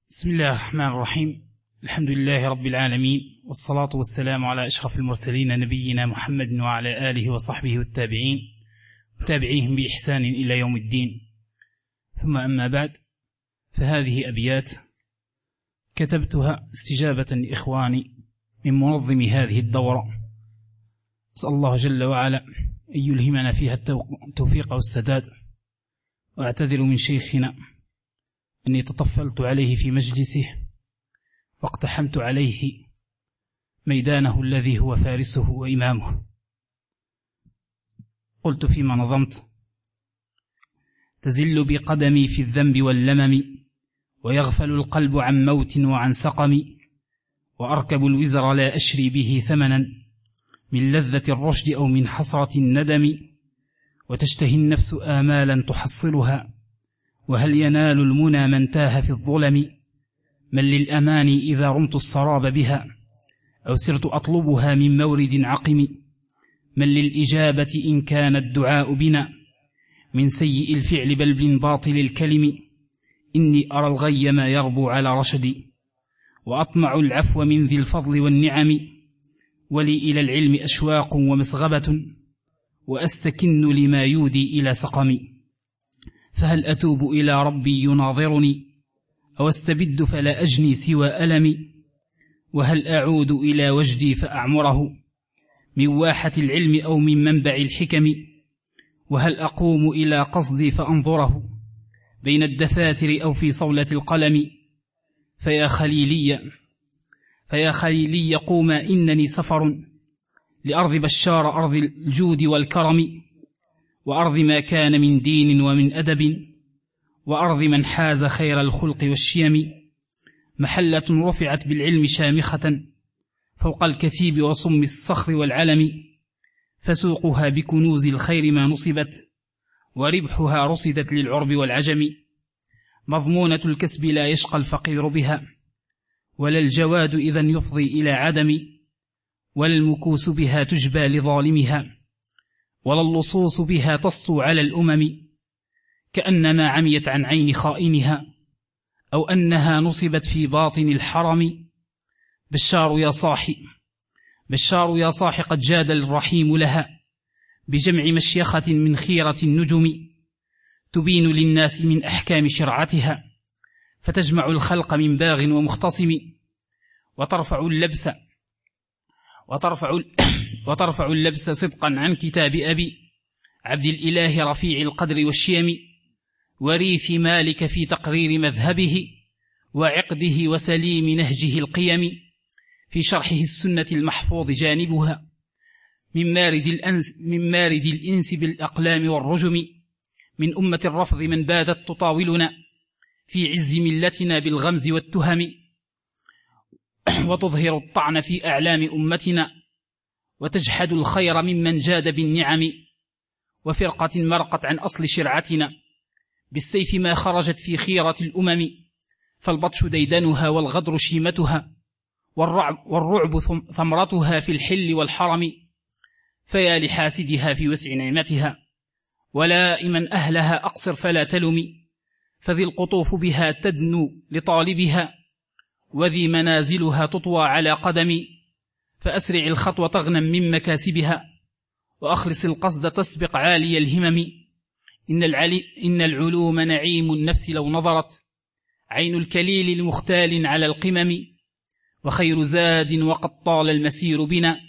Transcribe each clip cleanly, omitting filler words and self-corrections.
بسم الله الرحمن الرحيم. الحمد لله رب العالمين، والصلاة والسلام على أشرف المرسلين نبينا محمد وعلى آله وصحبه والتابعين وتابعيهم بإحسان إلى يوم الدين. ثم أما بعد، فهذه أبيات كتبتها استجابة لإخواني من منظم هذه الدورة، أسأل الله جل وعلا أن يلهمنا فيها التوفيق والسداد. وأعتذر من شيخنا أني تطفلت عليه في مجلسه واقتحمت عليه ميدانه الذي هو فارسه وإمامه. قلت فيما نظمت: تزل بقدمي في الذنب واللمم، ويغفل القلب عن موت وعن سقم، وأركب الوزر لا أشري به ثمنا من لذة الرشد أو من حسرة الندم، وتشتهي النفس آمالا تحصلها، وهل ينال المنى من تاه في الظلم؟ من للأماني إذا رمت السراب بها، أو سرت أطلبها من مورد عقم؟ من للإجابة إن كان الدعاء بنا من سيء الفعل بل من باطل الكلم؟ إني أرى الغي ما يربو على رشدي، وأطمع العفو من ذي الفضل والنعم، ولي إلى العلم أشواق ومسغبة، وأستكن لما يودي إلى سقمي. فهل أتوب إلى ربي يناظرني، أو استبد فلا أجني سوى ألمي؟ وهل أعود إلى وجدي فأعمره من واحة العلم أو من منبع الحكم؟ وهل أقوم إلى قصدي فأنظره بين الدفاتر أو في صولة القلم؟ فيا خليلي قوما، إنني سفر لأرض بشار، أرض الجود والكرم، وأرض ما كان من دين ومن أدب، وأرض من حاز خير الخلق والشيم، محلة رفعت بالعلم شامخة فوق الكثيب وصم الصخر والعلم، فسوقها بكنوز الخير ما نصبت، وربحها رصدت للعرب والعجم. مضمونة الكسب لا يشقى الفقير بها، ولا الجواد إذن يفضي إلى عدم، ولا المكوس بها تجبى لظالمها، ولا اللصوص بها تسطو على الأمم، كأنما عميت عن عين خائنها، أو أنها نصبت في باطن الحرم. بشار يا صاحي قد جادل الرحيم لها بجمع مشيخة من خيرة النجم، تبين للناس من أحكام شرعتها، فتجمع الخلق من باغ ومختصم، وترفع اللبس صدقا عن كتاب أبي عبد الإله رفيع القدر والشيم، وريث مالك في تقرير مذهبه وعقده وسليم نهجه القيم، في شرحه السنة المحفوظ جانبها من مارد الإنس بالأقلام والرجم، من أمة الرفض من بادت تطاولنا في عز ملتنا بالغمز والتهم، وتظهر الطعن في أعلام أمتنا، وتجحد الخير ممن جاد بالنعم، وفرقة مرقت عن أصل شرعتنا بالسيف ما خرجت في خيرة الأمم، فالبطش ديدنها والغدر شيمتها، والرعب ثمرتها في الحل والحرم. فيا لحاسدها في وسع نعمتها، ولائما أهلها أقصر فلا تلمي، فذي القطوف بها تدنو لطالبها، وذي منازلها تطوى على قدم، فأسرع الخطوة تغنم من مكاسبها، وأخلص القصد تسبق عالي الهمم. إن العلوم نعيم النفس لو نظرت عين الكليل المختال على القمم، وخير زاد وقد طال المسير بنا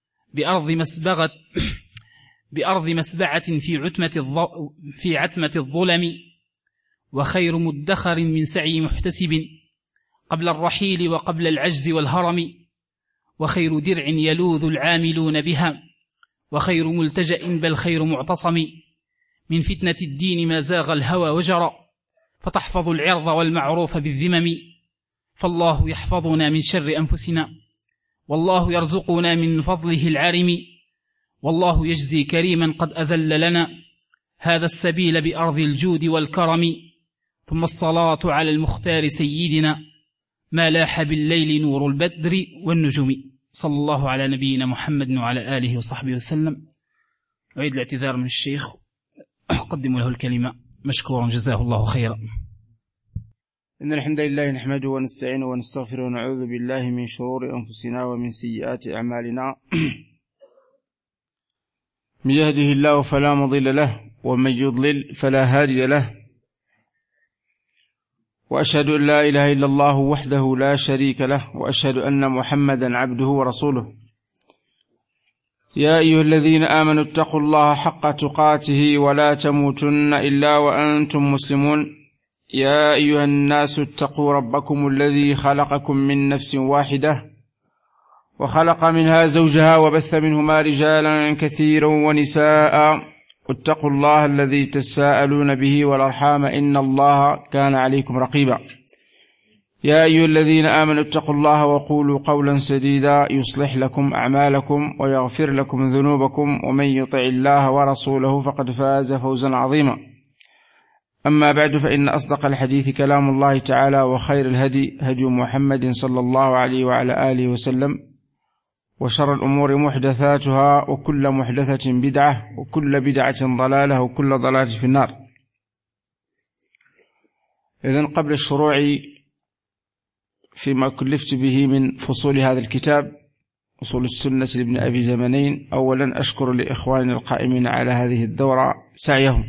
بأرض مسبعة في عتمة الظلم، وخير مدخر من سعي محتسب قبل الرحيل وقبل العجز والهرم، وخير درع يلوذ العاملون بها، وخير ملتجأ بل خير معتصم. من فتنة الدين ما زاغ الهوى وجرى، فتحفظ العرض والمعروف بالذمم، فالله يحفظنا من شر أنفسنا، والله يرزقنا من فضله العارم، والله يجزي كريما قد أذل لنا هذا السبيل بأرض الجود والكرم. ثم الصلاة على المختار سيدنا ما لاح بالليل نور البدر والنجم، صلى الله على نبينا محمد وعلى آله وصحبه وسلم. أعيد الاعتذار من الشيخ، أقدم له الكلمة مشكورا جزاه الله خيرا. إن الحمد لله نحمده ونستعينه ونستغفره ونعوذ بالله من شرور أنفسنا ومن سيئات أعمالنا من يهده الله فلا مضل له ومن يضلل فلا هادي له، وأشهد أن لا إله إلا الله وحده لا شريك له، وأشهد أن محمدا عبده ورسوله. يا أيها الذين آمنوا اتقوا الله حق تقاته ولا تموتن إلا وأنتم مسلمون. يا أيها الناس اتقوا ربكم الذي خلقكم من نفس واحدة وخلق منها زوجها وبث منهما رجالا كثيرا ونساء، واتقوا الله الذي تساءلون به والأرحام إن الله كان عليكم رقيبا. يا أيها الذين آمنوا اتقوا الله وقولوا قولا سديدا يصلح لكم أعمالكم ويغفر لكم ذنوبكم، ومن يطع الله ورسوله فقد فاز فوزا عظيما. أما بعد، فإن أصدق الحديث كلام الله تعالى، وخير الهدي هدي محمد صلى الله عليه وعلى آله وسلم، وشر الأمور محدثاتها، وكل محدثة بدعة، وكل بدعة ضلالة، وكل ضلالة في النار. إذن قبل الشروع فيما كلفت به من فصول هذا الكتاب أصول السنة لابن أبي زمنين، أولا أشكر لإخواننا القائمين على هذه الدورة سعيهم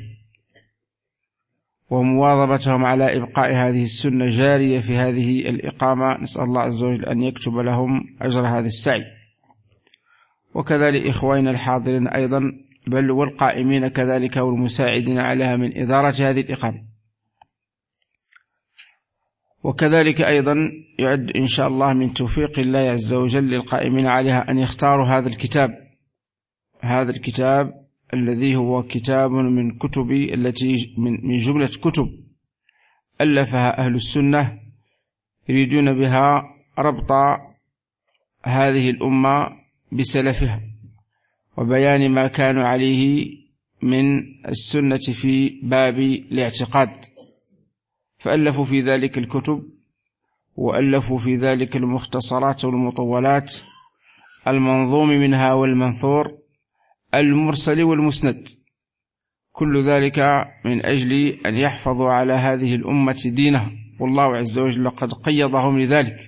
ومواظبتهم على إبقاء هذه السنة جارية في هذه الإقامة. نسأل الله عز وجل أن يكتب لهم أجر هذا السعي، وكذلك إخواننا الحاضرين أيضا، بل والقائمين كذلك والمساعدين عليها من إدارة هذه الإقامة. وكذلك أيضا يعد إن شاء الله من توفيق الله عز وجل للقائمين عليها أن يختاروا هذا الكتاب الذي هو كتاب من كتبي التي من جملة كتب ألفها أهل السنة يريدون بها ربط هذه الأمة بسلفها وبيان ما كانوا عليه من السنة في باب الاعتقاد، فألفوا في ذلك الكتب، وألفوا في ذلك المختصرات والمطولات، المنظوم منها والمنثور، المرسل والمسند، كل ذلك من أجل أن يحفظوا على هذه الأمة دينها، والله عز وجل قد قيضهم لذلك.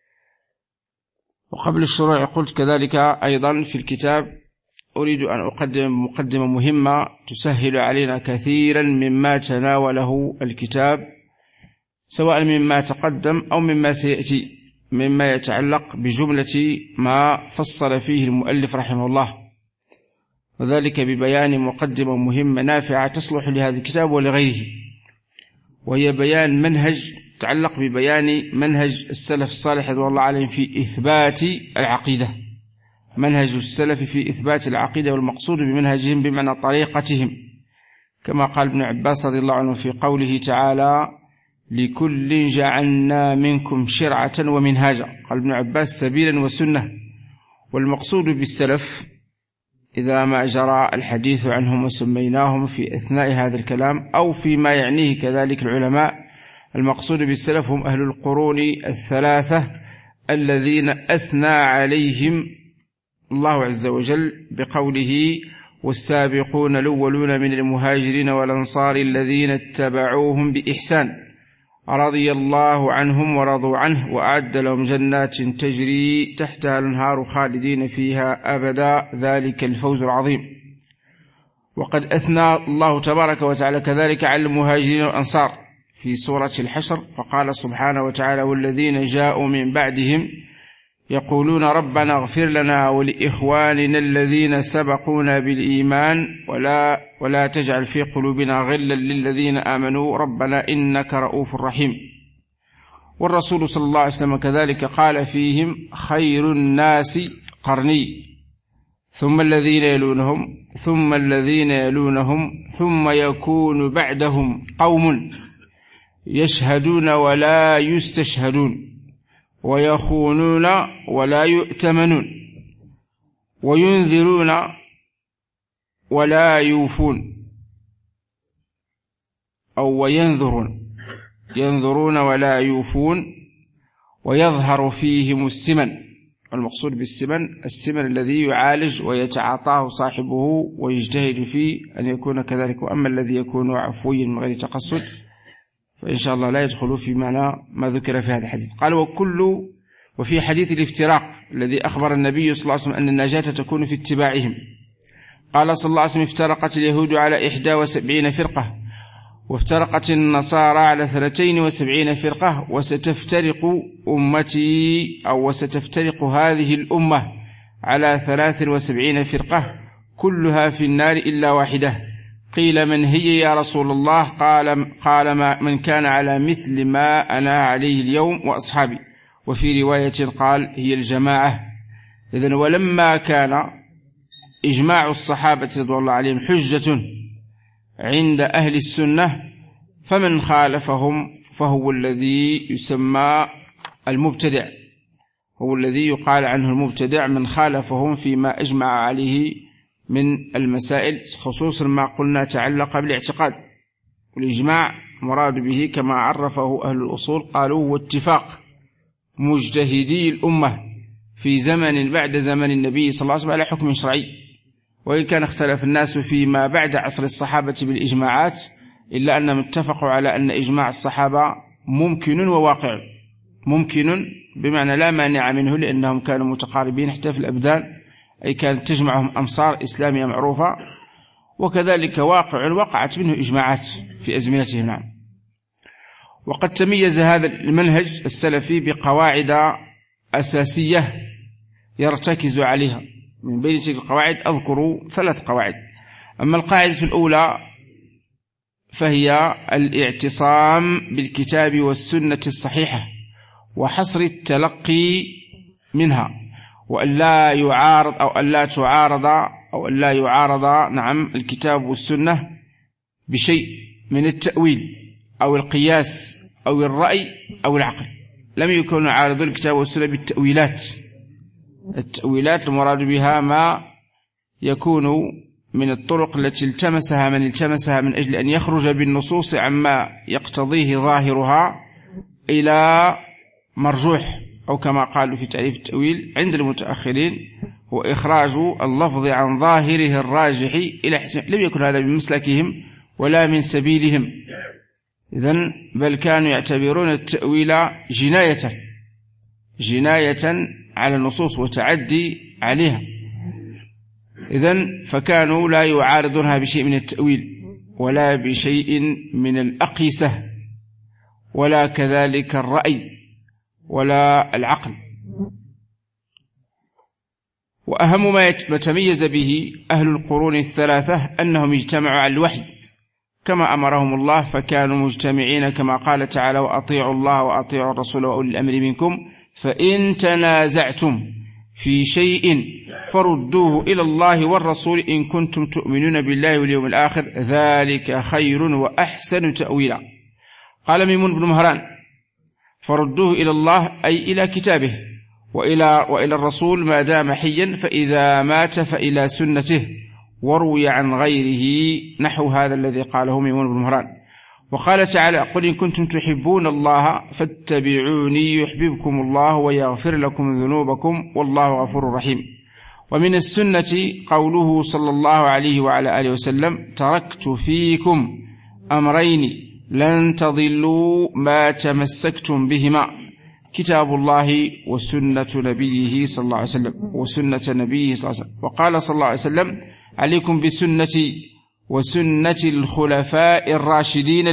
وقبل الشروع قلت كذلك أيضا في الكتاب أريد أن أقدم مقدمة مهمة تسهل علينا كثيرا مما تناوله الكتاب، سواء مما تقدم أو مما سيأتي، مما يتعلق بجملة ما فصل فيه المؤلف رحمه الله، وذلك ببيان مقدمة مهمة نافعة تصلح لهذا الكتاب ولغيره، وهي بيان منهج تعلق ببيان منهج السلف الصالح رضي الله عليهم في إثبات العقيدة، منهج السلف في إثبات العقيدة، والمقصود بمنهجهم بمعنى طريقتهم، كما قال ابن عباس رضي الله عنه في قوله تعالى: لكل جعلنا منكم شرعة ومنهاجا. قال ابن عباس: سبيلا وسنة. والمقصود بالسلف إذا ما جرى الحديث عنهم وسميناهم في أثناء هذا الكلام أو فيما يعنيه كذلك العلماء، المقصود بالسلف هم أهل القرون الثلاثة الذين أثنى عليهم الله عز وجل بقوله: والسابقون الأولون من المهاجرين والأنصار الذين اتبعوهم بإحسان رضي الله عنهم ورضوا عنه وأعد لهم جنات تجري تحتها الأنهار خالدين فيها أبدا ذلك الفوز العظيم. وقد أثنى الله تبارك وتعالى كذلك على المهاجرين والأنصار في سورة الحشر، فقال سبحانه وتعالى: والذين جاءوا من بعدهم يقولون ربنا اغفر لنا ولإخواننا الذين سبقونا بالإيمان ولا تجعل في قلوبنا غلا للذين آمنوا ربنا إنك رؤوف رحيم. والرسول صلى الله عليه وسلم كذلك قال فيهم: خير الناس قرني ثم الذين يلونهم ثم الذين يلونهم ثم يكون بعدهم قوم يشهدون ولا يستشهدون ويخونون ولا يؤتمنون وينذرون ولا يوفون، أو ينذرون ولا يوفون، ويظهر فيهم السمن. المقصود السمن الذي يعالج ويتعاطاه صاحبه ويجتهد فيه أن يكون كذلك. وأما الذي يكون عفويا من غير تقصد فإن شاء الله لا يدخل في معنى ما ذكر في هذا الحديث. قال وفي حديث الافتراق الذي أخبر النبي صلى الله عليه وسلم أن النجاة تكون في اتباعهم، قال صلى الله عليه وسلم: افترقت اليهود على 71 فرقة، وافترقت النصارى على 72 فرقة، وستفترق هذه الأمة على 73 فرقة، كلها في النار إلا واحدة. قيل: من هي يا رسول الله؟ قال من كان على مثل ما أنا عليه اليوم وأصحابي. وفي رواية قال: هي الجماعة. إذن ولما كان إجماع الصحابة رضوان الله عليهم حجة عند أهل السنة، فمن خالفهم فهو الذي يسمى المبتدع، هو الذي يقال عنه المبتدع، من خالفهم فيما أجمع عليه من المسائل، خصوصا ما قلنا تعلق بالاعتقاد. والإجماع مراد به كما عرفه أهل الأصول، قالوا: واتفاق مجتهدي الأمة في زمن بعد زمن النبي صلى الله عليه وسلم على حكم شرعي. وإن كان اختلف الناس فيما بعد عصر الصحابة بالإجماعات، إلا أنهم اتفقوا على أن إجماع الصحابة ممكن وواقع. ممكن بمعنى لا مانع منه، لأنهم كانوا متقاربين حتى في الأبدان، أي كانت تجمعهم أمصار إسلامية معروفة. وكذلك واقع وقعت منه إجماعات في أزمنتهم. نعم. وقد تميز هذا المنهج السلفي بقواعد أساسية يرتكز عليها. من بين تلك القواعد أذكر 3 قواعد. أما القاعدة الأولى فهي الاعتصام بالكتاب والسنة الصحيحة، وحصر التلقي منها، وأن لا يعارض أو أن لا يعارض نعم الكتاب والسنة بشيء من التأويل أو القياس أو الرأي أو العقل. لم يكونوا يعارضون الكتاب والسنة بالتأويلات. التأويلات المراد بها ما يكون من الطرق التي التمسها من أجل أن يخرج بالنصوص عما يقتضيه ظاهرها إلى مرجوح، أو كما قالوا في تعريف التأويل عند المتأخرين: هو إخراج اللفظ عن ظاهره الراجح إلى احتمال. لم يكن هذا من مسلكهم ولا من سبيلهم. إذن بل كانوا يعتبرون التأويل جناية على النصوص وتعدي عليها. إذن فكانوا لا يعارضونها بشيء من التأويل، ولا بشيء من الأقيسة، ولا كذلك الرأي، ولا العقل. وأهم ما تميز به أهل القرون الثلاثة أنهم اجتمعوا على الوحي كما أمرهم الله، فكانوا مجتمعين كما قال تعالى: وأطيعوا الله وأطيعوا الرسول وأولي الأمر منكم، فإن تنازعتم في شيء فردوه إلى الله والرسول إن كنتم تؤمنون بالله واليوم الآخر، ذلك خير وأحسن تأويلا. قال ميمون بن مهران: فردوه إلى الله أي إلى كتابه، وإلى الرسول ما دام حيا، فإذا مات فإلى سنته. وروي عن غيره نحو هذا الذي قاله ميمون بن مهران. وقال تعالى: قل إن كنتم تحبون الله فاتبعوني يحببكم الله ويغفر لكم ذنوبكم والله غفور رحيم. ومن السنة قوله صلى الله عليه وعلى آله وسلم: تركت فيكم أمرين لن تضلوا ما تمسكتم بهما، كتاب الله وسنة نبيه صلى الله عليه وسلم. وقال صلى الله عليه وسلم: عليكم بسنتي وسنة الخلفاء الراشدين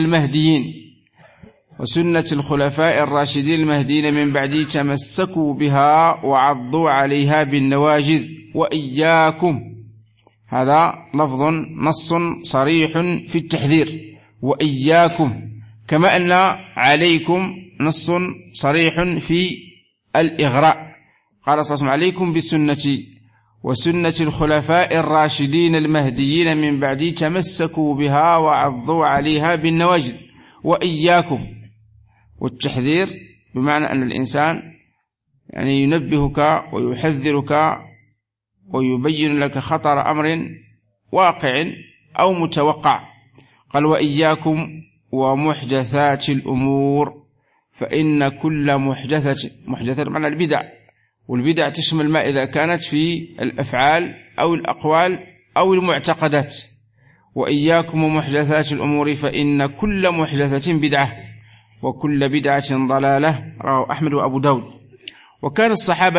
المهديين من بعدي، تمسكوا بها وعضوا عليها بالنواجذ وإياكم. هذا لفظ نص صريح في التحذير، وإياكم، كما أن عليكم نص صريح في الإغراء. قال صلى الله عليه وسلم: عليكم بسنتي وسنة الخلفاء الراشدين المهديين من بعدي، تمسكوا بها وعضوا عليها بالنواجذ وإياكم. والتحذير بمعنى أن الإنسان يعني ينبهك ويحذرك ويبين لك خطر أمر واقع أو متوقع. قال: وإياكم ومحدثات الأمور، فإن كل محدثة معنى البدع، والبدع تشمل ما إذا كانت في الأفعال أو الأقوال أو المعتقدات. وإياكم ومحدثات الأمور، فإن كل محدثة بدعة، وكل بدعة ضلالة. رواه أحمد وأبو داود. وكان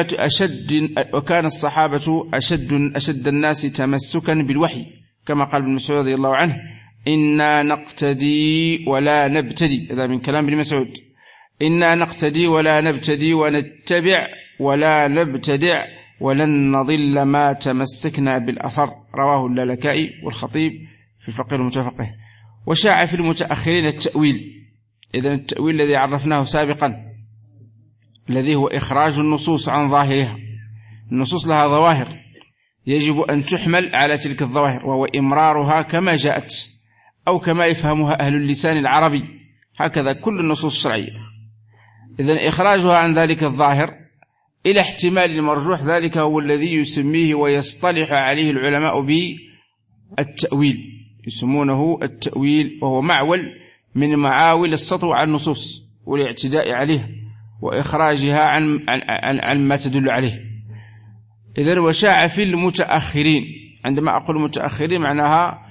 الصحابة أشد الناس تمسكا بالوحي، كما قال ابن مسعود رضي الله عنه: إنا نقتدي ولا نبتدي. هذا من كلام ابن مسعود: إنا نقتدي ولا نبتدي، ونتبع ولا نبتدع، ولن نضل ما تمسكنا بالأثر. رواه اللالكائي والخطيب في الفقه المتفقه. وشاع في المتأخرين التأويل. إذن التأويل الذي عرفناه سابقا، الذي هو إخراج النصوص عن ظاهرها. النصوص لها ظواهر يجب أن تحمل على تلك الظواهر، وهو إمرارها كما جاءت أو كما يفهمها أهل اللسان العربي، هكذا كل النصوص الشرعية. إذن إخراجها عن ذلك الظاهر إلى احتمال المرجوح، ذلك هو الذي يسميه ويصطلح عليه العلماء بالتأويل، يسمونه التأويل، وهو معول من معاول السطو على النصوص والاعتداء عليها وإخراجها عن ما تدل عليه. إذن وشاع في المتأخرين. عندما أقول متأخرين معناها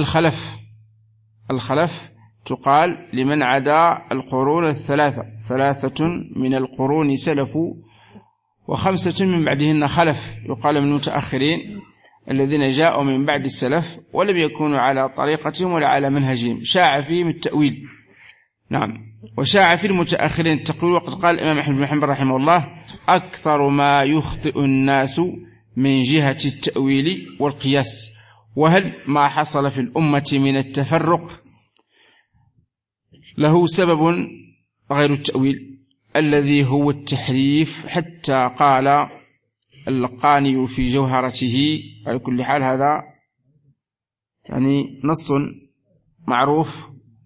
الخلف تقال لمن عدا القرون الثلاثة: 3 من القرون سلفوا و5 من بعدهن خلف. يقال من المتأخرين الذين جاءوا من بعد السلف ولم يكونوا على طريقتهم ولا على منهجهم، شاع فيهم التأويل. نعم. وشاع في المتأخرين التأويل. وقد قال الإمام أحمد بن حنبل رحمه الله: أكثر ما يخطئ الناس من جهة التأويل والقياس. وهل ما حصل في الأمة من التفرق له سبب غير التأويل الذي هو التحريف، حتى قال اللقاني في جوهرته. على كل حال هذا يعني نص معروف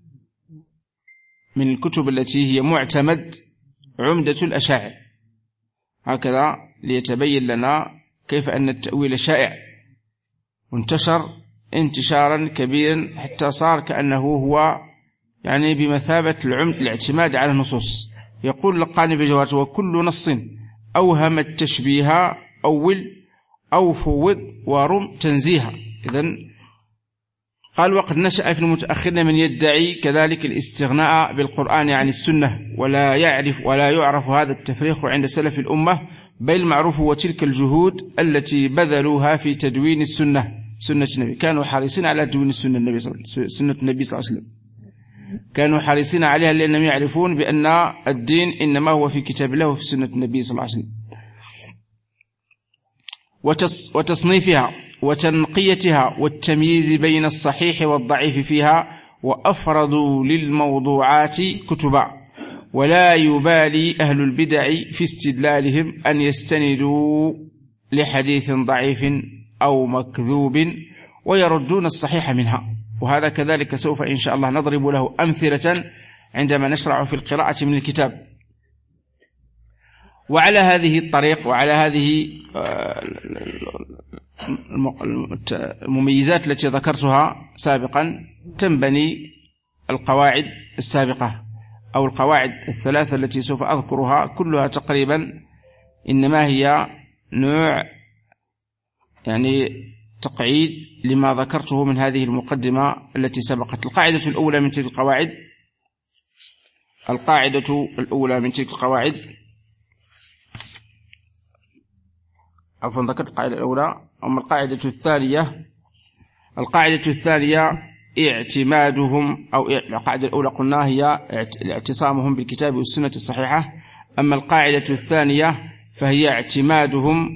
من الكتب التي هي معتمد عمدة الأشاعر، هكذا ليتبين لنا كيف أن التأويل شائع وانتشر انتشارا كبيرا حتى صار كأنه هو يعني بمثابة العمد الاعتماد على النصوص. يقول اللقاني في جوهرته: وكل نص أوهم التشبيه أول أو فوض ورم تنزيها. إذن قال: وقد نشأ في المتأخرين من يدعي كذلك الاستغناء بالقرآن عن السنة، ولا يعرف هذا التفريق عند سلف الأمة، بل المعروف هو تلك الجهود التي بذلوها في تدوين سنة النبي. كانوا حريصين على تدوين سنة النبي صلى الله عليه وسلم، كانوا حريصين عليها لأنهم يعرفون بأن الدين إنما هو في كتاب الله وفي سنة النبي صلى الله عليه وسلم. وتصنيفها وتنقيتها والتمييز بين الصحيح والضعيف فيها، وأفردوا للموضوعات كتبا، ولا يبالي أهل البدع في استدلالهم أن يستندوا لحديث ضعيف أو مكذوب ويردون الصحيح منها. وهذا كذلك سوف إن شاء الله نضرب له أمثلة عندما نشرع في القراءة من الكتاب. وعلى هذه الطريق وعلى هذه المميزات التي ذكرتها سابقا تنبني القواعد السابقة، أو القواعد الثلاثة التي سوف أذكرها، كلها تقريبا إنما هي نوع يعني تقعيد لما ذكرته من هذه المقدمة التي سبقت. القاعدة الأولى من تلك القواعد عفوا ذكرت القاعدة الأولى. أما القاعدة الثانية اعتمادهم، أو القاعدة الأولى قلنا هي اعتصامهم بالكتاب والسنة الصحيحة. أما القاعدة الثانية فهي اعتمادهم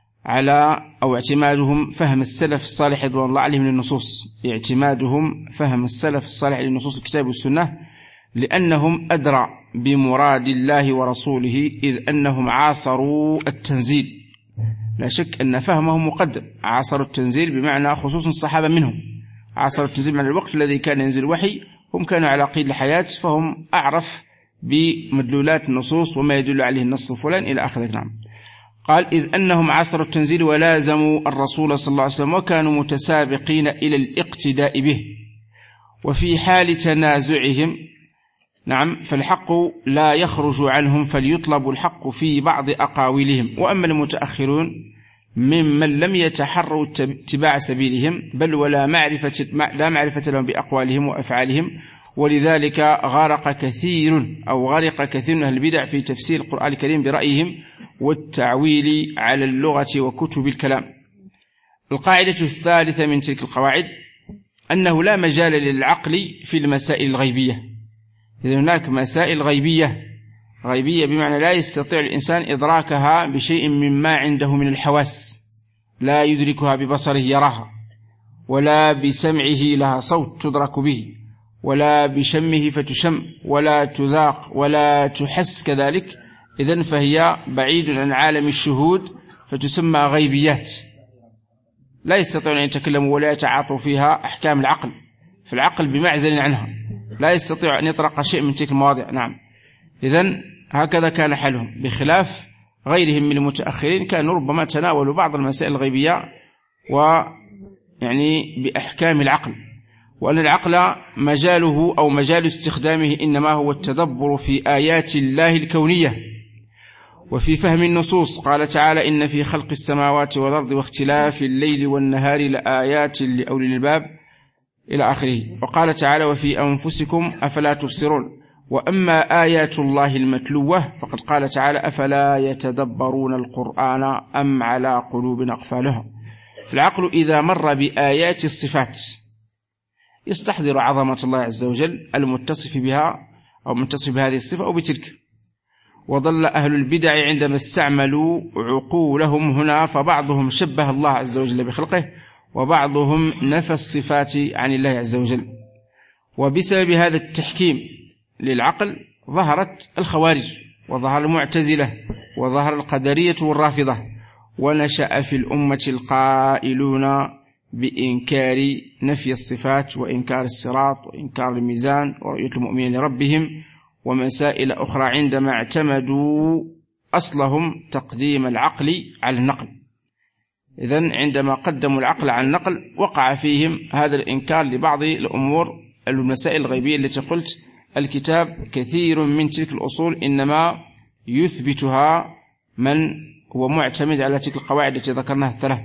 فهم السلف الصالح رضوان الله عليهم للنصوص، اعتمادهم فهم السلف الصالح للنصوص الكتاب والسنة، لأنهم أدرى بمراد الله ورسوله، إذ أنهم عاصروا التنزيل. لا شك أن فهمهم مقدم، عاصروا التنزيل بمعنى خصوص الصحابة منهم، عاصروا التنزيل من الوقت الذي كان ينزل الوحي، هم كانوا على قيد الحياة، فهم أعرف بمدلولات النصوص وما يدل عليه النص الفلاني إلى آخره. نعم. قال: إذ أنهم عاصروا التنزيل ولازموا الرسول صلى الله عليه وسلم، وكانوا متسابقين إلى الاقتداء به. وفي حال تنازعهم فالحق لا يخرج عنهم، فليطلب الحق في بعض أقاويلهم. وأما المتأخرون ممن لم يتحروا اتباع سبيلهم، بل لا معرفة لهم بأقوالهم وأفعالهم، ولذلك غرق كثير من أهل البدع في تفسير القرآن الكريم برأيهم والتعويل على اللغة وكتب الكلام. القاعدة الثالثة من تلك القواعد أنه لا مجال للعقل في المسائل الغيبية. إذا هناك مسائل غيبية بمعنى لا يستطيع الإنسان إدراكها بشيء مما عنده من الحواس، لا يدركها ببصره يراها، ولا بسمعه لها صوت تدرك به، ولا بشمه فتشم، ولا تذاق، ولا تحس كذلك. إذن فهي بعيد عن عالم الشهود فتسمى غيبيات، لا يستطيعون أن يتكلموا ولا يتعاطوا فيها أحكام العقل، فالعقل بمعزل عنها لا يستطيع أن يطرق شيء من تلك المواضيع. نعم، إذن هكذا كان حالهم، بخلاف غيرهم من المتأخرين كانوا ربما تناولوا بعض المسائل الغيبية ويعني بأحكام العقل، وأن العقل مجاله أو مجال استخدامه إنما هو التدبر في آيات الله الكونية وفي فهم النصوص. قال تعالى: إن في خلق السماوات والأرض واختلاف الليل والنهار لآيات لأولي الألباب إلى آخره. وقال تعالى: وفي أنفسكم أفلا تبصرون. وأما آيات الله المتلوة فقد قال تعالى: أفلا يتدبرون القرآن أم على قلوب أقفالها. فالعقل إذا مر بآيات الصفات يستحضر عظمة الله عز وجل المتصف بها أو متصف بهذه الصفة أو بتلك. وظل أهل البدع عندما استعملوا عقولهم هنا فبعضهم شبه الله عز وجل بخلقه، وبعضهم نفى الصفات عن الله عز وجل. وبسبب هذا التحكيم للعقل ظهرت الخوارج، وظهر المعتزلة، وظهر القدرية والرافضة، ونشأ في الأمة القائلون بإنكار نفي الصفات وإنكار الصراط وإنكار الميزان ورؤية المؤمنين لربهم ومسائل أخرى، عندما اعتمدوا أصلهم تقديم العقل على النقل. إذن عندما قدموا العقل على النقل وقع فيهم هذا الإنكار لبعض الأمور المسائل الغيبية التي قلت الكتاب كثير من تلك الأصول إنما يثبتها من هو معتمد على تلك القواعد التي ذكرناها الثلاث.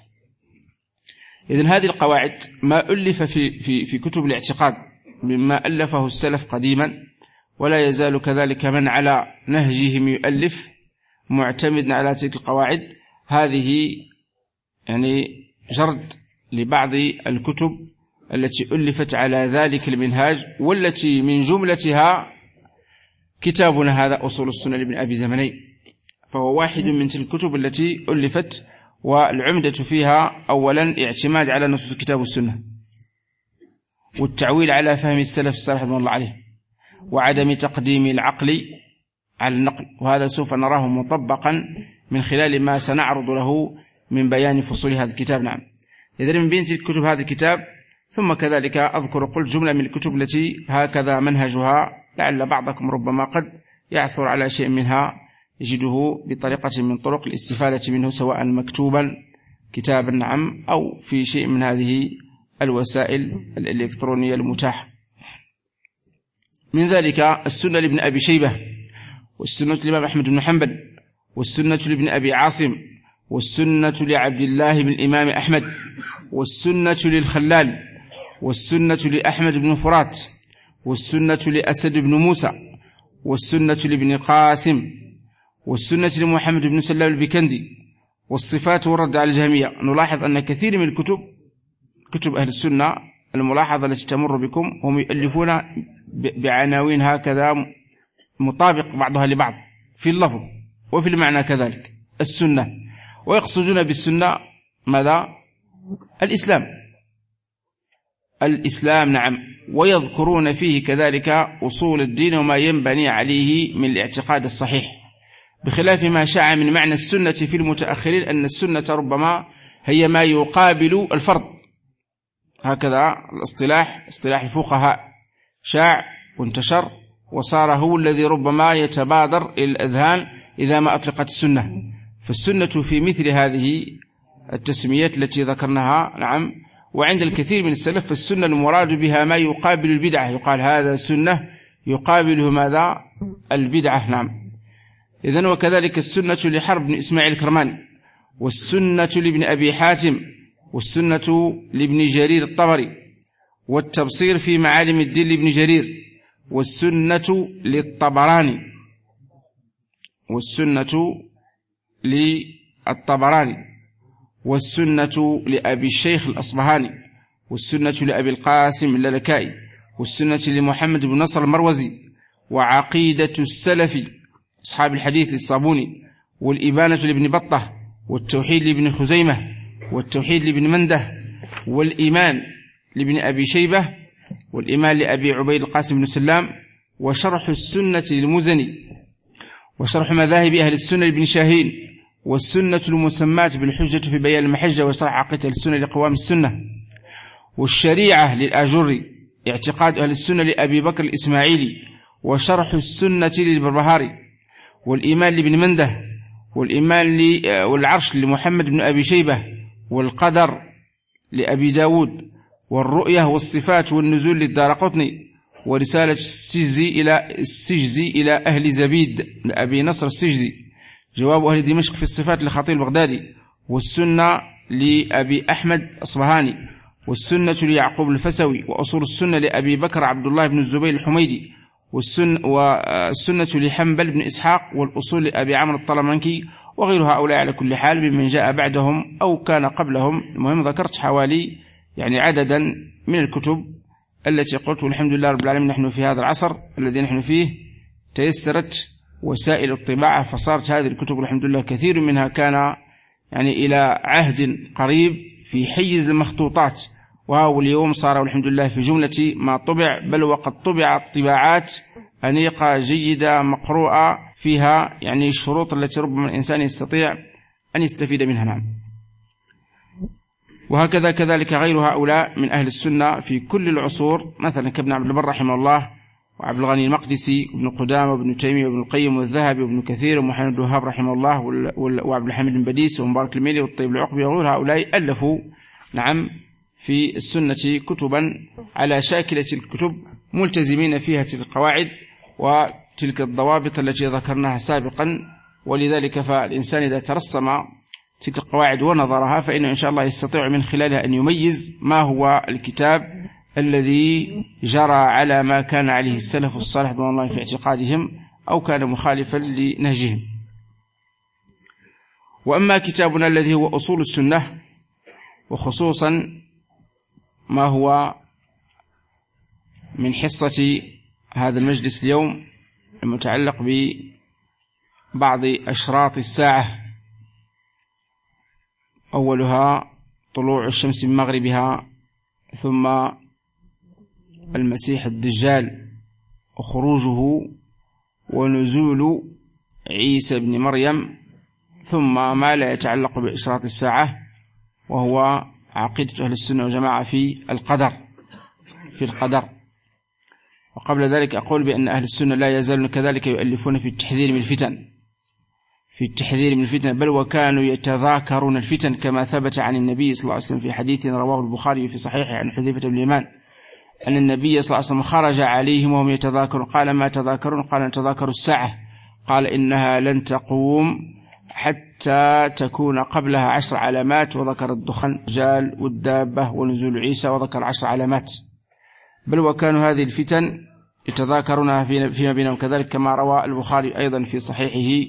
إذن هذه القواعد ما ألف في كتب الاعتقاد مما ألفه السلف قديما، ولا يزال كذلك من على نهجهم يؤلف معتمد على تلك القواعد. هذه يعني جرد لبعض الكتب التي ألفت على ذلك المنهاج، والتي من جملتها كتابنا هذا أصول السنة لابن أبي زمني، فهو واحد من تلك الكتب التي ألفت، والعمدة فيها أولا اعتماد على نصوص الكتاب والسنة، والتعويل على فهم السلف الصالح رضوان الله عليه، وعدم تقديم العقل على النقل. وهذا سوف نراه مطبقا من خلال ما سنعرض له من بيان فصول هذا الكتاب. نعم، إذن من بين تلك كتب هذا الكتاب. ثم كذلك أذكر قلت جملة من الكتب التي هكذا منهجها، لعل بعضكم ربما قد يعثر على شيء منها يجده بطريقة من طرق الاستفادة منه، سواء مكتوبا كتابا نعم أو في شيء من هذه الوسائل الإلكترونية المتاحة. من ذلك السنة لابن أبي شيبة، والسنة للإمام أحمد بن حنبل، والسنة لابن أبي عاصم، والسنة لعبد الله بن الإمام أحمد، والسنة للخلال، والسنة لأحمد بن فرات، والسنة لأسد بن موسى، والسنة لابن قاسم، والسنة لمحمد بن سلام البكندي، والصفات والرد على الجهمية. نلاحظ أن كثير من كتب أهل السنة الملاحظة التي تمر بكم هم يؤلفون بعناوين هكذا مطابق بعضها لبعض في اللفظ وفي المعنى كذلك السنة، ويقصدون بالسنة ماذا؟ الإسلام نعم، ويذكرون فيه كذلك أصول الدين وما ينبني عليه من الاعتقاد الصحيح، بخلاف ما شاع من معنى السنة في المتأخرين أن السنة ربما هي ما يقابل الفرض. هكذا الاصطلاح اصطلاح الفقهاء شاع وانتشر وصار هو الذي ربما يتبادر إلى الأذهان إذا ما أطلقت السنة. فالسنة في مثل هذه التسميات التي ذكرناها نعم، وعند الكثير من السلف السنة المراد بها ما يقابل البدعة، يقال هذا سنة يقابله ماذا؟ البدعة. نعم، إذن وكذلك السنة لحرب بن إسماعيل الكرماني، والسنة لابن أبي حاتم، والسنة لابن جرير الطبري، والتبصير في معالم الدين لابن جرير، والسنة للطبراني، والسنة لأبي الشيخ الأصبهاني، والسنة لأبي القاسم اللالكائي، والسنة لمحمد بن نصر المروزي، وعقيدة السلف أصحاب الحديث للصابوني، والإبانة لابن بطة، والتوحيد لابن خزيمة، والتوحيد لابن منده، والإيمان لابن أبي شيبة، والإيمان لأبي عبيد القاسم بن سلام، وشرح السنة للمزني، وشرح مذاهب أهل السنة لابن شاهين، والسنة المسمات بالحجة في بيان المحجة، وشرح عقيدة السنة لقوام السنة، والشريعة للآجري، اعتقاد أهل السنة لأبي بكر الإسماعيلي، وشرح السنة للبربهاري، والإيمان لابن منده، والعرش لمحمد بن أبي شيبة، والقدر لأبي داود، والرؤية والصفات والنزول للدارقطني، ورسالة السجزي إلى أهل زبيد لأبي نصر السجزي، جواب أهل دمشق في الصفات لخطيب البغدادي، والسنة لأبي أحمد أصبهاني، والسنة ليعقوب الفسوي، وأصول السنة لأبي بكر عبد الله بن الزبير الحميدي، والسنة لحنبل بن إسحاق، والأصول لأبي عمرو الطلمنكي، وغير هؤلاء على كل حال ممن جاء بعدهم أو كان قبلهم. المهم ذكرت حوالي عددا من الكتب التي قلت والحمد لله رب العالمين نحن في هذا العصر الذي نحن فيه تيسرت وسائل الطباعة، فصارت هذه الكتب الحمد لله كثير منها كان إلى عهد قريب في حيز المخطوطات، وهو اليوم صار والحمد لله في جملة ما طبع، بل وقد طبعت طباعات أنيقة جيدة مقروءة فيها الشروط التي ربما الإنسان يستطيع أن يستفيد منها. نعم. وهكذا كذلك غير هؤلاء من أهل السنة في كل العصور، مثلا كابن عبد البر رحمه الله، وعبد الغني المقدسي، وابن قدامة، وابن تيمية، وابن القيم، والذهبي، وابن كثير، ومحمد بن وهاب رحمه الله، وعبد الحميد بن بديس، ومبارك الميلي، والطيب العقبي، وغير هؤلاء ألفوا في السنة كتبا على شاكلة الكتب، ملتزمين فيها تلك القواعد وتلك الضوابط التي ذكرناها سابقا. ولذلك فالإنسان إذا ترسم تلك القواعد ونظرها فإنه إن شاء الله يستطيع من خلالها أن يميز ما هو الكتاب الذي جرى على ما كان عليه السلف الصالح رضوان الله في اعتقادهم أو كان مخالفا لنهجهم. وأما كتابنا الذي هو أصول السنة، وخصوصا ما هو من حصة هذا المجلس اليوم المتعلق ببعض أشراط الساعة، أولها طلوع الشمس من مغربها، ثم المسيح الدجال وخروجه، ونزول عيسى بن مريم، ثم ما لا يتعلق بإشراط الساعة وهو عقيدة أهل السنة والجماعة في القدر. وقبل ذلك أقول بأن أهل السنة لا يزالون كذلك يؤلفون في التحذير من الفتن، بل وكانوا يتذاكرون الفتن، كما ثبت عن النبي صلى الله عليه وسلم في حديث رواه البخاري في صحيحه عن حذيفة بن اليمان أن النبي صلى الله عليه وسلم خرج عليهم وهم يتذاكرون، قال: ما تذاكرون؟ قال: نتذاكر الساعة. قال: إنها لن تقوم حتى تكون قبلها 10 علامات، وذكر الدخان الدجال والدابة ونزول عيسى، وذكر 10 علامات. بل وكانوا هذه الفتن يتذاكرونها فيما بينهم، كذلك كما روى البخاري أيضا في صحيحه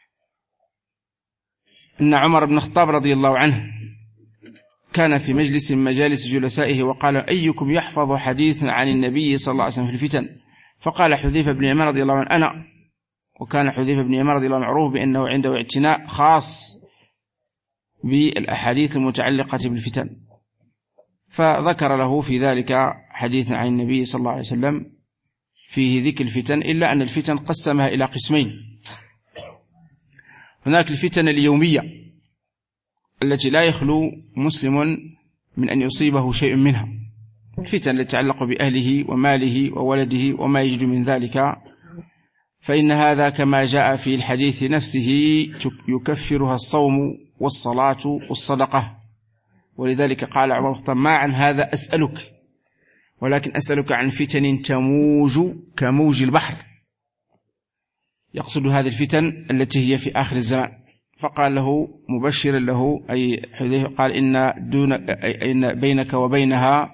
أن عمر بن الخطاب رضي الله عنه كان في مجلس من مجالس جلسائه وقال: أيكم يحفظ حديثا عن النبي صلى الله عليه وسلم في الفتن؟ فقال حذيفة بن اليمان رضي الله عنه: أنا. وكان حذيفة بن اليمان رضي الله عنه معروف بأنه عنده اعتناء خاص بالأحاديث المتعلقة بالفتن، فذكر له في ذلك حديث عن النبي صلى الله عليه وسلم فيه ذكر الفتن، إلا أن الفتن قسمها إلى قسمين: هناك الفتن اليومية التي لا يخلو مسلم من أن يصيبه شيء منها، الفتن التي تتعلق بأهله وماله وولده وما يجد من ذلك، فإن هذا كما جاء في الحديث نفسه يكفرها الصوم والصلاة والصدقة. ولذلك قال عمر: ما عن هذا أسألك، ولكن أسألك عن فتن تموج كموج البحر، يقصد هذه الفتن التي هي في آخر الزمان. فقال له مبشرا له أي حذيفة، قال: إن بينك وبينها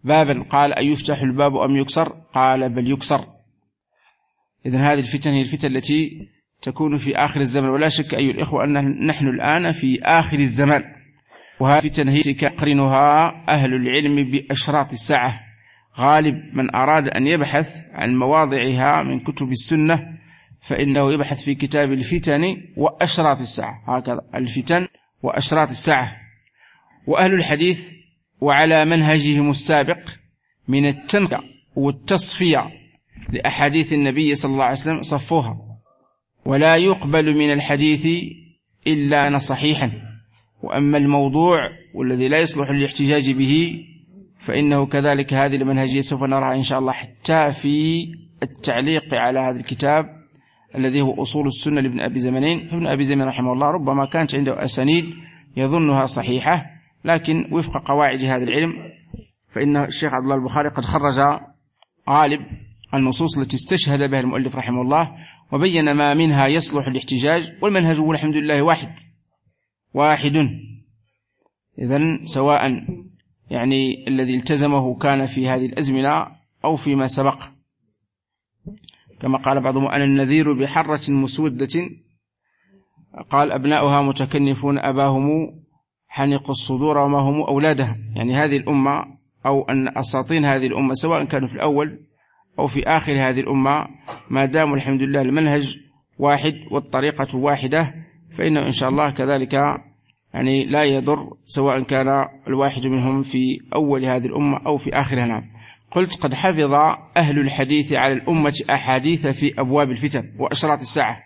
بابا قال أيفتح الباب أم يكسر؟ قال بل يكسر. إذن هذه الفتن هي الفتن التي تكون في آخر الزمن، ولا شك أيها الإخوة أن نحن الآن في آخر الزمان، وهذه الفتن هي يقرنها أهل العلم بأشراط الساعة. غالب من أراد أن يبحث عن مواضعها من كتب السنة فإنه يبحث في كتاب الفتن وأشراط الساعة، هكذا الفتن وأشراط الساعة. وأهل الحديث وعلى منهجهم السابق من التنقية والتصفية لأحاديث النبي صلى الله عليه وسلم صفوها، ولا يقبل من الحديث إلا صحيحا، وأما الموضوع والذي لا يصلح للاحتجاج به فإنه كذلك هذه المنهجية سوف نراها إن شاء الله حتى في التعليق على هذا الكتاب الذي هو أصول السنة لابن أبي زمنين. فابن أبي زمن رحمه الله ربما كانت عنده أسانيد يظنها صحيحة، لكن وفق قواعد هذا العلم فإن الشيخ عبد الله البخاري قد خرج غالب النصوص التي استشهد بها المؤلف رحمه الله، وبين ما منها يصلح الاحتجاج، والمنهج والحمد لله واحد. إذن سواء يعني الذي التزمه كان في هذه الأزمنة أو فيما سبق، كما قال بعضهم أنا النذير بحرة مسودة، قال أبناؤها متكنفون أباهم حنق الصدور وما هم أولادها. يعني هذه الأمة أو أن أساطين هذه الأمة سواء كانوا في الأول أو في آخر هذه الأمة ما داموا الحمد لله المنهج واحد والطريقة واحدة فإنه إن شاء الله كذلك يعني لا يضر سواء كان الواحد منهم في أول هذه الأمة أو في آخرها. نعم. قلت قد حفظ أهل الحديث على الأمة أحاديث في أبواب الفتن وأشراط الساعة،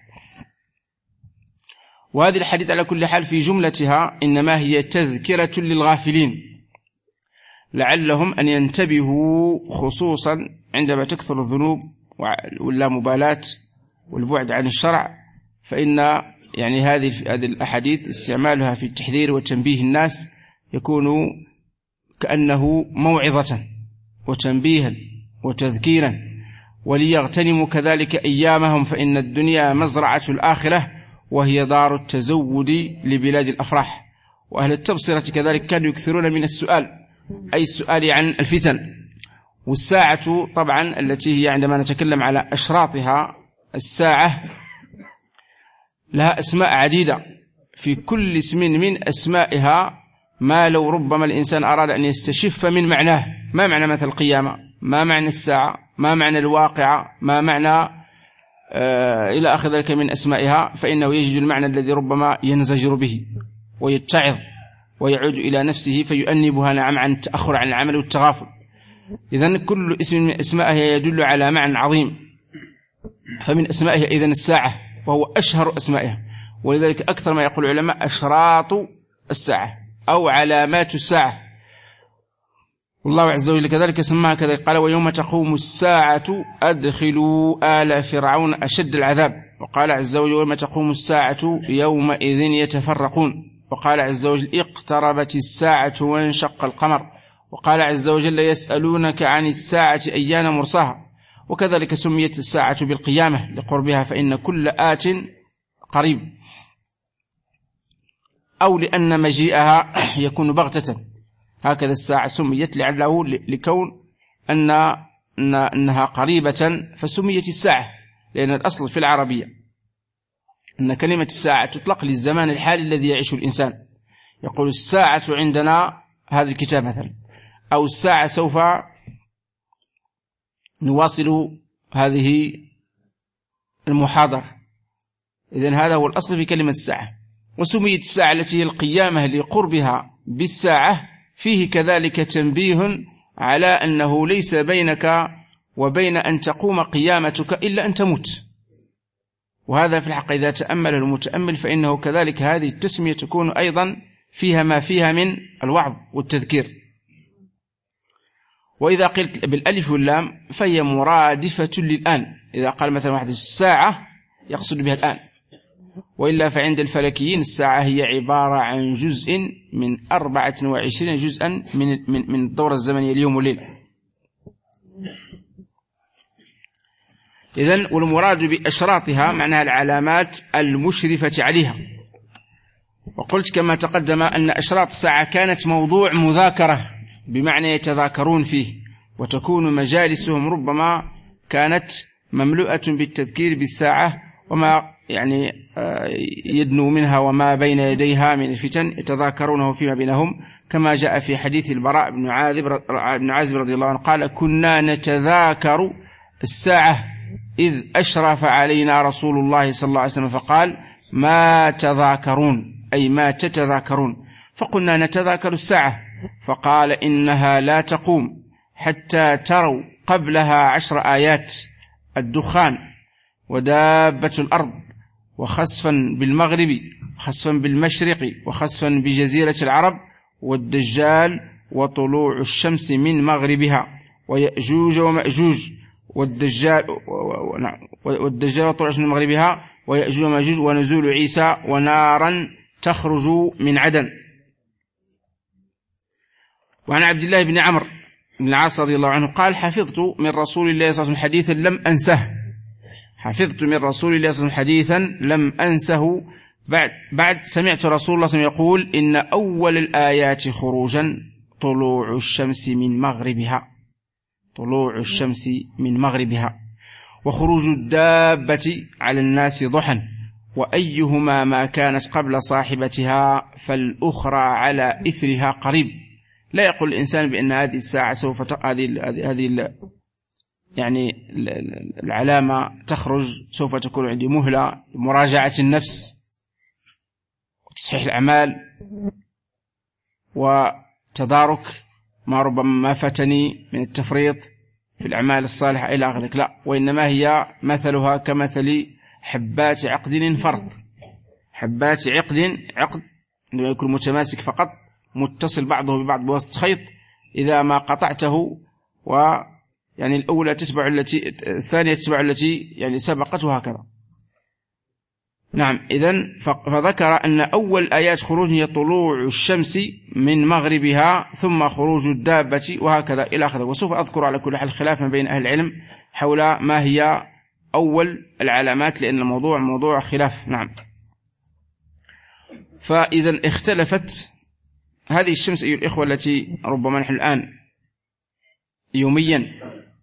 وهذه الحديث على كل حال في جملتها إنما هي تذكرة للغافلين لعلهم أن ينتبهوا، خصوصا عندما تكثر الذنوب واللامبالاة والبعد عن الشرع، فإن يعني هذه الأحاديث استعمالها في التحذير وتنبيه الناس يكون كأنه موعظة وتنبيها وتذكيرا، وليغتنموا كذلك أيامهم، فإن الدنيا مزرعة الآخرة وهي دار التزود لبلاد الأفراح. وأهل التبصرة كذلك كانوا يكثرون من السؤال، أي السؤال عن الفتن والساعة طبعا التي هي عندما نتكلم على أشراطها الساعة لها أسماء عديدة، في كل اسم من أسمائها ما لو ربما الإنسان أراد أن يستشف من معناه، ما معنى مثل القيامة، ما معنى الساعة، ما معنى الواقعة، ما معنى إلى آخر ذلك من أسمائها، فإنه يجد المعنى الذي ربما ينزجر به ويتعظ ويعود إلى نفسه فيؤنبها نعم عن التأخر عن العمل والتغافل. إذن كل اسم من أسمائها يدل على معنى عظيم، فمن أسمائها إذن الساعة وهو أشهر أسمائها، ولذلك أكثر ما يقول العلماء أشراط الساعة أو علامات الساعة، والله عز وجل كذلك سماها كذلك، قال ويوم تقوم الساعة أدخلوا آل فرعون أشد العذاب، وقال عز وجل ويوم تقوم الساعة يومئذ يتفرقون، وقال عز وجل اقتربت الساعة وانشق القمر، وقال عز وجل يسألونك عن الساعة أيان مرساها، وكذلك سميت الساعة بالقيامة لقربها، فإن كل آت قريب، أو لأن مجيئها يكون بغتة، هكذا الساعة سميت لعله لكون أنها قريبة فسميت الساعة، لأن الأصل في العربية أن كلمة الساعة تطلق للزمان الحالي الذي يعيش الإنسان، يقول الساعة عندنا هذا الكتاب مثلا، أو الساعة سوف نواصل هذه المحاضرة، إذن هذا هو الأصل في كلمة الساعة. وسميت الساعة التي هي القيامة لقربها بالساعة، فيه كذلك تنبيه على أنه ليس بينك وبين أن تقوم قيامتك إلا أن تموت، وهذا في الحق إذا تأمل المتأمل فإنه كذلك هذه التسمية تكون أيضا فيها ما فيها من الوعظ والتذكير. وإذا قلت بالألف واللام فهي مرادفة للآن، إذا قال مثلا واحد الساعة يقصد بها الآن، وإلا فعند الفلكيين الساعة هي عبارة عن جزء من 24 جزءا من الدورة الزمنية اليوم والليل. إذن والمراد بأشراطها معناها العلامات المشرفة عليها. وقلت كما تقدم أن أشراط الساعة كانت موضوع مذاكرة بمعنى يتذاكرون فيه، وتكون مجالسهم ربما كانت مملوءة بالتذكير بالساعة وما يعني يدنو منها وما بين يديها من الفتن، يتذاكرونه فيما بينهم، كما جاء في حديث البراء بن عازب رضي الله عنه قال: كنا نتذاكر الساعة إذ أشرف علينا رسول الله صلى الله عليه وسلم فقال: ما تذاكرون، أي ما تتذاكرون. فقلنا: نتذاكر الساعة. فقال: إنها لا تقوم حتى تروا قبلها 10 آيات: الدخان، ودابة الأرض، وخسفا بالمغرب، خسفا بالمشرق، وخسفا بجزيرة العرب، والدجال، وطلوع الشمس من مغربها، ويأجوج ومأجوج، والدجال وطلوع الشمس من مغربها، ويأجوج ومأجوج، ونزول عيسى، ونارا تخرج من عدن. وعن عبد الله بن عمرو بن العاص رضي الله عنه قال: حفظت من رسول الله صلى الله عليه وسلم حديثا لم أنسه. حفظت من رسول الله صلى الله عليه وسلم حديثا لم أنسه بعد سمعت رسول الله صلى الله عليه وسلم يقول: إن أول الآيات خروجا طلوع الشمس من مغربها، طلوع الشمس من مغربها، وخروج الدابة على الناس ضحى، وأيهما ما كانت قبل صاحبتها فالأخرى على إثرها قريب. لا يقول الإنسان بأن هذه الساعة سوف هذه يعني العلامة تخرج، سوف تكون عندي مهلة لمراجعة النفس وتصحيح الأعمال وتدارك ما ربما ما فتني من التفريط في الأعمال الصالحة إلى آخره. لا، وإنما هي مثلها كمثل حبات عقد انفرط. حبات عقد عندما يكون متماسك فقط متصل بعضه ببعض بواسطة خيط، إذا ما قطعته يعني الأولى تتبع الثانية تتبع التي يعني سبقت، وهكذا. نعم، إذن فذكر أن أول آيات خروج هي طلوع الشمس من مغربها، ثم خروج الدابة، وهكذا إلى آخره. وسوف أذكر على كل حال خلاف ما بين أهل العلم حول ما هي أول العلامات، لأن الموضوع موضوع خلاف. نعم، فإذا اختلفت هذه الشمس أيها الإخوة التي ربما نحن الآن يوميا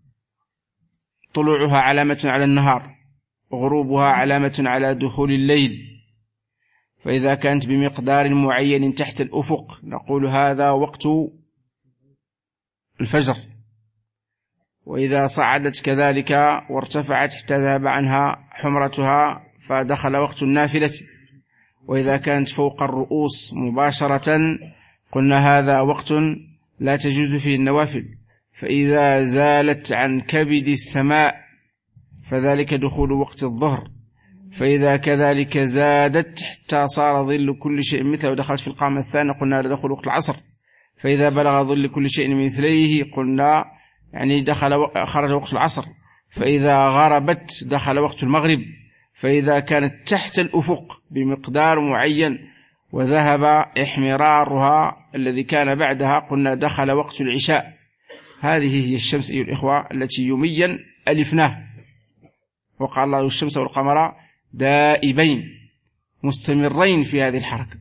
طلوعها علامة على النهار، وغروبها علامة على دخول الليل، فإذا كانت بمقدار معين تحت الأفق نقول هذا وقت الفجر، وإذا صعدت كذلك وارتفعت حتى ذهب عنها حمرتها فدخل وقت النافلة، وإذا كانت فوق الرؤوس مباشرة قلنا هذا وقت لا تجوز فيه النوافل، فإذا زالت عن كبد السماء فذلك دخول وقت الظهر، فإذا كذلك زادت حتى صار ظل كل شيء مثله ودخلت في القامة الثانية قلنا دخول وقت العصر، فإذا بلغ ظل كل شيء مثليه قلنا يعني خرج وقت العصر، فإذا غربت دخل وقت المغرب، فإذا كانت تحت الأفق بمقدار معين وذهب إحمرارها الذي كان بعدها قلنا دخل وقت العشاء. هذه هي الشمس أيها الإخوة التي يوميا ألفناه، وقال الله الشمس والقمر دائبين مستمرين في هذه الحركة،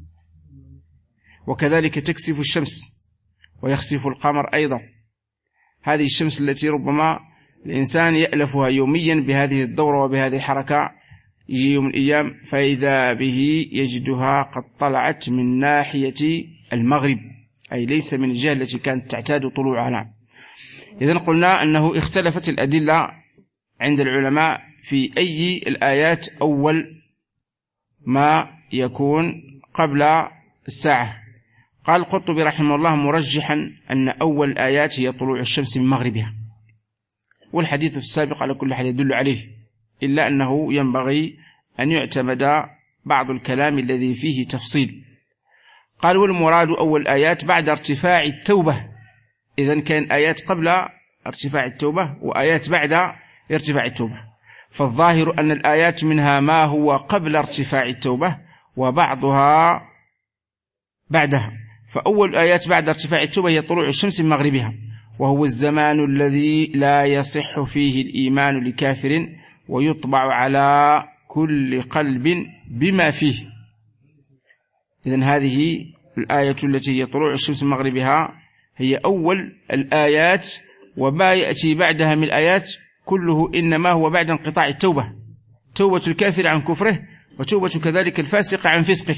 وكذلك تكسف الشمس ويخسف القمر أيضا. هذه الشمس التي ربما الإنسان يألفها يوميا بهذه الدورة وبهذه الحركة، يجي يوم من الأيام فإذا به يجدها قد طلعت من ناحية المغرب، أي ليس من الجهة التي كانت تعتاد طلوعها. إذن قلنا أنه اختلفت الأدلة عند العلماء في أي الآيات أول ما يكون قبل الساعة. قال القرطبي رحمه الله مرجحا أن أول الآيات هي طلوع الشمس من مغربها، والحديث السابق على كل حال يدل عليه، إلا أنه ينبغي أن يعتمد بعض الكلام الذي فيه تفصيل. قال والمراد أول آيات بعد ارتفاع التوبة، إذن كان آيات قبل ارتفاع التوبة وآيات بعد ارتفاع التوبة، فالظاهر أن الآيات منها ما هو قبل ارتفاع التوبة وبعضها بعدها. فأول آيات بعد ارتفاع التوبة هي طلوع الشمس من مغربها، وهو الزمان الذي لا يصح فيه الإيمان لكافر ويطبع على كل قلب بما فيه. إذن هذه الآية التي هي طلوع الشمس من مغربها هي أول الآيات، وما يأتي بعدها من الآيات كله إنما هو بعد انقطاع التوبة، توبة الكافر عن كفره وتوبة كذلك الفاسق عن فسقه.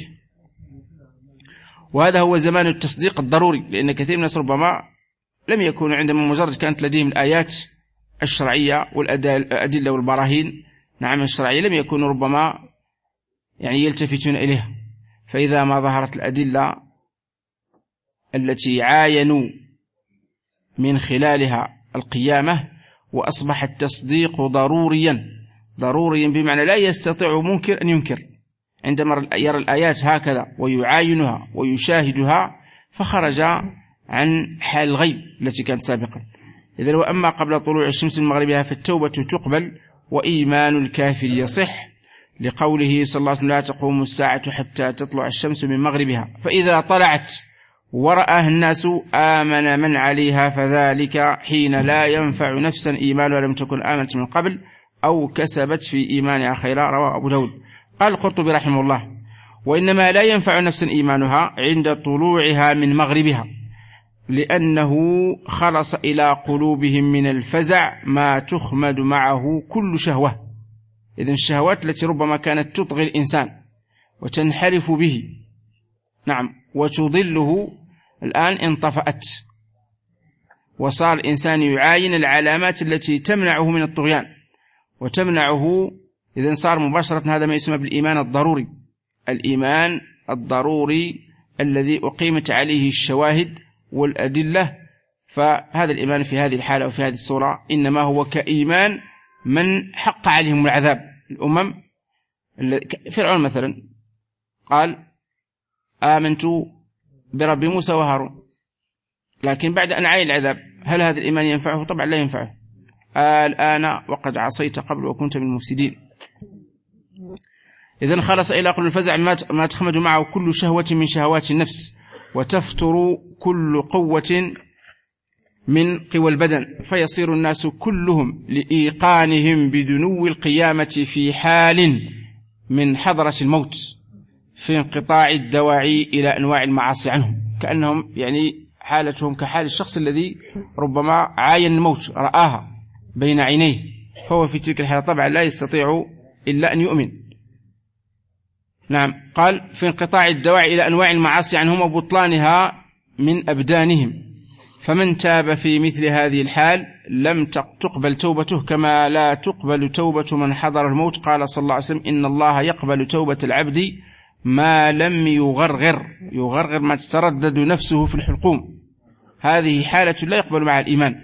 وهذا هو زمان التصديق الضروري، لأن كثير من الناس ربما لم يكونوا عندما مجرد كانت لديهم الآيات الشرعية والأدلة والبراهين نعم الشرعية لم يكونوا ربما يعني يلتفتون إليها. فإذا ما ظهرت الأدلة التي عاينوا من خلالها القيامة وأصبح التصديق ضروريا بمعنى لا يستطيع منكر أن ينكر، عندما يرى الآيات هكذا ويعاينها ويشاهدها فخرج عن حال الغيب التي كانت سابقا. إذن وأما قبل طلوع الشمس من مغربها فالتوبة تقبل وإيمان الكافر يصح، لقوله صلى الله عليه وسلم لا تقوم الساعة حتى تطلع الشمس من مغربها، فإذا طلعت ورآها الناس آمن من عليها، فذلك حين لا ينفع نفسا إيمانها لم تكن آمنت من قبل أو كسبت في إيمانها خيرا. رواه أبو داود. قال القرطبي رحمه الله وإنما لا ينفع نفسا إيمانها عند طلوعها من مغربها، لأنه خلص إلى قلوبهم من الفزع ما تخمد معه كل شهوة. إذن الشهوات التي ربما كانت تطغي الإنسان وتنحرف به نعم وتضله الآن انطفأت، وصار الإنسان يعاين العلامات التي تمنعه من الطغيان وتمنعه. إذن صار مباشرة هذا ما يسمى بالإيمان الضروري، الإيمان الضروري الذي أقيمت عليه الشواهد والأدلة. فهذا الإيمان في هذه الحالة وفي هذه الصورة إنما هو كإيمان من حق عليهم العذاب. الأمم فرعون مثلا قال آمنت برب موسى وهارون، لكن بعد أن عاين العذاب هل هذا الإيمان ينفعه؟ طبعا لا ينفعه. الآن وقد عصيت قبل وكنت من المفسدين. إذن خلص إلى قلب الفزع ما تخمد معه كل شهوة من شهوات النفس، وتفتر كل قوة من قوى البدن، فيصير الناس كلهم لإيقانهم بدنو القيامة في حال من حضرة الموت في انقطاع الدواعي إلى أنواع المعاصي عنهم، كأنهم يعني حالتهم كحال الشخص الذي ربما عاين الموت رآها بين عينيه، فهو في تلك الحالة طبعا لا يستطيع إلا أن يؤمن. نعم قال في انقطاع الدواعي إلى أنواع المعاصي عنهم وبطلانها من أبدانهم، فمن تاب في مثل هذه الحال لم تقبل توبته كما لا تقبل توبة من حضر الموت. قال صلى الله عليه وسلم إن الله يقبل توبة العبد ما لم يغرغر ما تتردد نفسه في الحلقوم. هذه حالة لا يقبل مع الإيمان،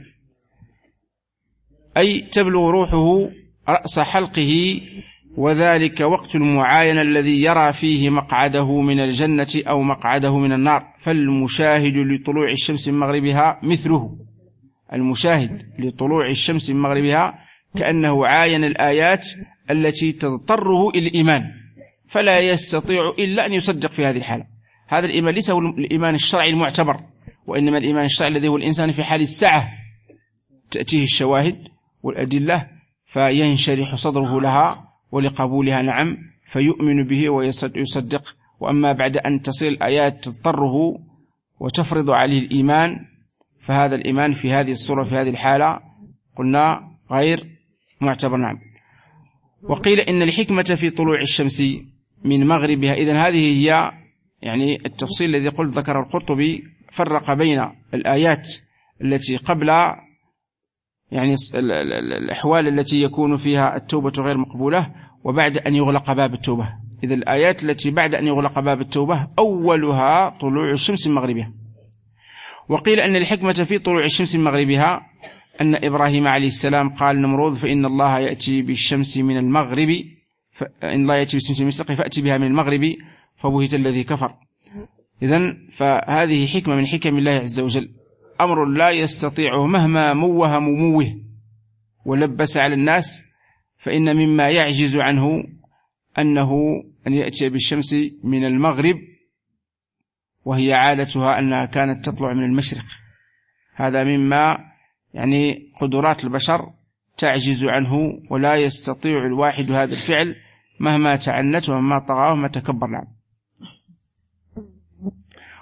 أي تبلغ روحه رأس حلقه، وذلك وقت المعاينة الذي يرى فيه مقعده من الجنة أو مقعده من النار. فالمشاهد لطلوع الشمس من مغربها مثله، المشاهد لطلوع الشمس من مغربها كأنه عاين الآيات التي تضطره إلى الإيمان، فلا يستطيع إلا أن يصدق في هذه الحالة. هذا الإيمان ليس هو الإيمان الشرعي المعتبر، وإنما الإيمان الشرعي الذي هو الإنسان في حال السعة تأتيه الشواهد والأدلة فينشرح صدره لها ولقبولها نعم فيؤمن به ويصدق. وأما بعد أن تصل الآيات تضطره وتفرض عليه الإيمان فهذا الإيمان في هذه الصورة في هذه الحالة قلنا غير معتبر. نعم. وقيل إن الحكمة في طلوع الشمس من مغربها. إذن هذه هي يعني التفصيل الذي قلت ذكر القرطبي، فرق بين الآيات التي قبل يعني الأحوال التي يكون فيها التوبة غير مقبولة وبعد أن يغلق باب التوبة. إذن الآيات التي بعد أن يغلق باب التوبة أولها طلوع الشمس من مغربها. وقيل أن الحكمة في طلوع الشمس من مغربها أن إبراهيم عليه السلام قال نمرود فإن الله يأتي بالشمس من المغرب فإن الله يأتي بالشمس من المشرق فأتي بها من المغرب فبهت الذي كفر. إذن فهذه حكمة من حكم الله عز وجل، أمر لا يستطيعه مهما موه مموه ولبس على الناس، فإن مما يعجز عنه أنه أن يأتي بالشمس من المغرب وهي عادتها أنها كانت تطلع من المشرق. هذا مما يعني قدرات البشر تعجز عنه ولا يستطيع الواحد هذا الفعل مهما تعنت ومهما طغى ومهما تكبر. نعم.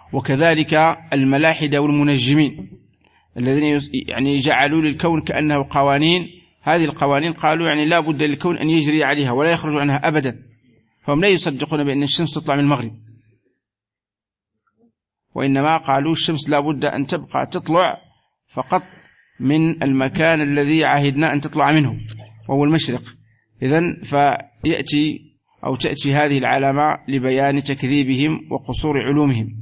وكذلك الملاحدة والمنجمين الذين يعني جعلوا للكون كأنه قوانين، هذه القوانين قالوا يعني لا بد للكون أن يجري عليها ولا يخرج عنها أبدا، فهم لا يصدقون بأن الشمس تطلع من المغرب، وإنما قالوا الشمس لا بد أن تبقى تطلع فقط من المكان الذي عهدنا أن تطلع منه وهو المشرق. إذن تأتي هذه العلامة لبيان تكذيبهم وقصور علومهم.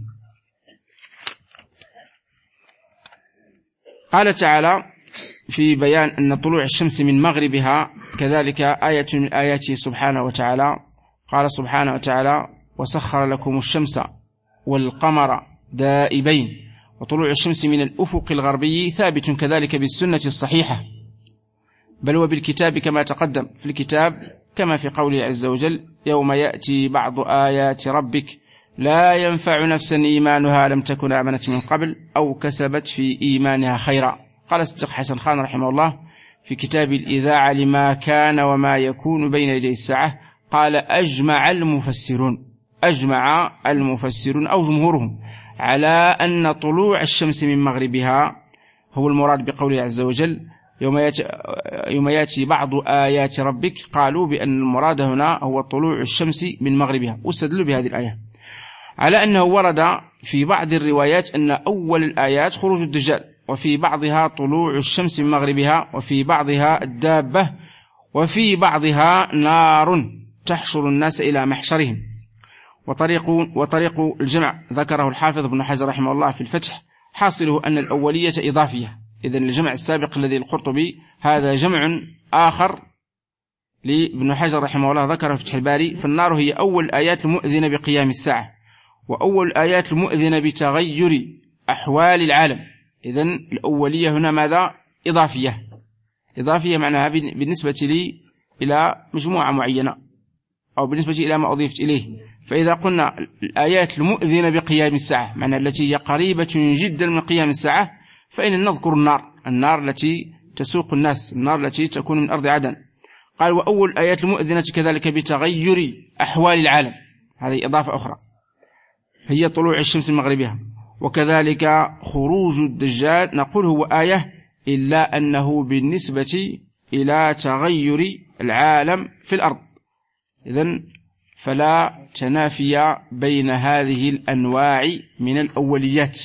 قال تعالى في بيان أن طلوع الشمس من مغربها كذلك آية من آياته سبحانه وتعالى، قال سبحانه وتعالى: وسخر لكم الشمس والقمر دائبين، وطلوع الشمس من الأفق الغربي ثابت كذلك بالسنة الصحيحة، بل وبالكتاب كما تقدم في الكتاب، كما في قوله عز وجل: يوم يأتي بعض آيات ربك لا ينفع نفسا إيمانها لم تكن آمنت من قبل أو كسبت في إيمانها خيرا. قال الصديق حسن خان رحمه الله في كتاب الإذاعة لما كان وما يكون بين يدي الساعة، قال: أجمع المفسرون أو جمهورهم على أن طلوع الشمس من مغربها هو المراد بقوله عز وجل: يوم يأتي بعض آيات ربك، قالوا بأن المراد هنا هو طلوع الشمس من مغربها، واستدلوا بهذه الآية على أنه ورد في بعض الروايات أن أول الآيات خروج الدجال، وفي بعضها طلوع الشمس من مغربها، وفي بعضها الدابة، وفي بعضها نار تحشر الناس إلى محشرهم. وطريق الجمع ذكره الحافظ ابن حجر رحمه الله في الفتح، حاصله أن الأولية إضافية. إذن الجمع السابق الذي القرطبي هذا جمع آخر لابن حجر رحمه الله ذكره في فتح الباري، فالنار هي أول آيات المؤذنة بقيام الساعة، وأول آيات المؤذنة بتغير أحوال العالم. إذن الأولية هنا ماذا؟ إضافية معناها بالنسبة لي إلى مجموعة معينة أو بالنسبة إلى ما أضيفت إليه. فإذا قلنا الآيات المؤذنة بقيام الساعة معنى التي هي قريبة جدا من قيام الساعة، فإن نذكر النار التي تسوق الناس، النار التي تكون من أرض عدن. قال: وأول آيات المؤذنة كذلك بتغير أحوال العالم، هذه إضافة أخرى هي طلوع الشمس من مغربها. وكذلك خروج الدجال نقول هو آية، إلا أنه بالنسبة إلى تغير العالم في الأرض. إذن فلا تنافي بين هذه الأنواع من الأوليات.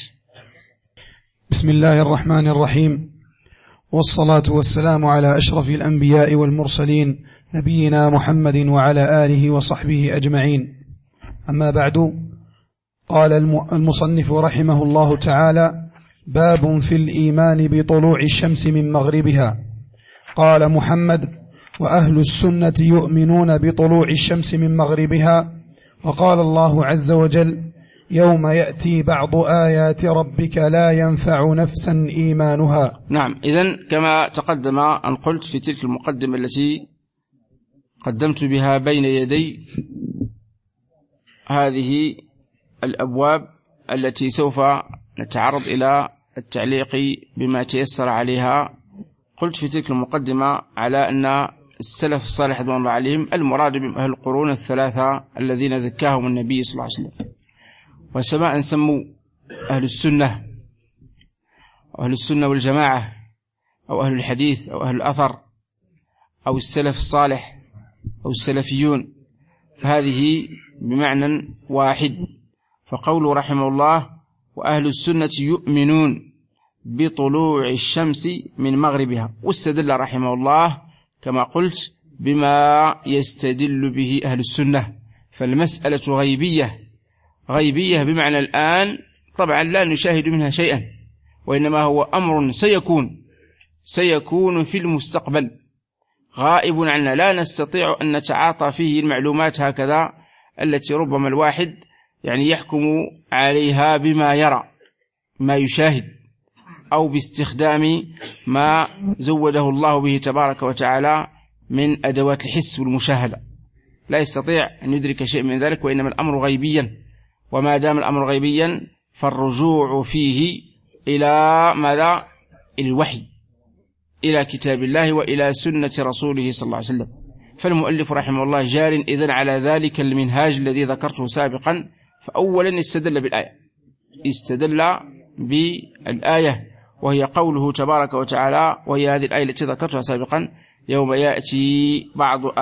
بسم الله الرحمن الرحيم، والصلاة والسلام على أشرف الأنبياء والمرسلين نبينا محمد وعلى آله وصحبه أجمعين. أما بعد، قال المصنف رحمه الله تعالى: باب في الإيمان بطلوع الشمس من مغربها. قال محمد: وأهل السنة يؤمنون بطلوع الشمس من مغربها. وقال الله عز وجل: يوم يأتي بعض آيات ربك لا ينفع نفسا إيمانها. نعم، إذن كما تقدم أن قلت في تلك المقدمة التي قدمت بها بين يدي هذه الأبواب التي سوف نتعرض إلى التعليق بما تيسر عليها، قلت في تلك المقدمة على أن السلف الصالح رضوان الله عليهم المراد بهم أهل القرون الثلاثة الذين زكاهم النبي صلى الله عليه وسلم، وسواء سموا أهل السنة والجماعة أو أهل الحديث أو أهل الأثر أو السلف الصالح أو السلفيون، فهذه بمعنى واحد. فقوله رحمه الله: وأهل السنة يؤمنون بطلوع الشمس من مغربها، واستدل رحمه الله كما قلت بما يستدل به أهل السنة. فالمسألة غيبية بمعنى الآن طبعا لا نشاهد منها شيئا، وإنما هو أمر سيكون في المستقبل غائب عنا، لا نستطيع أن نتعاطى فيه المعلومات هكذا التي ربما الواحد يعني يحكم عليها بما يرى ما يشاهد، أو باستخدام ما زوده الله به تبارك وتعالى من أدوات الحس والمشاهدة، لا يستطيع أن يدرك شيء من ذلك، وإنما الأمر غيبيا. وما دام الأمر غيبيا فالرجوع فيه إلى ماذا؟ الوحي، إلى كتاب الله وإلى سنة رسوله صلى الله عليه وسلم. فالمؤلف رحمه الله جار إذن على ذلك المنهاج الذي ذكرته سابقا. فأولا استدل بالآية استدل بالآية، وهي قوله تبارك وتعالى، وهي هذه الآية التي ذكرتها سابقا: يوم يأتي بعض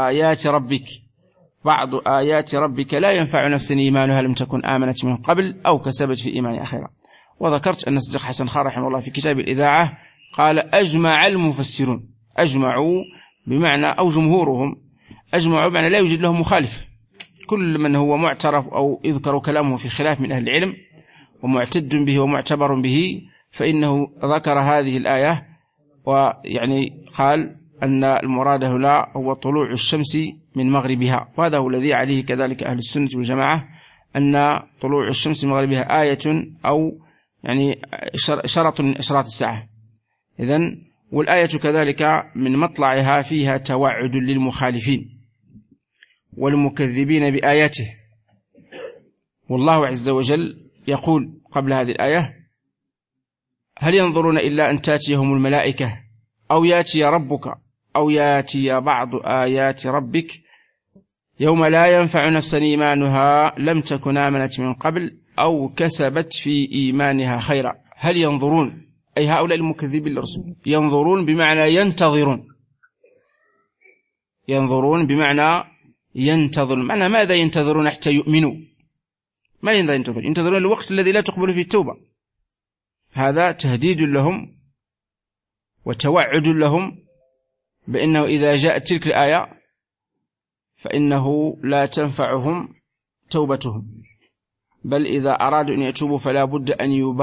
آيات ربك لا ينفع نفسا إيمانها لم تكن آمنت من قبل أو كسبت في إيمانها خيرا. وذكرت أن الصديق حسن خان رحمه الله في كتاب الإذاعة قال: أجمع المفسرون، أجمعوا بمعنى أو جمهورهم، أجمعوا بمعنى لا يوجد لهم مخالف، كل من هو معترف أو يذكر كلامه في خلاف من أهل العلم ومعتد به ومعتبر به فإنه ذكر هذه الآية، ويعني قال أن المراد هنا هو طلوع الشمس من مغربها، وهذا هو الذي عليه كذلك أهل السنة والجماعة، أن طلوع الشمس من مغربها آية أو يعني شرط من إشراط الساعة. إذن والآية كذلك من مطلعها فيها توعد للمخالفين والمكذبين بآياته. والله عز وجل يقول قبل هذه الآية: هل ينظرون إلا أن تأتيهم الملائكة أو يأتي ربك أو يأتي بعض آيات ربك يوم لا ينفع نفسا إيمانها لم تكن آمنت من قبل أو كسبت في إيمانها خيرا. هل ينظرون أي هؤلاء المكذبين للرسول، ينظرون بمعنى ينتظرون، ينظرون بمعنى ينتظرون. معنى ماذا ينتظرون حتى يؤمنوا؟ ما ينتظرون؟ ينتظرون الوقت الذي لا تقبل فيه التوبة. هذا تهديد لهم وتوعد لهم بأنه إذا جاءت تلك الآية فإنه لا تنفعهم توبتهم، بل إذا أرادوا أن يتوبوا فلا بد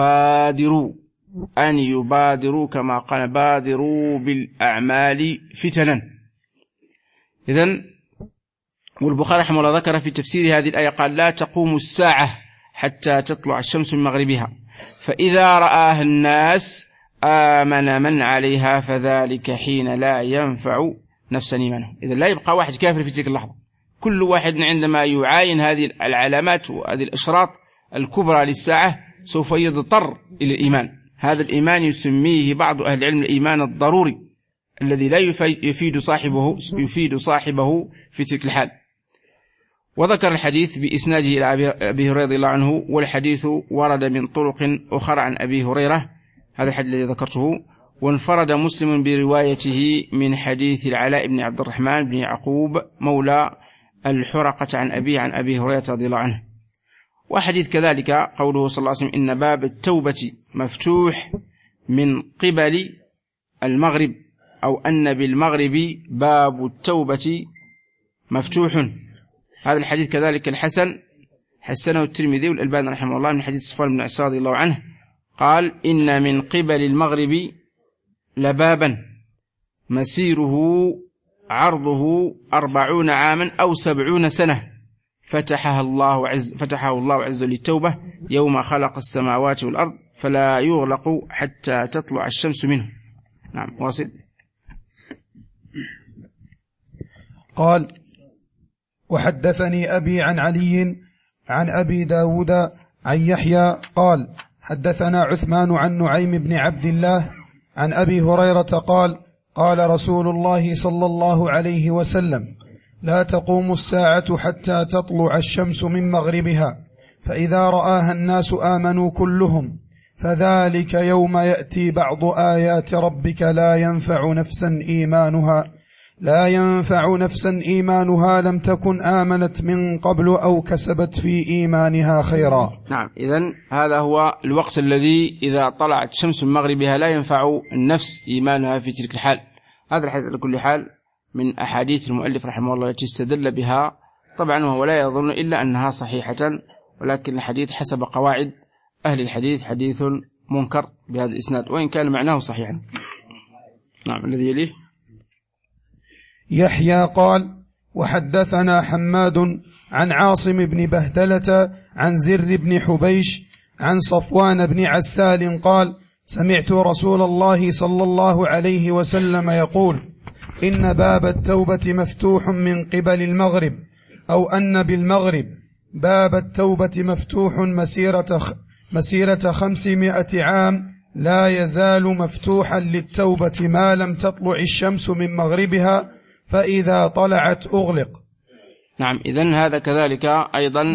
أن يبادروا كما قال: بادروا بالأعمال فتنا. إذن والبخاري رحمه الله ذكر في تفسير هذه الآية قال: لا تقوم الساعة حتى تطلع الشمس من مغربها فإذا رآها الناس آمن من عليها فذلك حين لا ينفع نفسا إيمانه. إذا لا يبقى واحد كافر في تلك اللحظة، كل واحد عندما يعاين هذه العلامات وهذه الأشراط الكبرى للساعة سوف يضطر إلى الإيمان. هذا الإيمان يسميه بعض أهل العلم الإيمان الضروري الذي لا يفيد صاحبه في تلك الحال. وذكر الحديث بإسناده إلى أبي هريرة رضي الله عنه، والحديث ورد من طرق أخرى عن أبي هريرة، هذا الحديث الذي ذكرته، وانفرد مسلم بروايته من حديث العلاء بن عبد الرحمن بن يعقوب مولى الحرقة عن أبي هريرة رضي الله عنه. وحديث كذلك قوله صلى الله عليه وسلم: إن باب التوبة مفتوح من قبل المغرب، أو أن بالمغرب باب التوبة مفتوح. هذا الحديث كذلك الحسن حسنه الترمذي والألباني رحمه الله من حديث صفوان بن عسار رضي الله عنه قال: إن من قبل المغرب لبابا مسيره عرضه 40 عاما أو 70 سنة فتحه الله عز للتوبة يوم خلق السماوات والأرض فلا يغلق حتى تطلع الشمس منه. نعم، واصل. قال: وحدثني أبي عن علي عن أبي داود عن يحيى قال: حدثنا عثمان عن نعيم بن عبد الله عن أبي هريرة قال: قال رسول الله صلى الله عليه وسلم: لا تقوم الساعة حتى تطلع الشمس من مغربها، فإذا رآها الناس آمنوا كلهم، فذلك يوم يأتي بعض آيات ربك لا ينفع نفسا إيمانها لم تكن آمنت من قبل أو كسبت في إيمانها خيرا. نعم، إذن هذا هو الوقت الذي إذا طلعت شمس من مغربها لا ينفع النفس إيمانها في تلك الحال. هذا الحديث على كل حال من أحاديث المؤلف رحمه الله التي استدل بها، طبعا وهو لا يظن إلا أنها صحيحة، ولكن الحديث حسب قواعد أهل الحديث حديث منكر بهذا الإسناد وإن كان معناه صحيحا. نعم، الذي يليه. يحيى قال: وحدثنا حماد عن عاصم بن بهدلة عن زر بن حبيش عن صفوان بن عسال قال: سمعت رسول الله صلى الله عليه وسلم يقول: إن باب التوبة مفتوح من قبل المغرب، أو أن بالمغرب باب التوبة مفتوح مسيرة 500 عام، لا يزال مفتوحا للتوبة ما لم تطلع الشمس من مغربها، فإذا طلعت أغلق. نعم، إذن هذا كذلك أيضا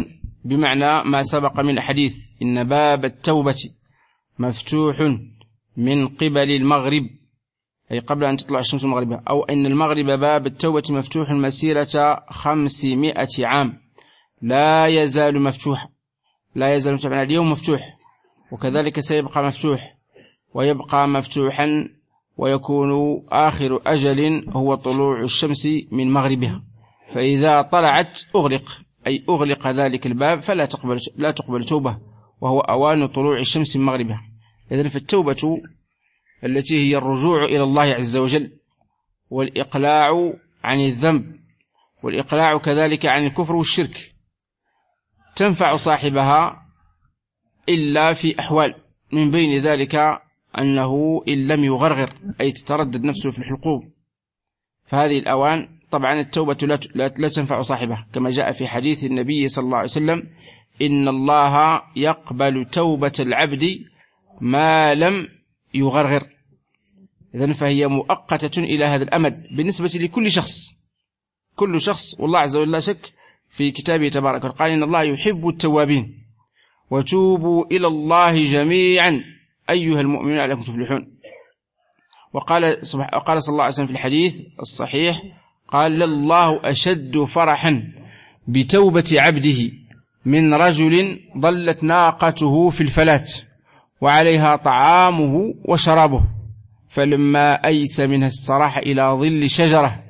بمعنى ما سبق من الحديث إن باب التوبة مفتوح من قبل المغرب، أي قبل أن تطلع الشمس المغربة، أو إن المغرب باب التوبة مفتوح مسيرة 500 عام لا يزال مفتوحا، لا يزال مفتوحا، اليوم مفتوح وكذلك سيبقى مفتوح ويبقى مفتوحا، ويكون آخر أجل هو طلوع الشمس من مغربها، فإذا طلعت أغلق، أي أغلق ذلك الباب فلا تقبل توبة، وهو أوان طلوع الشمس من مغربها. إذن فالتوبة التي هي الرجوع إلى الله عز وجل والإقلاع عن الذنب والإقلاع كذلك عن الكفر والشرك تنفع صاحبها إلا في أحوال، من بين ذلك أنه إن لم يغرغر، أي تتردد نفسه في الحقوق، فهذه الأوان طبعا التوبة لا تنفع صاحبها، كما جاء في حديث النبي صلى الله عليه وسلم إن الله يقبل توبة العبد ما لم يغرغر. إذن فهي مؤقتة إلى هذا الأمد بالنسبة لكل شخص، كل شخص، والله عز وجل لا شك في كتابه تبارك وقال إن الله يحب التوابين وتوبوا إلى الله جميعا أيها المؤمنون لعلكم تفلحون. وقال صلى الله عليه وسلم في الحديث الصحيح قال الله أشد فرحا بتوبة عبده من رجل ضلت ناقته في الفلات وعليها طعامه وشرابه فلما أيس منها استراح إلى ظل شجرة،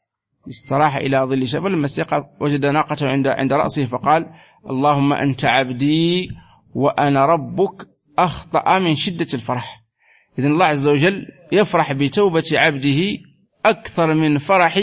فلما استيقظ وجد ناقته عند رأسه فقال اللهم أنت عبدي وأنا ربك، أخطأ من شدة الفرح. إذن الله عز وجل يفرح بتوبة عبده أكثر من فرح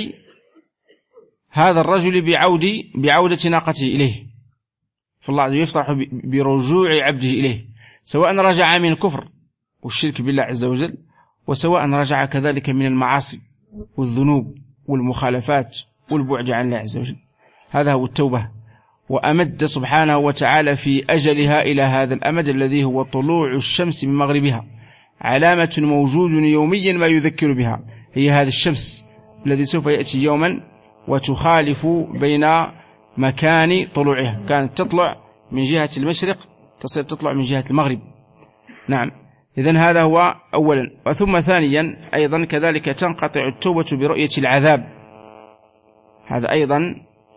هذا الرجل بعودة ناقته إليه، فالله عز وجل يفرح برجوع عبده إليه، سواء رجع من الكفر والشرك بالله عز وجل، وسواء رجع كذلك من المعاصي والذنوب والمخالفات والبعد عن الله عز وجل. هذا هو التوبة. وأمد سبحانه وتعالى في أجلها إلى هذا الأمد الذي هو طلوع الشمس من مغربها، علامة موجود يوميا ما يذكر بها، هي هذا الشمس الذي سوف يأتي يوما وتخالف بين مكان طلوعها، كانت تطلع من جهة المشرق تصير تطلع من جهة المغرب. نعم، إذن هذا هو أولا. وثم ثانيا أيضا كذلك تنقطع التوبة برؤية العذاب، هذا أيضا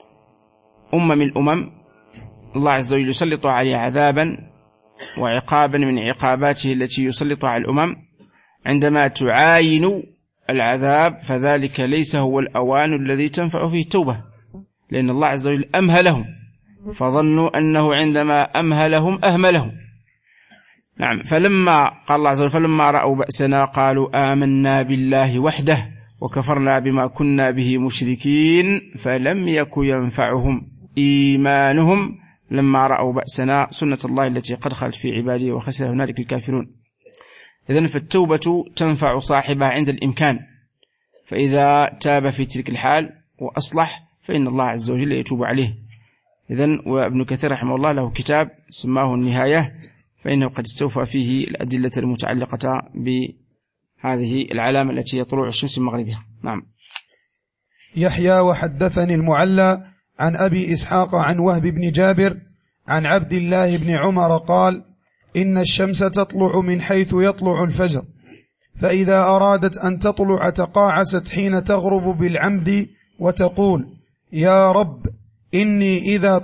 من الأمم الله عز وجل يسلط عليه عذابا وعقابا من عقاباته التي يسلط على الأمم، عندما تعاين العذاب فذلك ليس هو الأوان الذي تنفع فيه التوبة، لأن الله عز وجل أمهلهم فظنوا أنه عندما أمهلهم أهملهم. نعم، فلما قال الله عز وجل فلما رأوا بأسنا قالوا آمنا بالله وحده وكفرنا بما كنا به مشركين فلم يك ينفعهم إيمانهم لما رأوا بأسنا سنة الله التي قد خلت في عباده وخسر هنالك الكافرون. إذن فالتوبة تنفع صاحبها عند الإمكان، فإذا تاب في تلك الحال وأصلح فإن الله عز وجل يتوب عليه. إذن وابن كثير رحمه الله له كتاب سماه النهاية، فإنه قد استوفى فيه الأدلة المتعلقة بهذه العلامة التي هي طلوع الشمس من مغربها. نعم. يحيى وحدثني المعلى عن أبي إسحاق عن وهب بن جابر عن عبد الله بن عمر قال إن الشمس تطلع من حيث يطلع الفجر، فإذا أرادت أن تطلع تقاعست حين تغرب بالعمد وتقول يا رب إني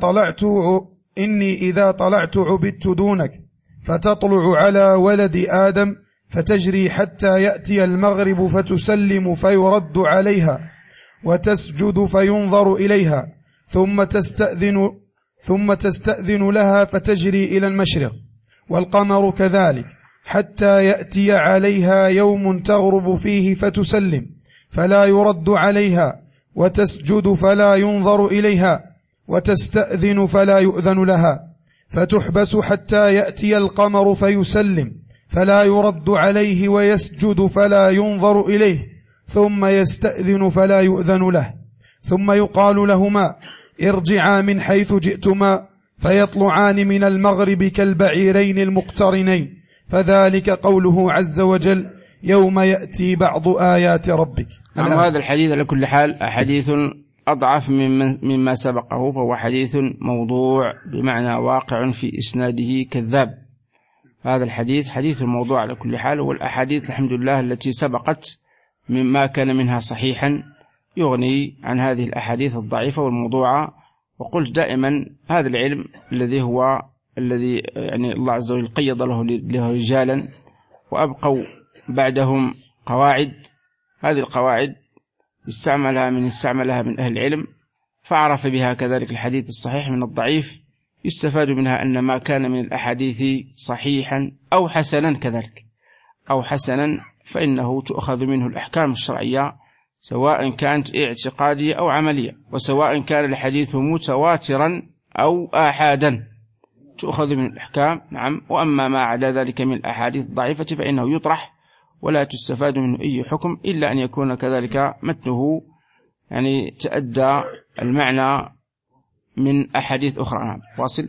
إذا طلعت عبدت دونك، فتطلع على ولد آدم فتجري حتى يأتي المغرب فتسلم فيرد عليها، وتسجد فينظر إليها، ثم تستأذن لها فتجري إلى المشرق، والقمر كذلك حتى يأتي عليها يوم تغرب فيه فتسلم فلا يرد عليها، وتسجد فلا ينظر إليها، وتستأذن فلا يؤذن لها، فتحبس حتى يأتي القمر فيسلم فلا يرد عليه، ويسجد فلا ينظر إليه، ثم يستأذن فلا يؤذن له، ثم يقال لهما ارجعا من حيث جئتما، فيطلعان من المغرب كالبعيرين المقترنين، فذلك قوله عز وجل يوم يأتي بعض آيات ربك. هذا الحديث على كل حال حديث أضعف مما سبقه فهو حديث موضوع، بمعنى واقع في إسناده كذاب. هذا الحديث حديث موضوع على كل حال. والأحاديث الحمد لله التي سبقت مما كان منها صحيحا يغني عن هذه الأحاديث الضعيفة والموضوعة. وقلت دائما هذا العلم الذي يعني الله عز وجل قيض له رجالا وأبقوا بعدهم قواعد، هذه القواعد استعملها من أهل العلم فعرف بها كذلك الحديث الصحيح من الضعيف. يستفاد منها أن ما كان من الأحاديث صحيحا أو حسنا كذلك أو حسنا فإنه تؤخذ منه الأحكام الشرعية، سواء كانت اعتقادية أو عملية، وسواء كان الحديث متواترا أو آحادا تؤخذ من الأحكام. نعم. وأما ما عدا ذلك من الأحاديث الضعيفة فإنه يطرح ولا تستفاد منه أي حكم إلا أن يكون كذلك متنه يعني تأدى المعنى من أحاديث أخرى. نعم. واصل.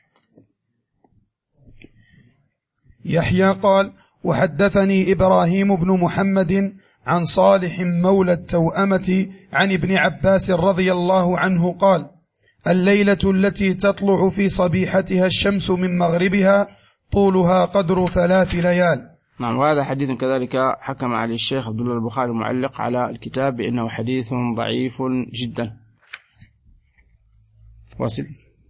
يحيى قال: وحدثني إبراهيم بن محمد عن صالح مولى التوأمة عن ابن عباس رضي الله عنه قال: الليلة التي تطلع في صبيحتها الشمس من مغربها طولها قدر 3 ليال. نعم. وهذا حديث كذلك حكم عليه الشيخ عبد الله البخاري معلق على الكتاب بأنه حديث ضعيف جدا. واصل.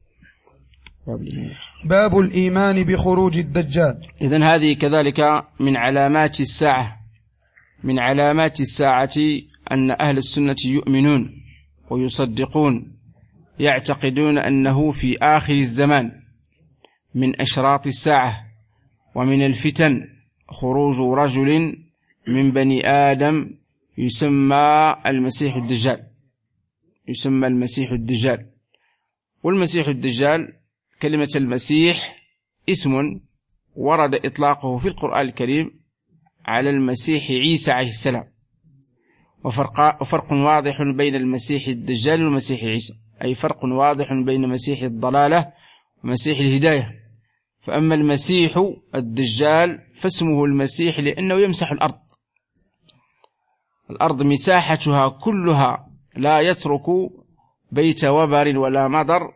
باب الإيمان بخروج الدجال. إذن هذه كذلك من علامات الساعة، من علامات الساعة أن أهل السنة يؤمنون ويصدقون، يعتقدون أنه في آخر الزمان من أشراط الساعة ومن الفتن خروج رجل من بني آدم يسمى المسيح الدجال، يسمى المسيح الدجال. والمسيح الدجال كلمة المسيح اسم ورد إطلاقه في القرآن الكريم على المسيح عيسى عليه السلام، وفرق واضح بين المسيح الدجال والمسيح عيسى، أي فرق واضح بين مسيح الضلالة ومسيح الهداية. فأما المسيح الدجال فاسمه المسيح لأنه يمسح الأرض، الأرض مساحتها كلها لا يترك بيت وبر ولا مضر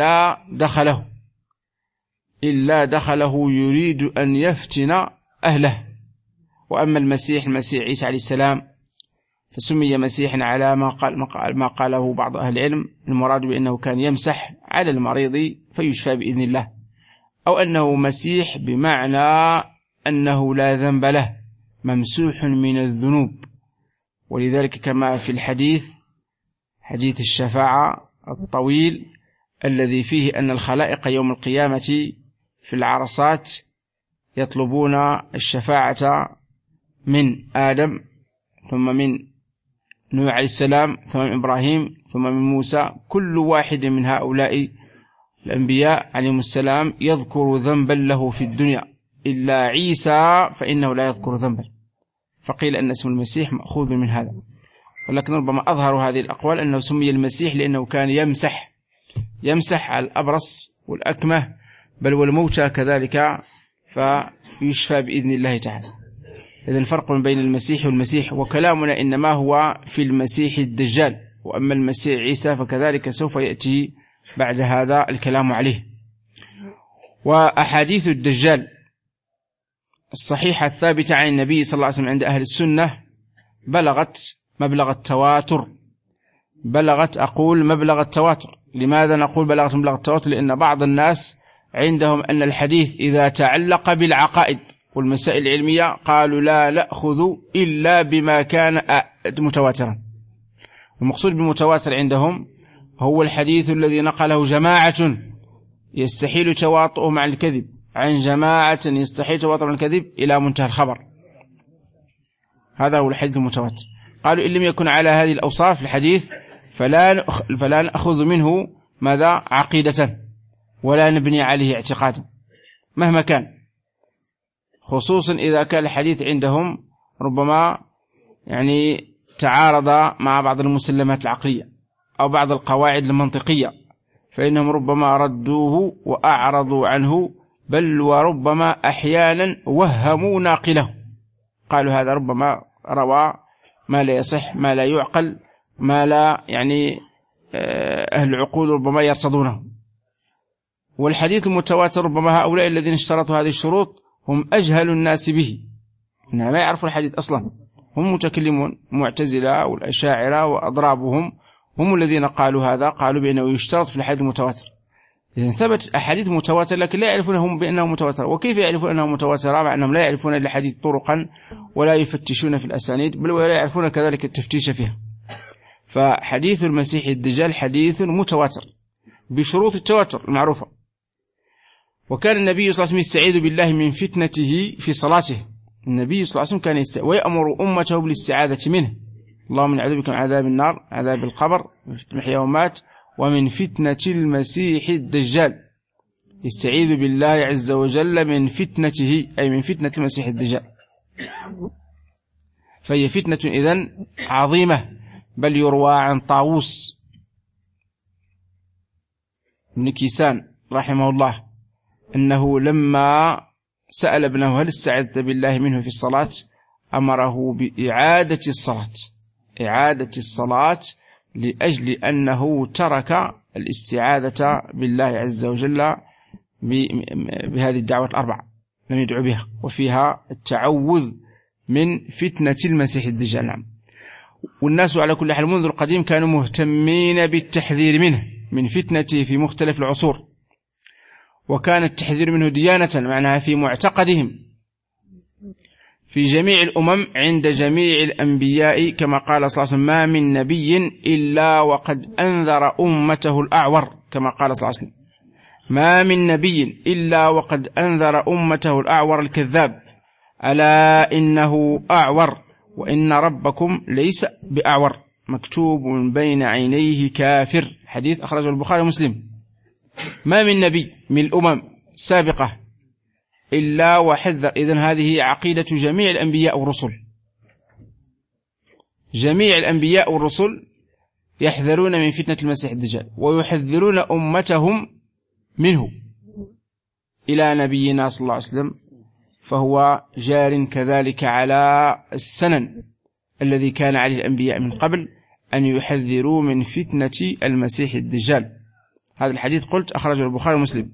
إلا دخله يريد أن يفتن أهله. وأما المسيح عيسى عليه السلام فسمي مسيحا على ما قاله بعض أهل العلم، المراد بأنه كان يمسح على المريض فيشفى بإذن الله، أو أنه مسيح بمعنى أنه لا ذنب له، ممسوح من الذنوب. ولذلك كما في حديث الشفاعة الطويل الذي فيه أن الخلائق يوم القيامة في العرصات يطلبون الشفاعة من آدم ثم من نوح عليه السلام ثم من إبراهيم ثم من موسى، كل واحد من هؤلاء الأنبياء عليهم السلام يذكر ذنبا له في الدنيا إلا عيسى فإنه لا يذكر ذنبا، فقيل أن اسم المسيح مأخوذ من هذا. ولكن ربما أظهر هذه الأقوال أنه سمي المسيح لأنه كان يمسح على الأبرص والأكمه بل والموتى كذلك فيشفى بإذن الله تعالى. إذن فرق بين المسيح والمسيح، وكلامنا إنما هو في المسيح الدجال، وأما المسيح عيسى فكذلك سوف يأتي بعد هذا الكلام عليه. وأحاديث الدجال الصحيحة الثابتة عن النبي صلى الله عليه وسلم عند أهل السنة بلغت مبلغ التواتر، مبلغ التواتر. لماذا نقول بلغت مبلغ التواتر؟ لأن بعض الناس عندهم أن الحديث إذا تعلق بالعقائد والمسائل العلمية قالوا لا نأخذ إلا بما كان متواترا. المقصود بالمتواتر عندهم هو الحديث الذي نقله جماعة يستحيل تواطؤهم عن الكذب عن جماعة يستحيل تواطؤهم عن الكذب إلى منتهى الخبر، هذا هو الحديث المتواتر. قالوا إن لم يكن على هذه الأوصاف الحديث فلا نأخذ منه ماذا عقيدة ولا نبني عليه اعتقادا مهما كان، خصوصا إذا كان الحديث عندهم ربما يعني تعارض مع بعض المسلمات العقلية أو بعض القواعد المنطقية، فإنهم ربما ردوه وأعرضوا عنه، بل وربما أحيانا وهموا ناقله، قالوا هذا ربما روى ما لا يصح، ما لا يعقل، ما لا يعني أهل العقول ربما يرتضونه. والحديث المتواتر ربما هؤلاء الذين اشترطوا هذه الشروط هم أجهل الناس به، إنهم لا يعرفوا الحديث أصلا، هم متكلمون معتزلة والأشاعرة وأضرابهم هم الذين قالوا هذا، قالوا بأنه يشترط في الحديث المتواتر. إذن ثبت أحاديث متواتر لكن لا يعرفونهم بأنه متواتر. وكيف يعرفون أنه متواتر مع أنهم لا يعرفون الحديث طرقا ولا يفتشون في الأسانيد بل ولا يعرفون كذلك التفتيش فيها؟ فحديث المسيح الدجال حديث متواتر بشروط التواتر المعروفة. وكان النبي صلى الله عليه وسلم يستعيذ بالله من فتنته في صلاته. النبي صلى الله عليه وسلم كان ويأمر أمته بالاستعاذة منه، اللهم نعوذ بك من عذاب النار، عذاب القبر، المحيا والممات، ومن فتنة المسيح الدجال. يستعيذ بالله عز وجل من فتنته، أي من فتنة المسيح الدجال. فهي فتنة إذن عظيمة. بل يروى عن طاووس بن كيسان رحمه الله أنه لما سأل ابنه هل استعذت بالله منه في الصلاة أمره بإعادة الصلاة لأجل أنه ترك الاستعاذة بالله عز وجل بهذه الدعوة الأربع، لم يدعو بها، وفيها التعوذ من فتنة المسيح الدجال. نعم. والناس على كل حال منذ القديم كانوا مهتمين بالتحذير منه، من فتنته في مختلف العصور، وكان التحذير منه ديانة، معناها في معتقدهم في جميع الأمم عند جميع الأنبياء، كما قال صلى الله عليه وسلم ما من نبي إلا وقد أنذر أمته الأعور، كما قال صلى الله عليه وسلم ما من نبي إلا وقد أنذر أمته الأعور الكذاب، ألا إنه أعور وإن ربكم ليس بأعور مكتوب بين عينيه كافر. حديث أخرجه البخاري ومسلم. ما من نبي من الأمم السابقة إلا وحذر. إذن هذه عقيدة جميع الأنبياء والرسل. جميع الأنبياء والرسل يحذرون من فتنة المسيح الدجال ويحذرون أمتهم منه إلى نبينا صلى الله عليه وسلم، فهو جار كذلك على السنن الذي كان عليه الأنبياء من قبل أن يحذروا من فتنة المسيح الدجال. هذا الحديث قلت أخرجه البخاري ومسلم.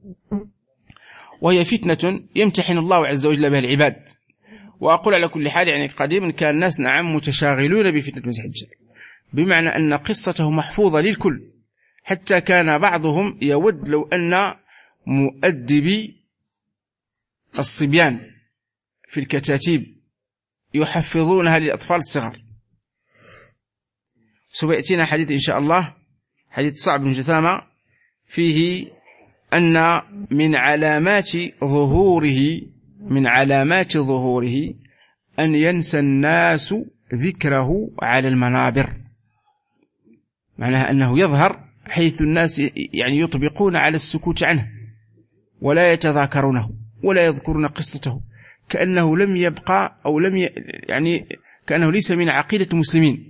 وهي فتنة يمتحن الله عز وجل بها العباد. وأقول على كل حال يعني قديما كان الناس نعم متشاغلون بفتنة المسيح الدجال، بمعنى أن قصته محفوظة للكل، حتى كان بعضهم يود لو أن مؤدبي الصبيان في الكتاتيب يحفظونها للأطفال الصغار. سوف يأتينا حديث إن شاء الله، حديث صعب بن جثامة، فيه أن من علامات ظهوره أن ينسى الناس ذكره على المنابر، معناها أنه يظهر حيث الناس يعني يطبقون على السكوت عنه ولا يتذاكرونه ولا يذكرون قصته، كأنه لم يبقى أو يعني كأنه ليس من عقيدة المسلمين.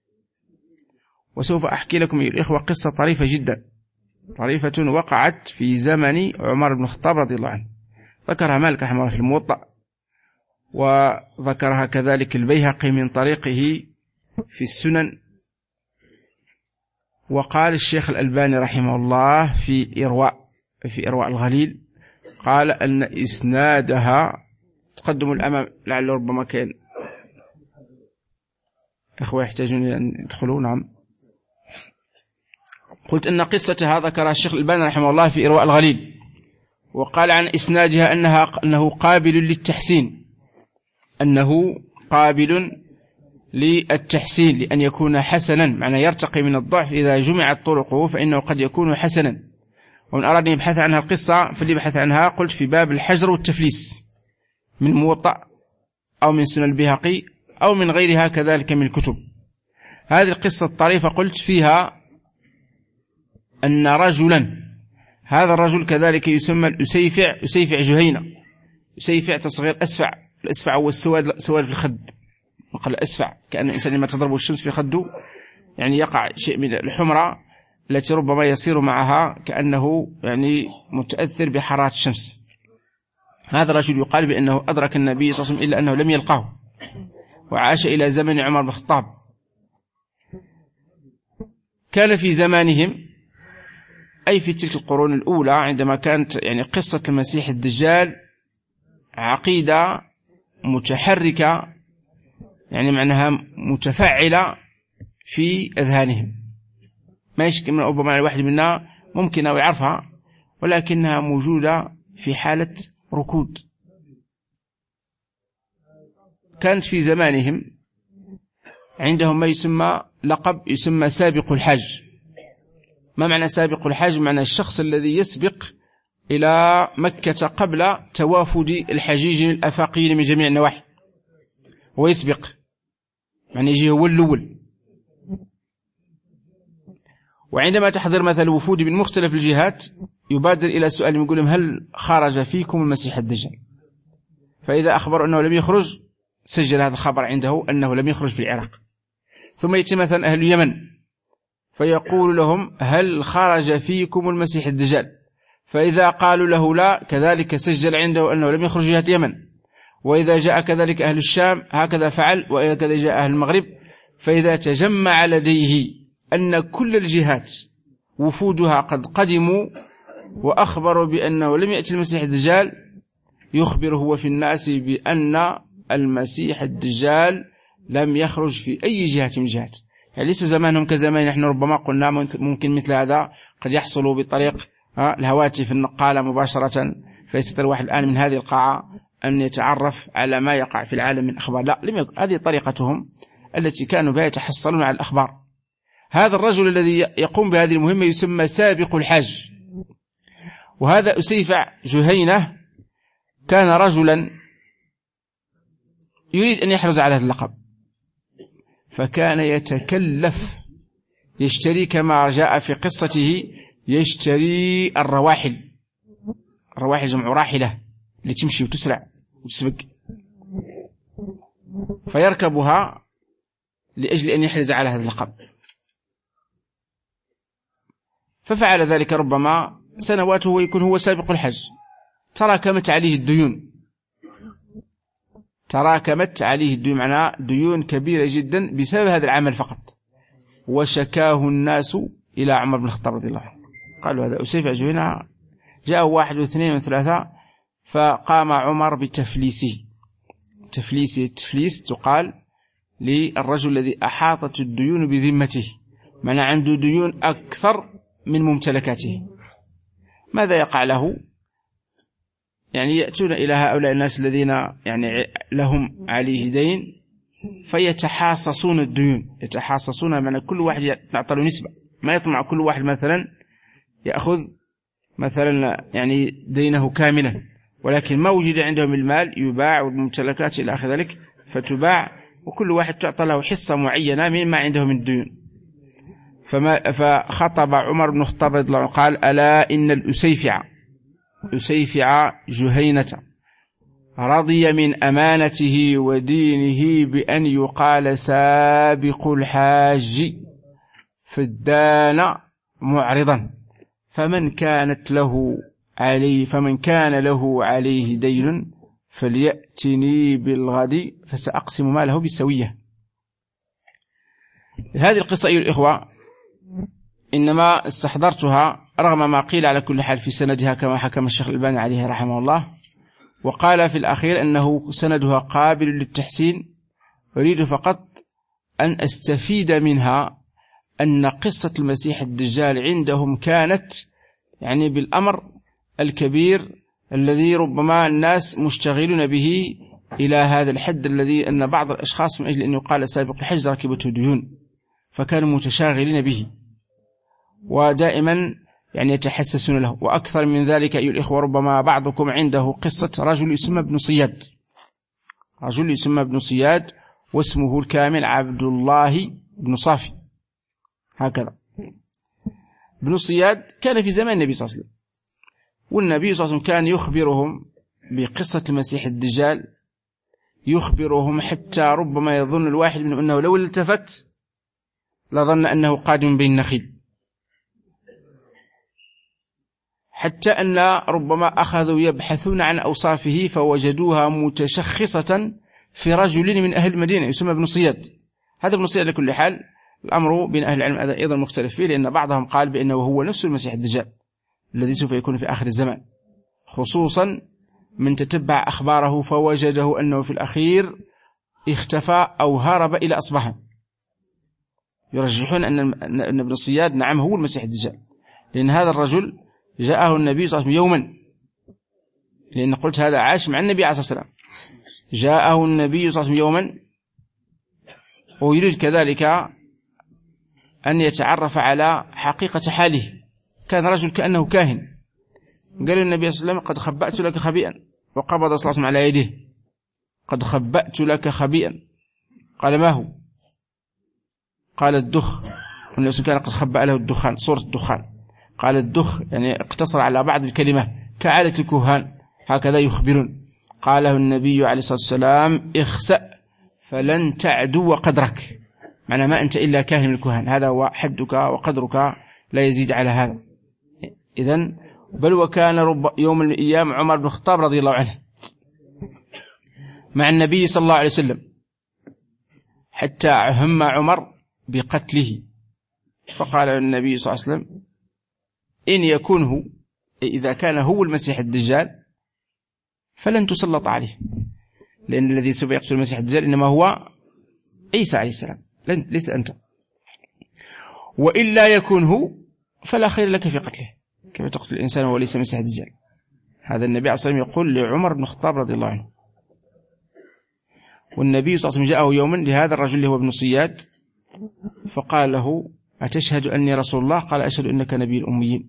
وسوف أحكي لكم أيها الإخوة قصة طريفة جدا، طريفة وقعت في زمن عمر بن الخطاب رضي الله عنه، ذكرها مالك رحمه الله في الموطأ، وذكرها كذلك البيهقي من طريقه في السنن، وقال الشيخ الألباني رحمه الله في إرواء الغليل قال أن إسنادها تقدم الأمام، لعل ربما كان إخوة يحتاجون أن يدخلوا. نعم. قلت أن قصتها ذكرها الشيخ الألباني رحمه الله في إرواء الغليل، وقال عن إسنادها أنه قابل للتحسين، لأن يكون حسنا، معنى يرتقي من الضعف إذا جمعت طرقه فإنه قد يكون حسنا. ومن أراد أن يبحث عنها القصة فليبحث عنها، قلت في باب الحجر والتفليس من موطأ أو من سنن البيهقي أو من غيرها كذلك من الكتب. هذه القصة الطريفة قلت فيها أن رجلا، هذا الرجل كذلك يسمى أسيفع جهينة. أسيفع تصغير أسفع، الأسفع هو سواد في الخد، وقال أسفع كأن الإنسان لما تضرب الشمس في خده يعني يقع شيء من الحمرة التي ربما يصير معها كأنه يعني متأثر بحرارة الشمس. هذا الرجل يقال بأنه أدرك النبي صلى الله عليه وسلم إلا أنه لم يلقاه، وعاش إلى زمن عمر بن الخطاب. كان في زمانهم أي في تلك القرون الأولى عندما كانت يعني قصة المسيح الدجال عقيدة متحركة، يعني معناها متفعلة في أذهانهم، ما يشكل من ربما الواحد منا ممكن أو يعرفها، ولكنها موجودة في حالة ركود. كانت في زمانهم عندهم ما يسمى لقب يسمى سابق الحج. ما معنى سابق الحج؟ معنى الشخص الذي يسبق إلى مكة قبل توافد الحجيج الآفاقيين من جميع النواحي، ويسبق يعني يجي هو الأول. وعندما تحضر مثل وفود من مختلف الجهات يبادر إلى سؤال، يقول لهم هل خرج فيكم المسيح الدجال؟ فإذا أخبر أنه لم يخرج سجل هذا الخبر عنده أنه لم يخرج في العراق. ثم يأتي مثلا أهل اليمن فيقول لهم هل خرج فيكم المسيح الدجال؟ فإذا قالوا له لا كذلك سجل عنده أنه لم يخرج جهة اليمن. وإذا جاء كذلك أهل الشام هكذا فعل، وإذا جاء أهل المغرب. فإذا تجمع لديه أن كل الجهات وفودها قد قدموا وأخبروا بأنه لم يأتي المسيح الدجال، يخبر هو في الناس بأن المسيح الدجال لم يخرج في أي جهة من جهات. يعني ليس زمانهم كزمان نحن، ربما قلنا ممكن مثل هذا قد يحصل بطريق الهواتف النقالة مباشرة، فيستطيع الواحد الآن من هذه القاعة أن يتعرف على ما يقع في العالم من أخبار. لا، لم يكن هذه طريقتهم التي كانوا بها يتحصلون على الأخبار. هذا الرجل الذي يقوم بهذه المهمة يسمى سابق الحج. وهذا أسيفع جهينة كان رجلا يريد أن يحرز على هذا اللقب، فكان يتكلف يشتري كما جاء في قصته، يشتري الرواحل جمع راحلة اللي تمشي وتسرع وتسبق، فيركبها لأجل أن يحرز على هذا اللقب. ففعل ذلك ربما سنواته ويكون هو سابق الحج. تراكمت عليه الديون، معناها ديون كبيرة جدا بسبب هذا العمل فقط. وشكاه الناس إلى عمر بن الخطاب رضي الله عنه، قالوا هذا أسيف جهينة، جاء 1 و2 و3، فقام عمر بتفليسه. التفليس تقال للرجل الذي أحاطت الديون بذمته، معنى عنده ديون أكثر من ممتلكاته. ماذا يقع له؟ يعني يأتون إلى هؤلاء الناس الذين يعني لهم عليه دين فيتحاصصون الديون. يتحاصصون معنى كل واحد يعطى له نسبة، ما يطمع كل واحد مثلا يأخذ مثلا يعني دينه كاملا، ولكن ما وجد عندهم المال يباع والممتلكات إلى آخر ذلك فتباع، وكل واحد تعطى له حصة معينة مما عنده من الديون. فخطب عمر بن الخطاب رضي الله عنه قال ألا إن الأسيفع جهينة رضي من أمانته ودينه بأن يقال سابق الحاج فدان معرضا، فمن كان له عليه دين فليأتني بالغد فسأقسم ماله بالسوية. هذه القصة أيها الإخوة إنما استحضرتها رغم ما قيل على كل حال في سندها كما حكم الشيخ الألباني عليه رحمه الله، وقال في الأخير أنه سندها قابل للتحسين. أريد فقط أن أستفيد منها أن قصة المسيح الدجال عندهم كانت يعني بالأمر الكبير الذي ربما الناس مشتغلون به إلى هذا الحد الذي أن بعض الأشخاص من أجل أن يقال سابق الحج ركبته ديون، فكانوا متشاغلين به ودائما يعني يتحسسون له. وأكثر من ذلك أيها الإخوة ربما بعضكم عنده قصة رجل يسمى ابن صياد، واسمه الكامل عبد الله بن صافي، هكذا. ابن صياد كان في زمان النبي صلى الله عليه وسلم، والنبي صلى الله عليه وسلم كان يخبرهم بقصة المسيح الدجال، يخبرهم حتى ربما يظن الواحد منهم أنه لو التفت لظن أنه قادم بين النخيل، حتى أن ربما أخذوا يبحثون عن أوصافه فوجدوها متشخصة في رجل من أهل المدينة يسمى ابن صياد. هذا ابن صياد لكل حال الأمر بين أهل العلم أيضا مختلف فيه، لأن بعضهم قال بأنه هو نفس المسيح الدجال الذي سوف يكون في آخر الزمان، خصوصا من تتبع أخباره فوجده أنه في الأخير اختفى أو هرب إلى أصبهان. يرجحون أن ابن الصياد نعم هو المسيح الدجال، لأن هذا الرجل جاءه النبي صلى الله عليه وسلم يوما، لأن قلت هذا عاش مع النبي عليه الصلاة والسلام، جاءه النبي صلى الله عليه وسلم يوما ويريد كذلك أن يتعرف على حقيقة حاله. كان رجل كأنه كاهن، قال النبي صلى الله عليه وسلم قد خبأت لك خبيئا، وقبض صلى الله عليه وسلم على يده، قد خبأت لك خبيئا. قال ما هو؟ قال الدخ، والنبي كان قد خبأ له الدخان، صورة الدخان. قال الدخ يعني اقتصر على بعض الكلمة كعادة الكهان هكذا يخبرون. قاله النبي عليه الصلاة والسلام اخسأ فلن تعدو قدرك، معنى ما أنت إلا كاهن من الكهان، هذا هو حدك وقدرك لا يزيد على هذا. إذن بل وكان يوم من الأيام عمر بن الخطاب رضي الله عنه مع النبي صلى الله عليه وسلم، حتى هم عمر بقتله، فقال النبي صلى الله عليه وسلم إن يكونه، إذا كان هو المسيح الدجال فلن تسلط عليه، لأن الذي سوف يقتل المسيح الدجال إنما هو عيسى عليه السلام، ليس أنت. وإلا يكونه فلا خير لك في قتله، كيف تقتل الإنسان وهو ليس مسيح الدجال؟ هذا النبي عليه الصلاة والسلام يقول لعمر بن الخطاب رضي الله عنه. والنبي صلى الله عليه وسلم جاءه يوما لهذا الرجل اللي هو ابن صياد، فقال له أتشهد أني رسول الله؟ قال أشهد أنك نبي الأميين.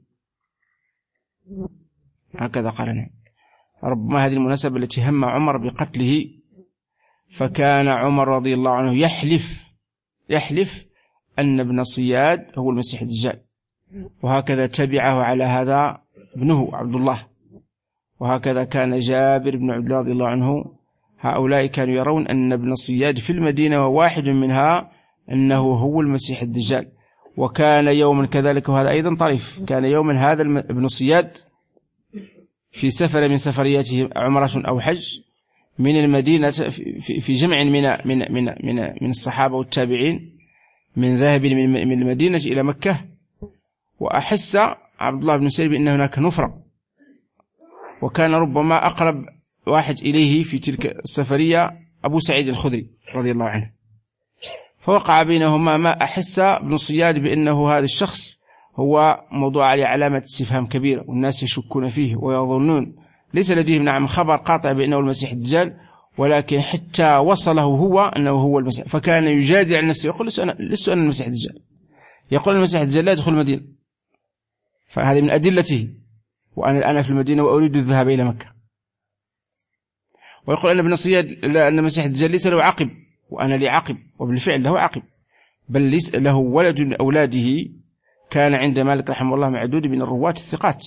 هكذا قال نعم. ربما هذه المناسبة التي هم عمر بقتله، فكان عمر رضي الله عنه يحلف أن ابن صياد هو المسيح الدجال، وهكذا تبعه على هذا ابنه عبد الله، وهكذا كان جابر بن عبد الله رضي الله عنه. هؤلاء كانوا يرون أن ابن صياد في المدينة وواحد منها أنه هو المسيح الدجال. وكان يوما كذلك، وهذا أيضا طريف، كان يوما هذا ابن صياد في سفر من سفرياته عمرة أو حج من المدينة في جمع من الصحابة والتابعين من ذاهب من المدينة إلى مكة، وأحس عبد الله بن سعيد بأن هناك نفرة، وكان ربما أقرب واحد إليه في تلك السفرية أبو سعيد الخدري رضي الله عنه، فوقع بينهما ما أحس ابن صياد بأنه هذا الشخص هو موضوع عليه علامة استفهام كبيرة، والناس يشكون فيه ويظنون ليس لديهم نعم خبر قاطع بأنه المسيح الدجال، ولكن حتى وصله هو أنه هو المسيح، فكان يجادل عن نفسه يقول لست أنا المسيح الدجال، يقول المسيح الدجال لا يدخل المدينة، فهذه من أدلته، وأنا الآن في المدينة وأريد الذهاب إلى مكة. ويقول أن ابن صياد أن المسيح الدجال ليس له عقب وأنا لي عقب، وبالفعل له عقب، بل ليس له ولد من أولاده كان عند مالك رحمه الله معدود من الرواة الثقات.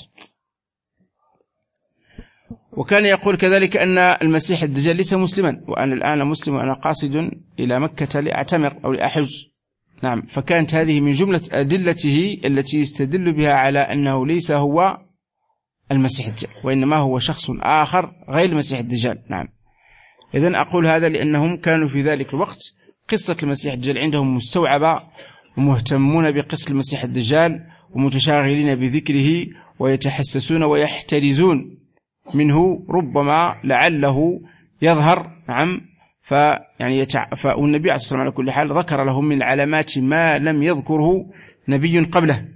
وكان يقول كذلك أن المسيح الدجال ليس مسلما، وأنا الآن مسلم وأنا قاصد إلى مكة لأعتمر أو لأحج. نعم، فكانت هذه من جملة أدلته التي يستدل بها على أنه ليس هو المسيح الدجال، وإنما هو شخص آخر غير المسيح الدجال. نعم، إذن أقول هذا لأنهم كانوا في ذلك الوقت قصة المسيح الدجال عندهم مستوعبة، ومهتمون بقصة المسيح الدجال، ومتشاغلين بذكره، ويتحسسون ويحترزون منه، ربما لعله يظهر. نعم، والنبي عليه الصلاة والسلام على كل حال ذكر لهم من العلامات ما لم يذكره نبي قبله.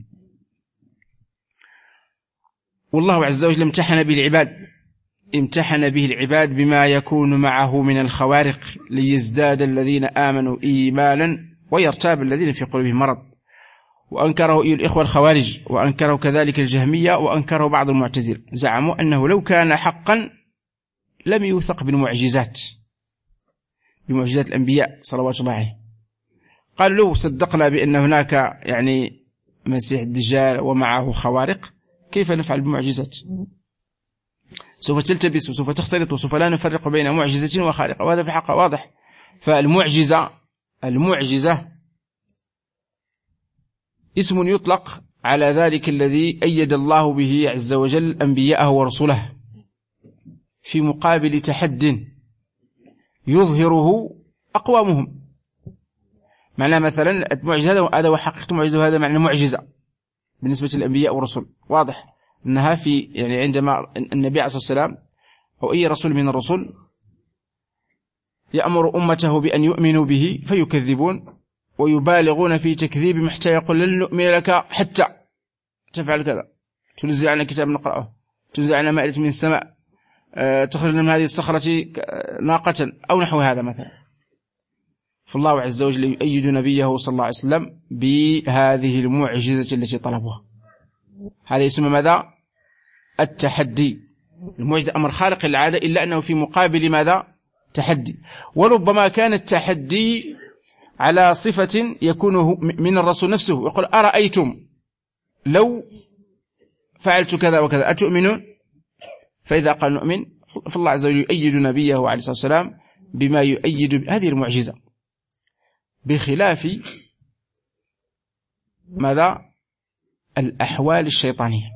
والله عز وجل امتحن به العباد بما يكون معه من الخوارق، ليزداد الذين آمنوا إيمانا ويرتاب الذين في قلوبهم مرض. وأنكره الإخوة الخوارج، وأنكره كذلك الجهمية، وأنكره بعض المعتزلة، زعموا أنه لو كان حقا لم يوثق بمعجزات الأنبياء صلوات الله عليه. قالوا لو صدقنا بأن هناك مسيح الدجال ومعه خوارق، كيف نفعل بمعجزات؟ سوف تلتبس وسوف تختلط وسوف لا نفرق بين معجزة وخارقة، وهذا في الحق واضح. فالمعجزة اسم يطلق على ذلك الذي أيد الله به عز وجل أنبياءه ورسله في مقابل تحد يظهره أقوامهم. معناه مثلا المعجزة هذا هو حقيقة المعجزة، وهذا معنى معجزة بالنسبة للأنبياء والرسل. واضح أنها في يعني عندما النبي عليه الصلاة والسلام أو أي رسول من الرسل يأمر أمته بأن يؤمنوا به فيكذبون ويبالغون في تكذيب حتى يقول لن نؤمن لك حتى تفعل كذا، تنزل عنا كتاب نقرأه، تنزل عنا مائدة من السماء، تخرج من هذه الصخرة ناقة أو نحو هذا مثلا. فالله عز وجل يؤيد نبيه صلى الله عليه وسلم بهذه المعجزة التي طلبوها. هذا يسمى ماذا؟ التحدي. المعجزة أمر خارق للعادة إلا أنه في مقابل ماذا؟ تحدي. وربما كان التحدي على صفة يكون من الرسول نفسه، يقول أرأيتم لو فعلت كذا وكذا أتؤمنون؟ فإذا قال نؤمن فالله عز وجل يؤيد نبيه عليه الصلاة والسلام بما يؤيد هذه المعجزة، بخلاف ماذا؟ الأحوال الشيطانية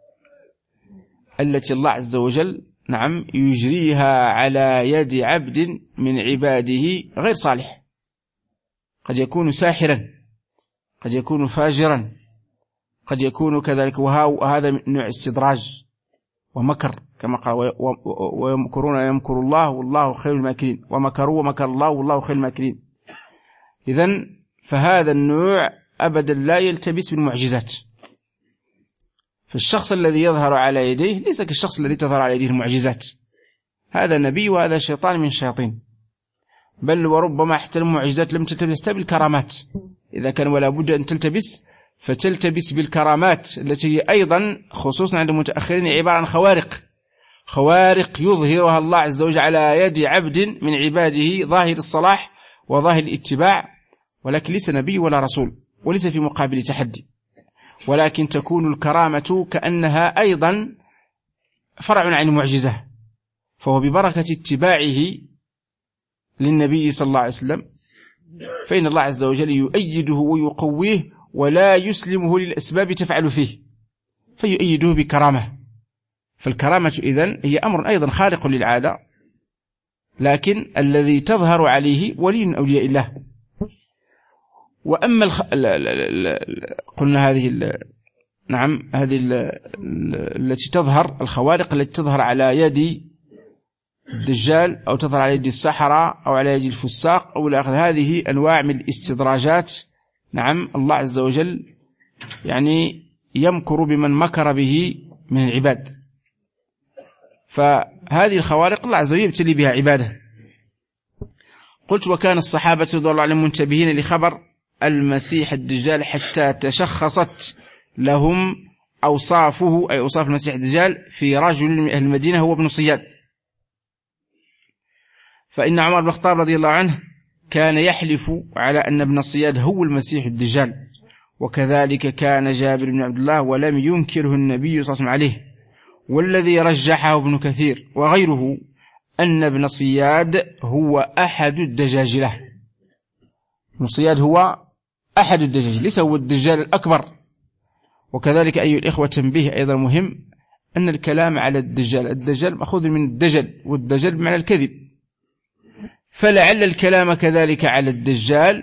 التي الله عز وجل نعم يجريها على يد عبد من عباده غير صالح، قد يكون ساحرا، قد يكون فاجرا، قد يكون كذلك، وهذا من نوع استدراج ومكر، كما قال ويمكرون يمكر الله والله خير الماكرين، ومكروا ومكر الله والله خير الماكرين. إذن فهذا النوع أبدا لا يلتبس بالمعجزات. فالشخص الذي يظهر على يديه ليس كالشخص الذي تظهر على يديه المعجزات، هذا نبي وهذا شيطان من الشياطين. بل وربما حتى المعجزات لم تلتبس بالكرامات، إذا كان ولا بد أن تلتبس فتلتبس بالكرامات التي هي أيضا خصوصا عند المتأخرين عبارة عن خوارق يظهرها الله عز وجل على يد عبد من عباده ظاهر الصلاح وظاهر الاتباع، ولكن ليس نبي ولا رسول وليس في مقابل تحدي، ولكن تكون الكرامة كأنها أيضا فرع عن المعجزة، فهو ببركة اتباعه للنبي صلى الله عليه وسلم فإن الله عز وجل يؤيده ويقويه ولا يسلمه للأسباب تفعل فيه، فيؤيده بكرامة. فالكرامة إذن هي أمر أيضا خارق للعادة، لكن الذي تظهر عليه ولي من أولياء الله. وأما قلنا هذه التي تظهر، الخوارق التي تظهر على يد الدجال أو تظهر على يد السحرة أو على يد الفساق أو الآخر، هذه أنواع من الاستدراجات. نعم الله عز وجل يعني يمكر بمن مكر به من العباد، فهذه الخوارق الله عز وجل يبتلي بها عباده. قلت وكان الصحابة رضي الله عنهم منتبهين لخبر المسيح الدجال حتى تشخصت لهم أوصافه، أي أوصاف المسيح الدجال، في رجل من أهل المدينة هو ابن صياد. فإن عمر بن الخطاب رضي الله عنه كان يحلف على أن ابن صياد هو المسيح الدجال، وكذلك كان جابر بن عبد الله، ولم ينكره النبي صلى الله عليه وسلم عليه. والذي رجحه ابن كثير وغيره أن ابن صياد هو أحد الدجاجلة. ابن صياد هو أحد الدجاجلة، ليس هو الدجال الأكبر. وكذلك أيها الإخوة تنبيه أيضا مهم أن الكلام على الدجال مأخوذ من الدجل، والدجل بمعنى الكذب، فلعل الكلام كذلك على الدجال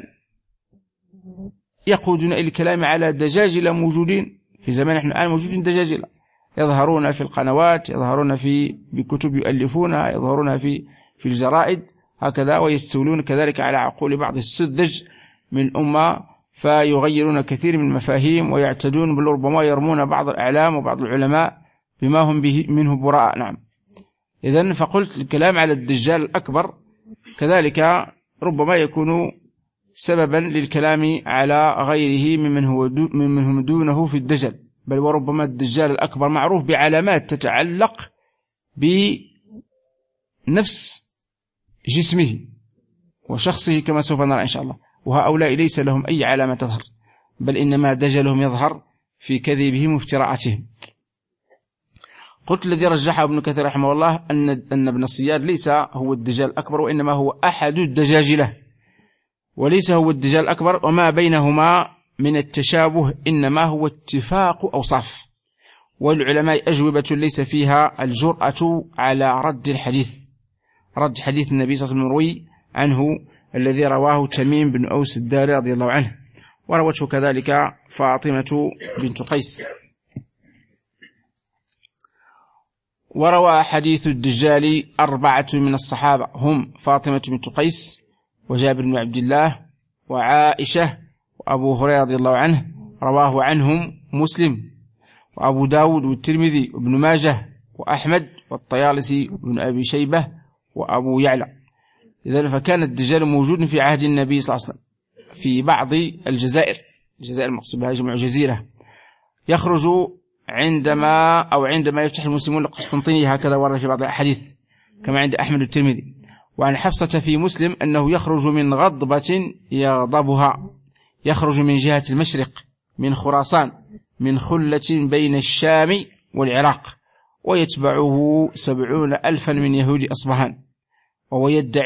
يقودنا إلى الكلام على دجاجلة موجودين في زمان نحن الآن، موجودين دجاجلة يظهرون في القنوات، يظهرون بكتب يؤلفونها، يظهرون في الجرائد هكذا، ويستولون كذلك على عقول بعض السذج من الأمة، فيغيرون كثير من المفاهيم ويعتدون، بل ربما يرمون بعض الأعلام وبعض العلماء بما هم به منه براء. نعم. إذن فقلت الكلام على الدجال الأكبر كذلك ربما يكون سببا للكلام على غيره ممن هم دونه في الدجل، بل وربما الدجال الأكبر معروف بعلامات تتعلق بنفس جسمه وشخصه كما سوف نرى إن شاء الله، وهؤلاء ليس لهم أي علامة تظهر، بل إنما دجلهم يظهر في كذبهم وافتراءاتهم. قلت الذي رجحه ابن كثير رحمه الله أن ابن صياد ليس هو الدجال الأكبر، وإنما هو أحد الدجاجلة، وليس هو الدجال الأكبر، وما بينهما من التشابه إنما هو اتفاق أوصاف، والعلماء أجوبة ليس فيها الجرأة على رد حديث النبي صلى الله عليه وسلم المروي عنه الذي رواه تميم بن أوس الداري رضي الله عنه، وروته كذلك فاطمة بنت قيس. وروى حديث الدجال 4 من الصحابة هم فاطمة بنت قيس وجابر بن عبد الله وعائشة وأبو هريرة رضي الله عنه، رواه عنهم مسلم وأبو داود والترمذي وابن ماجه وأحمد والطيالسي وابن أبي شيبة وأبو يعلى. إذن فكان الدجال موجود في عهد النبي صلى الله عليه وسلم في بعض الجزائر المقصود بها جمع جزيرة، يخرج عندما يفتح المسلمون القسطنطينية، هكذا ورد في بعض الأحاديث كما عند أحمد والترمذي. وعن حفصة في مسلم أنه يخرج من غضبة يغضبها، يخرج من جهة المشرق من خراسان من خلة بين الشام والعراق، ويتبعه 70,000 من يهود أصبهان، وهو يدعي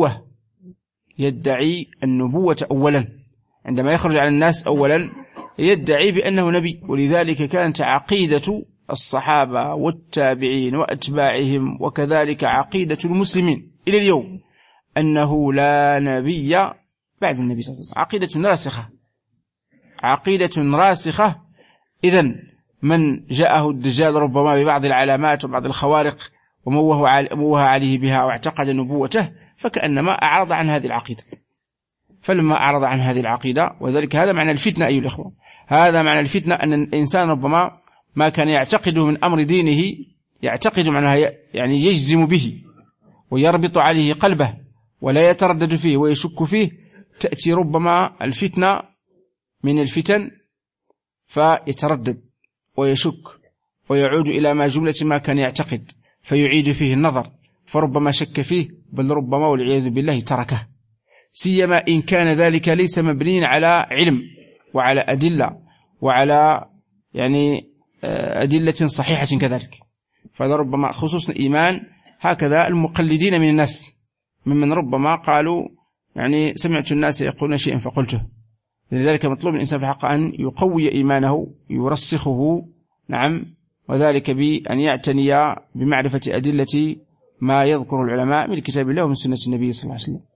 النبوة أولا، عندما يخرج على الناس أولا يدعي بأنه نبي. ولذلك كانت عقيدة الصحابة والتابعين وأتباعهم وكذلك عقيدة المسلمين إلى اليوم أنه لا نبي بعد النبي صلى الله عليه وسلم، عقيدة راسخة. إذن من جاءه الدجال ربما ببعض العلامات وبعض الخوارق وموه عليه بها واعتقد نبوته، فكأنما أعرض عن هذه العقيدة. فلما أعرض عن هذه العقيدة، وذلك هذا معنى الفتنة أيها الإخوة، هذا معنى الفتنة، أن الإنسان ربما ما كان يعتقده من أمر دينه يعتقد معناها يعني يجزم به ويربط عليه قلبه ولا يتردد فيه ويشك فيه، تأتي ربما الفتنة من الفتن فيتردد ويشك ويعود إلى ما جملة ما كان يعتقد فيعيد فيه النظر، فربما شك فيه بل ربما والعياذ بالله تركه، سيما إن كان ذلك ليس مبنيا على علم وعلى أدلة وعلى يعني أدلة صحيحة كذلك. فهذا ربما خصوصا الإيمان، هكذا المقلدين من الناس ممن ربما قالوا يعني سمعت الناس يقولون شيئا فقلته. لذلك مطلوب الإنسان في حق أن يقوي إيمانه يرسخه، نعم، وذلك بأن يعتني بمعرفة أدلة ما يذكر العلماء من كتاب الله ومن سنة النبي صلى الله عليه وسلم.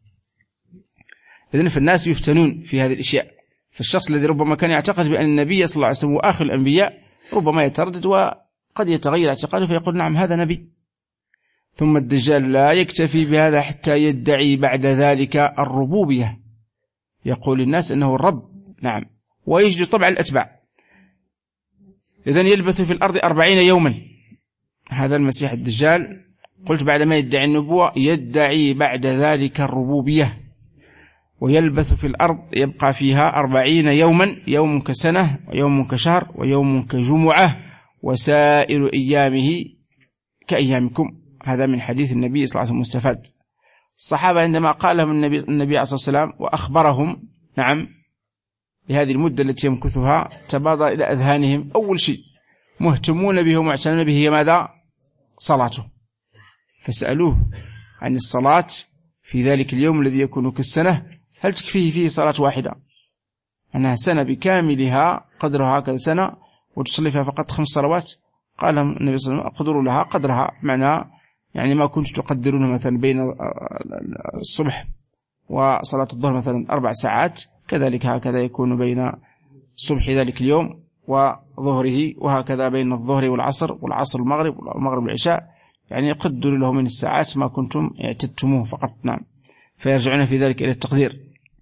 إذن فالناس يفتنون في هذه الأشياء، فالشخص الذي ربما كان يعتقد بأن النبي صلى الله عليه وسلم وآخر الأنبياء ربما يتردد وقد يتغير اعتقاده فيقول نعم هذا نبي. ثم الدجال لا يكتفي بهذا حتى يدعي بعد ذلك الربوبية، يقول الناس أنه الرب، نعم، ويجد طبع الأتباع. إذن يلبث في الأرض 40 يوما هذا المسيح الدجال، قلت بعدما يدعي النبوة يدعي بعد ذلك الربوبية، ويلبث في الأرض يبقى فيها 40 يوما، يوم كسنة ويوم كشهر ويوم كجمعة وسائر أيامه كأيامكم. هذا من حديث النبي صلى الله عليه وسلم مستفاد. الصحابة عندما قال لهم النبي عليه الصلاة والسلام وأخبرهم، نعم، بهذه المدة التي يمكثها، تبادر إلى أذهانهم أول شيء مهتمون به ومعتنون به هي ماذا؟ صلاته. فسألوه عن الصلاة في ذلك اليوم الذي يكون كالسنة، هل تكفيه فيه صلاة واحدة؟ أنها سنة بكاملها قدرها هكذا سنة وتصلي فيها فقط 5 صلوات؟ قال النبي صلى الله عليه وسلم قدروا لها قدرها، معنى يعني ما كنت تقدرون مثلا بين الصبح وصلاة الظهر مثلا 4 ساعات، كذلك هكذا يكون بين صبح ذلك اليوم وظهره، وهكذا بين الظهر والعصر المغرب والعشاء، يعني قدروا له من الساعات ما كنتم اعتدتموه فقط، نعم، فيرجعون في ذلك إلى التقدير.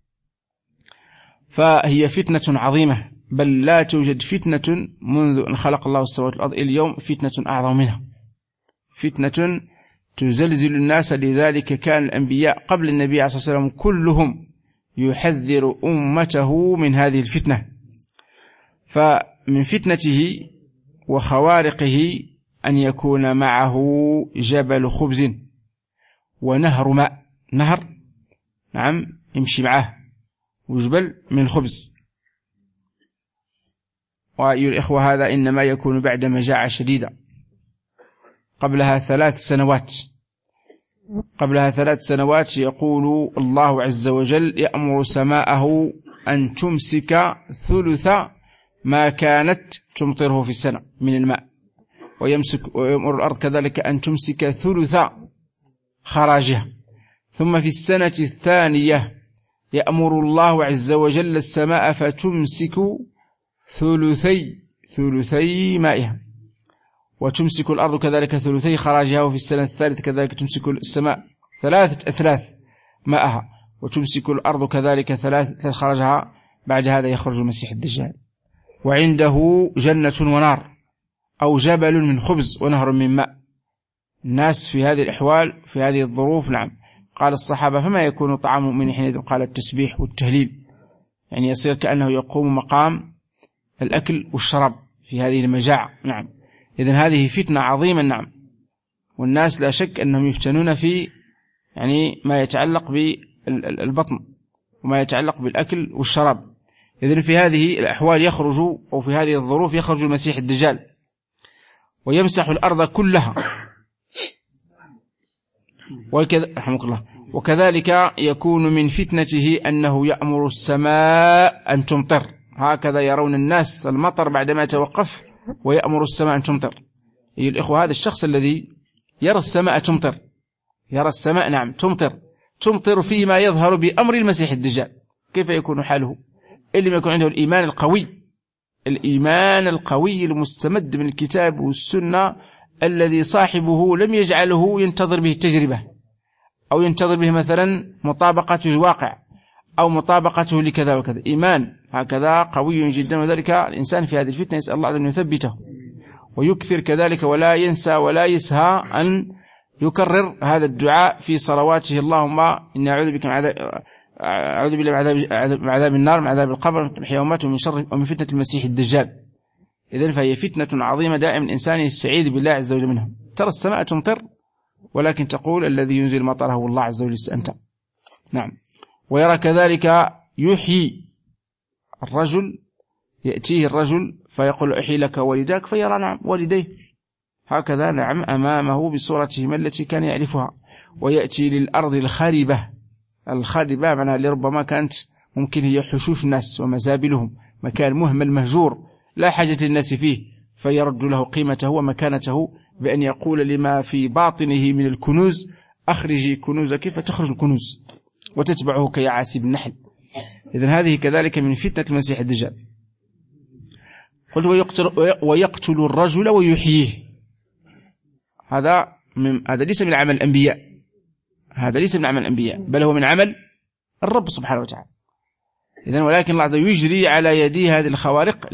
فهي فتنة عظيمة، بل لا توجد فتنة منذ أن خلق الله السماوات والأرض اليوم فتنة أعظم منها، فتنة تزلزل الناس. لذلك كان الأنبياء قبل النبي عليه الصلاة والسلام كلهم يحذر أمته من هذه الفتنة. فمن فتنته وخوارقه أن يكون معه جبل خبز ونهر ماء، نهر، نعم، يمشي معه، وجبل من الخبز. وأيها الإخوة هذا إنما يكون بعد مجاعة شديدة. قبلها 3 سنوات يقول الله عز وجل يأمر سماءه أن تمسك ثلث ما كانت تمطره في السنة من الماء، ويأمر الأرض كذلك أن تمسك ثلث خراجها. ثم في السنة الثانية يأمر الله عز وجل السماء فتمسك ثلثي مائها، وتمسك الأرض كذلك ثلثي خراجها، وفي السنة الثالثة كذلك تمسك السماء 3/3 ماءها، وتمسك الأرض كذلك 3 خراجها. بعد هذا يخرج المسيح الدجال، وعنده جنة ونار، أو جبل من خبز ونهر من ماء. الناس في هذه الأحوال في هذه الظروف، نعم، قال الصحابة: فما يكون طعام مؤمن حينئذ؟ قال: التسبيح والتهليل، يعني يصير كأنه يقوم مقام الأكل والشراب في هذه المجاعة. نعم، إذن هذه فتنة عظيمة. نعم، والناس لا شك أنهم يفتنون في يعني ما يتعلق بالبطن وما يتعلق بالأكل والشراب. إذن في هذه الأحوال يخرج، أو في هذه الظروف يخرج المسيح الدجال ويمسح الأرض كلها، رحمك الله. وكذلك يكون من فتنته أنه يأمر السماء أن تمطر، هكذا يرون الناس المطر بعدما يتوقف، ويأمر السماء أن تمطر. أيها الإخوة، هذا الشخص الذي يرى السماء تمطر، يرى السماء، نعم، تمطر فيما يظهر بأمر المسيح الدجال، كيف يكون حاله؟ إن لم يكن عنده الإيمان القوي المستمد من الكتاب والسنة، الذي صاحبه لم يجعله ينتظر به التجربة، أو ينتظر به مثلا مطابقته الواقع، أو مطابقته لكذا وكذا. إيمان هكذا قوي جدا، وذلك الإنسان في هذه الفتنة يسأل الله أن يثبته ويكثر كذلك، ولا ينسى ولا يسهى أن يكرر هذا الدعاء في صلواته: اللهم إني أعوذ بك أعوذ بالله من عذاب النار، من عذاب القبر، من محيا ومات، ومن شر ومن فتنة المسيح الدجال. إذن فهي فتنة عظيمة دائما الإنسان يستعيذ بالله عز وجل منها. ترى السماء تمطر، ولكن تقول: الذي ينزل المطر هو الله عز وجل أنت. نعم. ويرى كذلك يحيي الرجل، يأتيه الرجل فيقول: أحيي لك والداك، فيرى، نعم، والديه هكذا، نعم، أمامه بصورتهما التي كان يعرفها. ويأتي للأرض الخاربة معناها لربما كانت ممكن هي حشوش الناس ومزابلهم، مكان مهمل مهجور لا حاجة للناس فيه، فيرد له قيمته ومكانته بأن يقول لما في باطنه من الكنوز: أخرجي كنوزك، فتخرج الكنوز وتتبعه كيعاسب النحل. إذن هذه كذلك من فتنة المسيح الدجال. قلت: ويقتل الرجل ويحييه. هذا ليس من عمل الأنبياء، هذا ليس من عمل الأنبياء، بل هو من عمل الرب سبحانه وتعالى. إذن ولكن الله عز وجل يجري على يديه هذه الخوارق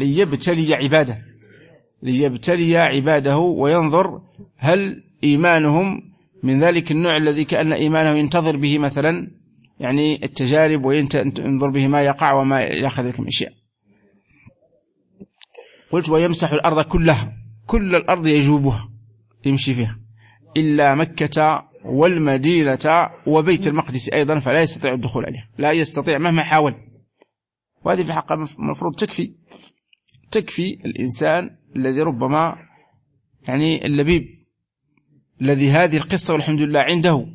ليبتلي عباده وينظر هل إيمانهم من ذلك النوع الذي كأن إيمانه ينتظر به مثلا يعني التجارب، وينظر به ما يقع وما يأخذ ذلك من أشياء. قلت: ويمسح الأرض كلها، كل الأرض يجوبها، يمشي فيها، إلا مكة والمدينة وبيت المقدس أيضا، فلا يستطيع الدخول عليها، لا يستطيع مهما حاول. وهذه في الحقيقة المفروض تكفي الإنسان الذي ربما يعني اللبيب الذي هذه القصة والحمد لله عنده،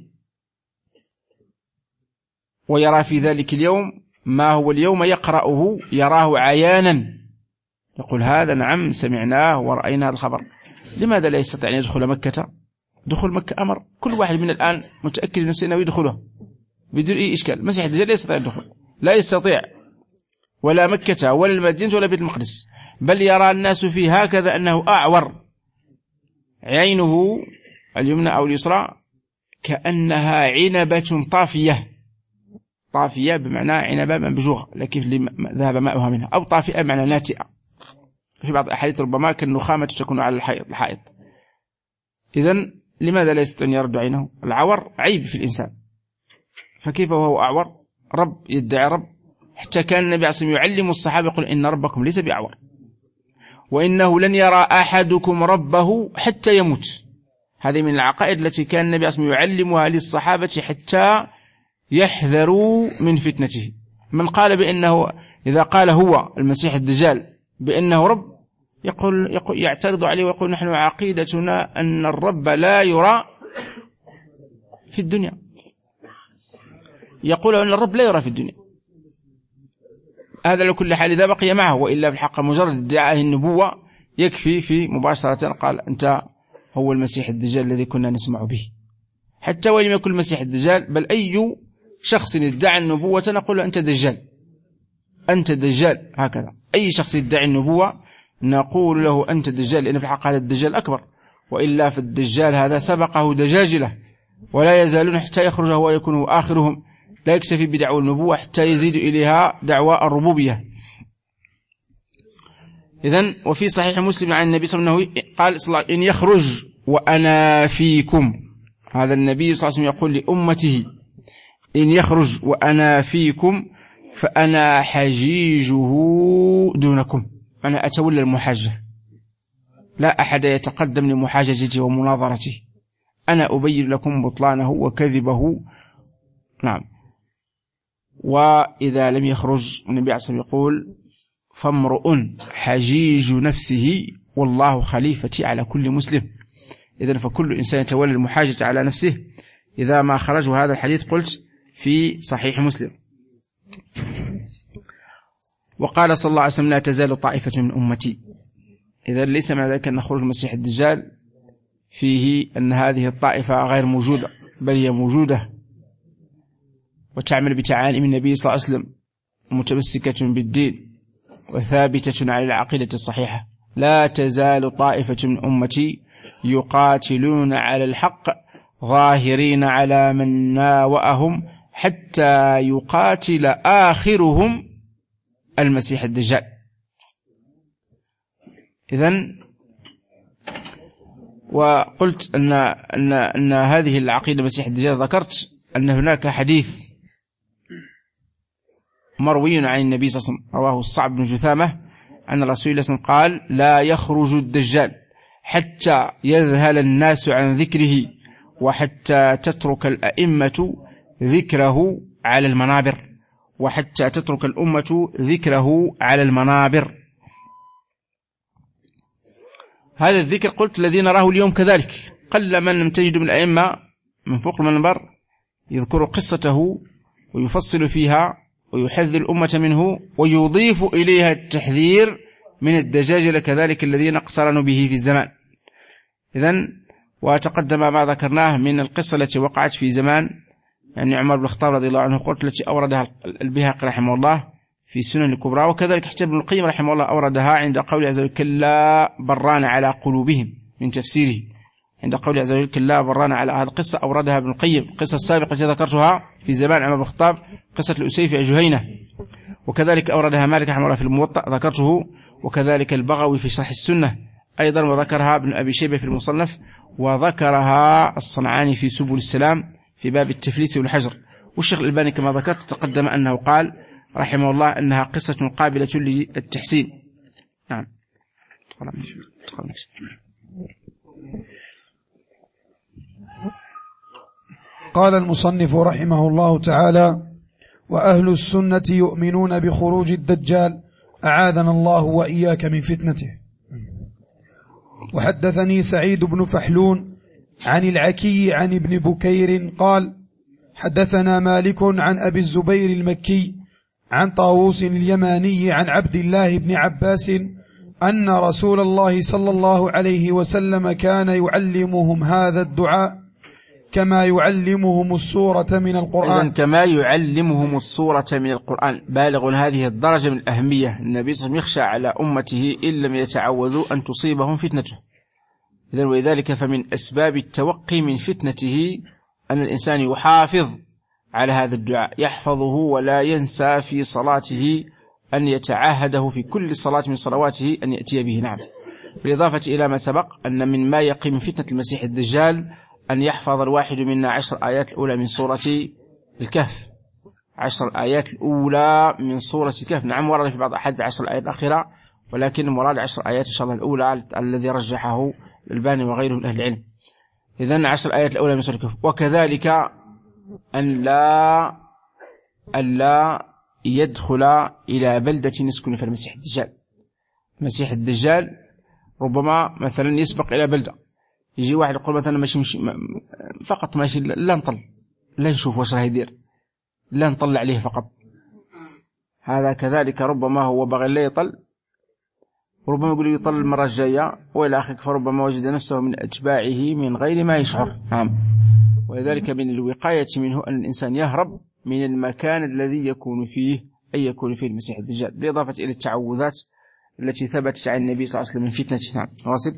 ويرى في ذلك اليوم ما هو اليوم يقرأه، يراه عيانا، يقول: هذا نعم سمعناه ورأينا هذا الخبر. لماذا لا يستطيع أن يدخل مكة؟ دخول مكة أمر كل واحد من الآن متأكد نفسه أنه يدخلها بدون أي إشكال. المسيح الدجال لا يستطيع الدخول، لا يستطيع، ولا مكة ولا المدينة ولا بيت المقدس، بل يرى الناس فيه هكذا أنه أعور، عينه اليمنى أو اليسرى كأنها عنبة طافية بمعنى عنبة منبجوغة، لكن ذهب ماؤها منها، أو طافئة بمعنى ناتئة. في بعض الأحاديث ربما كالنخامة تكون على الحائط. إذن لماذا لا يستطيع أن يرد عينه؟ العور عيب في الإنسان، فكيف وهو أعور؟ رب يدعي رب، حتى كان النبي عليه الصلاة والسلام يعلم الصحابة يقول: إن ربكم ليس بأعور، وإنه لن يرى أحدكم ربه حتى يموت. هذه من العقائد التي كان النبي عليه الصلاة والسلام يعلمها للصحابة حتى يحذروا من فتنته. من قال بأنه إذا قال هو المسيح الدجال بأنه رب، يقول يعترض عليه ويقول: نحن عقيدتنا أن الرب لا يرى في الدنيا. يقول أن الرب لا يرى في الدنيا. هذا لكل حال إذا بقي معه، وإلا بالحق مجرد ادعاء النبوة يكفي في مباشرة قال: أنت هو المسيح الدجال الذي كنا نسمع به. حتى وإن لم يكن المسيح الدجال، بل أي شخص ادعى النبوة نقول له أنت دجال، أنت دجال. هكذا أي شخص يدعي النبوة نقول له أنت دجال، لأن في الحق هذا الدجال أكبر، وإلا في الدجال هذا سبقه دجاجلة ولا يزالون حتى يخرج هو يكون آخرهم، لا يكتفي بدعوى النبوة حتى يزيد إليها دعوى الربوبية. إذن وفي صحيح مسلم عن النبي صلى الله عليه وسلم قال إن يخرج وأنا فيكم، هذا النبي صلى الله عليه وسلم يقول لأمته إن يخرج وأنا فيكم فأنا حجيجه دونكم، أنا أتولى المحاجة، لا أحد يتقدم لمحاججته ومناظرته، أنا أبين لكم بطلانه وكذبه. نعم. وإذا لم يخرج النبي عليه الصلاة والسلام يقول فامرؤ حجيج نفسه والله خليفتي على كل مسلم. إذن فكل إنسان يتولى المحاجة على نفسه إذا ما خرج. هذا الحديث قلت في صحيح مسلم. وقال صلى الله عليه وسلم لا تزال طائفة من أمتي. إذن ليس معنى ذلك أن خروج المسيح الدجال فيه أن هذه الطائفة غير موجودة، بل هي موجودة وتعمل بتعاليم النبي صلى الله عليه وسلم، متمسكة بالدين وثابتة على العقيدة الصحيحة. لا تزال طائفة من أمتي يقاتلون على الحق ظاهرين على من ناوأهم حتى يقاتل آخرهم المسيح الدجال. إذن وقلت أن هذه العقيدة المسيح الدجال، ذكرت أن هناك حديث مروي عن النبي صلى الله عليه وسلم رواه الصعب بن جثامة عن رسول الله صلى الله عليه وسلم قال لا يخرج الدجال حتى يذهل الناس عن ذكره وحتى تترك الأئمة ذكره على المنابر، وحتى تترك الأمة ذكره على المنابر. هذا الذكر قلت الذي نراه اليوم كذلك، قل من لم تجد من الأئمة من فوق المنبر يذكر قصته ويفصل فيها ويحذر الأمة منه ويضيف إليها التحذير من الدجاجلة كذلك الذين اقترنوا به في الزمان. إذن وتقدم ما ذكرناه من القصة التي وقعت في زمان يعني عمر بن الخطاب رضي الله عنه، قلت التي أوردها البيهقي رحمه الله في سنن الكبرى، وكذلك حتى ابن القيم رحمه الله أوردها عند قول عز وجل كلا بران على قلوبهم من تفسيره، عند قول عز وجل كلا بران على هذه القصة أوردها ابن القيم. القصة السابقة التي ذكرتها في زمان عمر بن الخطاب قصة الأسيف جهينة، وكذلك أوردها مالك رحمه الله في الموطأ ذكرته، وكذلك البغوي في شرح السنة أيضا، وذكرها ابن أبي شيبة في المصنف، وذكرها الصنعاني في سبل السلام في باب التفليس والحجر. والشيخ الألباني كما ذكرت تقدم أنه قال رحمه الله أنها قصة قابلة للتحسين. نعم. قال المصنف رحمه الله تعالى وأهل السنة يؤمنون بخروج الدجال أعاذنا الله وإياك من فتنته. وحدثني سعيد بن فحلون عن العكي عن ابن بكير قال حدثنا مالك عن أبي الزبير المكي عن طاووس اليماني عن عبد الله بن عباس أن رسول الله صلى الله عليه وسلم كان يعلمهم هذا الدعاء كما يعلمهم السورة من القرآن. إذن كما يعلمهم السورة من القرآن، بالغ هذه الدرجة من الأهمية. النبي صلى الله عليه وسلم يخشى على أمته إن لم يتعوذوا أن تصيبهم فتنته. إذن ولذلك فمن أسباب التوقي من فتنته أن الإنسان يحافظ على هذا الدعاء، يحفظه ولا ينسى في صلاته أن يتعاهده في كل صلاة من صلواته أن يأتي به. نعم. بالإضافة إلى ما سبق أن من ما يقي من فتنة المسيح الدجال أن يحفظ الواحد منا 10 آيات الأولى من سورة الكهف، 10 آيات الأولى من سورة الكهف. نعم ورد في بعض أحد 10 آيات الأخيرة، ولكن المراد 10 آيات إن شاء الله الأولى الذي رجحه الألباني وغيره من أهل العلم. إذن 10 آيات الأولى من سورة الكهف. وكذلك أن لا يدخل إلى بلدة يسكن في المسيح الدجال. المسيح الدجال ربما مثلا يسبق إلى بلدة، يجي واحد يقول مثلا ماشي فقط ماشي، لا نطل، لا نشوف واش راه يدير، لا نطلع عليه فقط. هذا كذلك ربما هو باغي لا يطل، وربما يقول يطل المرة الجاية وإلى آخره، فربما وجد نفسه من أتباعه من غير ما يشعر. نعم. ولذلك من الوقاية منه أن الإنسان يهرب من المكان الذي يكون فيه المسيح الدجال، بالإضافة إلى التعوذات التي ثبتت عن النبي صلى الله عليه وسلم من فتنته. نعم. واصل.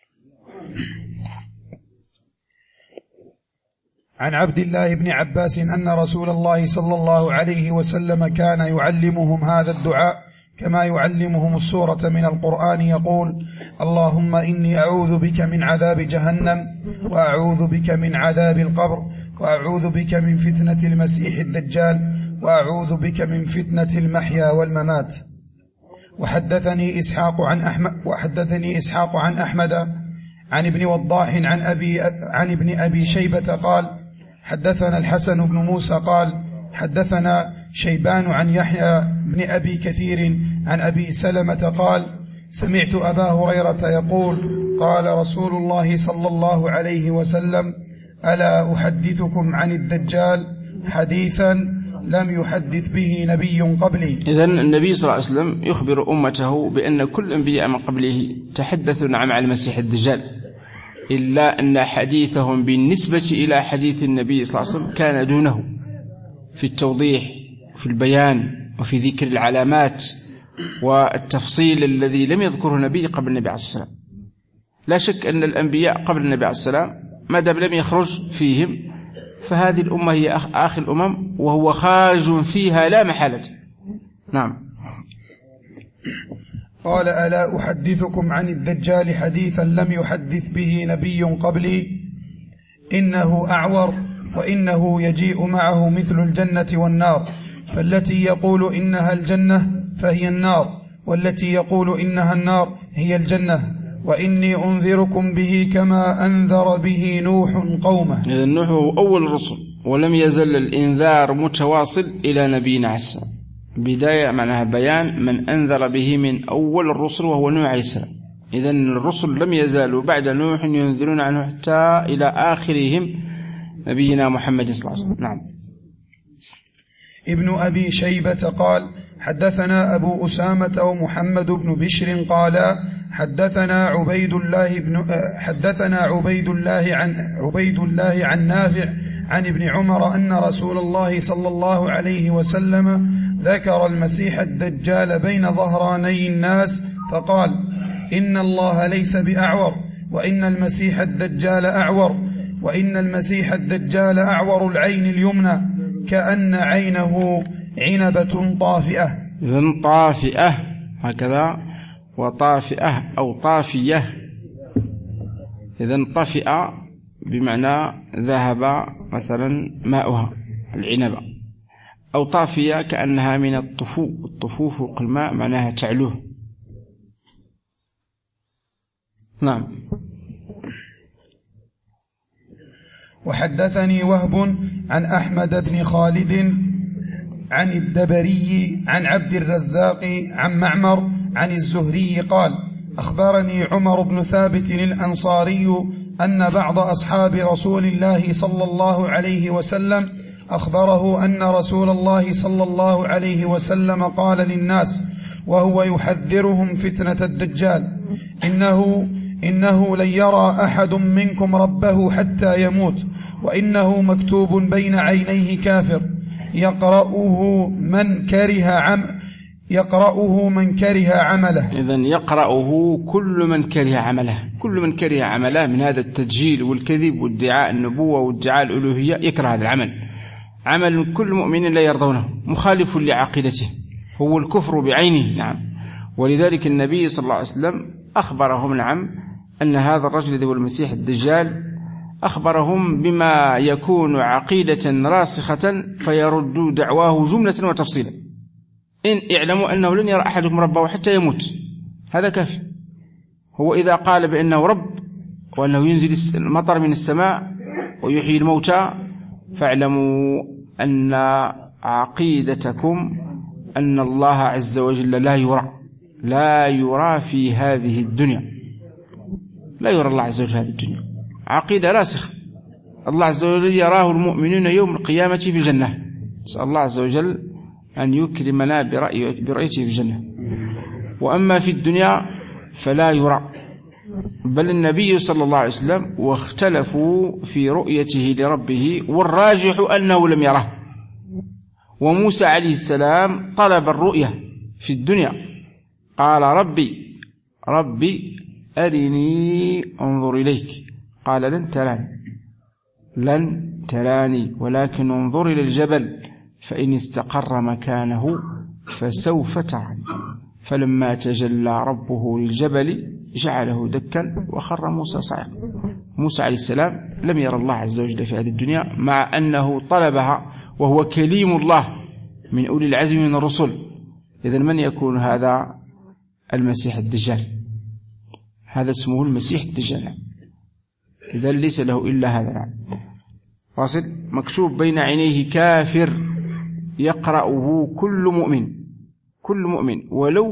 عن عبد الله بن عباس أن رسول الله صلى الله عليه وسلم كان يعلمهم هذا الدعاء كما يعلمهم السورة من القرآن، يقول: اللهم إني أعوذ بك من عذاب جهنم، وأعوذ بك من عذاب القبر، وأعوذ بك من فتنة المسيح الدجال، وأعوذ بك من فتنة المحيا والممات. وحدثني إسحاق عن أحمد عن ابن وضاح عن ابن أبي شيبة قال: حدثنا الحسن بن موسى قال: حدثنا شيبان عن يحيى بن أبي كثير عن أبي سلمة قال: سمعت أبا هريرة يقول: قال رسول الله صلى الله عليه وسلم: ألا أحدثكم عن الدجال حديثا لم يحدث به نبي قبلي. إذن النبي صلى الله عليه وسلم يخبر أمته بأن كل الأنبياء من قبله تحدثوا عن المسيح الدجال، إلا أن حديثهم بالنسبة إلى حديث النبي صلى الله عليه وسلم كان دونه في التوضيح وفي البيان وفي ذكر العلامات والتفصيل الذي لم يذكره النبي قبل النبي عليه الصلاة والسلام. لا شك أن الأنبياء قبل النبي عليه الصلاة والسلام ما دام لم يخرج فيهم فهذه الأمة هي آخر الأمم وهو خارج فيها لا محالة. نعم. قال: ألا أحدثكم عن الدجال حديثا لم يحدث به نبي قبلي؟ إنه أعور، وإنه يجيء معه مثل الجنة والنار، فالتي يقول إنها الجنة فهي النار، والتي يقول إنها النار هي الجنة، وإني أنذركم به كما أنذر به نوح قومه. إذا نوح هو أول الرسل، ولم يزل الإنذار متواصل إلى نبينا عليه السلام. بداية معناها بيان من أنذر به من أول الرسل وهو نوح عليه السلام. إذا الرسل لم يزالوا بعد نوح ينذرون عنه حتى إلى آخرهم نبينا محمد صلى الله عليه وسلم. نعم. ابن أبي شيبة قال: حدثنا أبو أسامة ومحمد بن بشر قال: حدثنا عبيد الله عن نافع عن ابن عمر أن رسول الله صلى الله عليه وسلم ذكر المسيح الدجال بين ظهراني الناس فقال: إن الله ليس بأعور، وإن المسيح الدجال أعور، وإن المسيح الدجال أعور العين اليمنى كأن عينه عنبة طافئة. إذن طافئة هكذا، وطافئة أو طافية. إذن طافئة بمعنى ذهب مثلا ماؤها العنبة، أو طافية كأنها من الطفو فوق الماء معناها تعلوه. نعم. وحدثني وهب عن أحمد بن خالد عن الدبري عن عبد الرزاق عن معمر عن الزهري قال: أخبرني عمر بن ثابت الأنصاري أن بعض أصحاب رسول الله صلى الله عليه وسلم أخبره أن رسول الله صلى الله عليه وسلم قال للناس وهو يحذرهم فتنة الدجال: إنه لن يرى أحد منكم ربه حتى يموت، وإنه مكتوب بين عينيه كافر يقرأه من كره عمله. إذن يقرأه كل من كره عمله. كل من كره عمله من هذا التدجيل والكذب وادعاء النبوة وادعاء الألوهية يكره هذا العمل. عمل كل مؤمن لا يرضونه، مخالف لعقيدته، هو الكفر بعينه. نعم. ولذلك النبي صلى الله عليه وسلم أخبرهم نعم أن هذا الرجل الذي هو المسيح الدجال أخبرهم بما يكون عقيدة راسخة فيردوا دعواه جملة وتفصيلا. إن اعلموا أنه لن يرى أحدكم ربه حتى يموت، هذا كافي. هو إذا قال بأنه رب وأنه ينزل المطر من السماء ويحيي الموتى فاعلموا أن عقيدتكم أن الله عز وجل لا يرى في هذه الدنيا، لا يرى الله عز وجل في هذه الدنيا. عقيدة راسخة. الله عز وجل يراه المؤمنون يوم القيامة في الجنة. نسأل الله عز وجل أن يكرمنا برؤيته في الجنة. وأما في الدنيا فلا يرى، بل النبي صلى الله عليه وسلم، واختلفوا في رؤيته لربه، والراجح أنه لم يره. وموسى عليه السلام طلب الرؤية في الدنيا، قال ربي أرني انظر إليك، قال لن تراني ولكن انظر إلى الجبل فإن استقر مكانه فسوف تراني. فلما تجلى ربه للجبل جعله دكا وخر موسى صعقا. موسى عليه السلام لم يرى الله عز وجل في هذه الدنيا، مع أنه طلبها وهو كليم الله من أولي العزم من الرسل. إذن من يكون هذا؟ المسيح الدجال. هذا اسمه المسيح الدجال. إذن ليس له إلا هذا. واصل؟ مكتوب بين عينيه كافر يقرأه كل مؤمن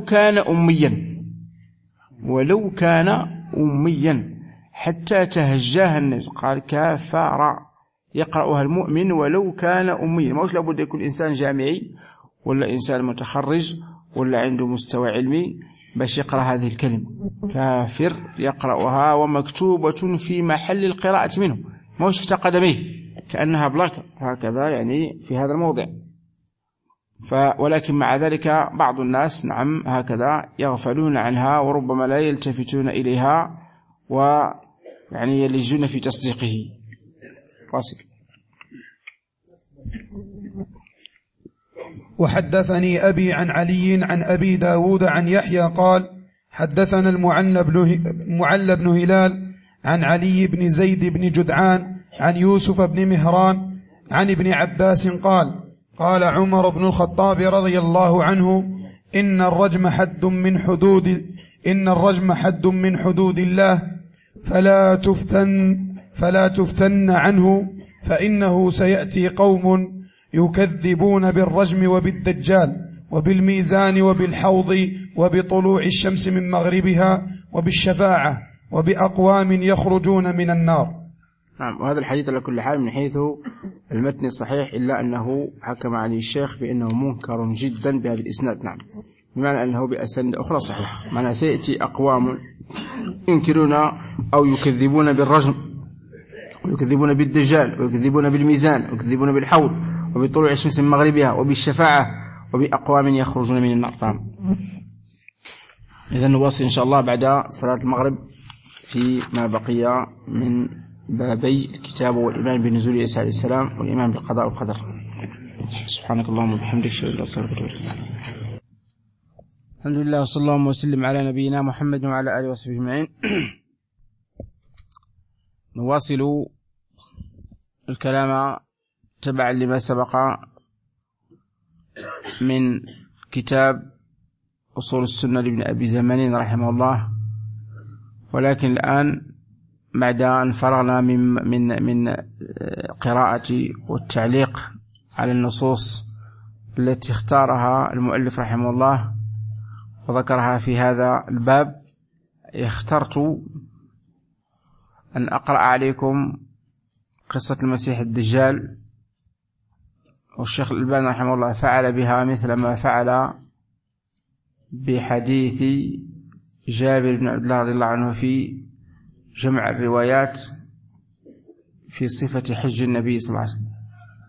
ولو كان أميا حتى تهجاها الناس. قال كافر يقرأها المؤمن ولو كان أميا. ما هوش لابد يكون إنسان جامعي ولا إنسان متخرج ولا عنده مستوى علمي باش يقرأ هذه الكلمة. كافر يقرأها ومكتوبة في محل القراءة منه، ما هوش تحت قدميه كأنها بلاكة هكذا يعني في هذا الموضع. ولكن مع ذلك بعض الناس نعم هكذا يغفلون عنها وربما لا يلتفتون إليها ويعني يلجون في تصديقه. واصل. وحدثني أبي عن علي عن أبي داود عن يحيى قال حدثنا المعلى بن هلال عن علي بن زيد بن جدعان عن يوسف بن مهران عن ابن عباس قال عمر بن الخطاب رضي الله عنه إن الرجم حد من حدود الله فلا تفتن عنه، فإنه سيأتي قوم يكذبون بالرجم وبالدجال وبالميزان وبالحوض وبطلوع الشمس من مغربها وبالشفاعة وبأقوام يخرجون من النار. نعم. وهذا الحديث على كل حال من حيث المتن الصحيح، إلا أنه حكم عليه الشيخ بأنه منكر جدا بهذا الإسناد. نعم. بمعنى أنه بأسانيد أخرى صحيح. معنى سيأتي أقوام ينكرون أو يكذبون بالرجم ويكذبون بالدجال ويكذبون بالميزان ويكذبون بالحوض وبطلوع الشمس من مغربها وبالشفاعة وبأقوام يخرجون من النار. إذن نواصل إن شاء الله بعد صلاة المغرب في ما بقي من بابي الكتاب والإيمان بنزول عيسى عليه السلام والإيمان بالقضاء والقدر. سبحانك اللهم وبحمدك أشهد أن لا إله إلا أنت أستغفرك. الحمد لله وصلى الله وسلم على نبينا محمد وعلى آله وصحبه أجمعين. نواصل الكلام تبعا لما سبق من كتاب أصول السنة لابن أبي زمانين رحمه الله، ولكن الآن بعد أن فرغنا من قراءة والتعليق على النصوص التي اختارها المؤلف رحمه الله وذكرها في هذا الباب، اخترت أن أقرأ عليكم قصة المسيح الدجال. والشيخ الألباني رحمه الله فعل بها مثل ما فعل بحديث جابر بن عبد الله رضي الله عنه في جمع الروايات في صفة حج النبي صلى الله عليه وسلم.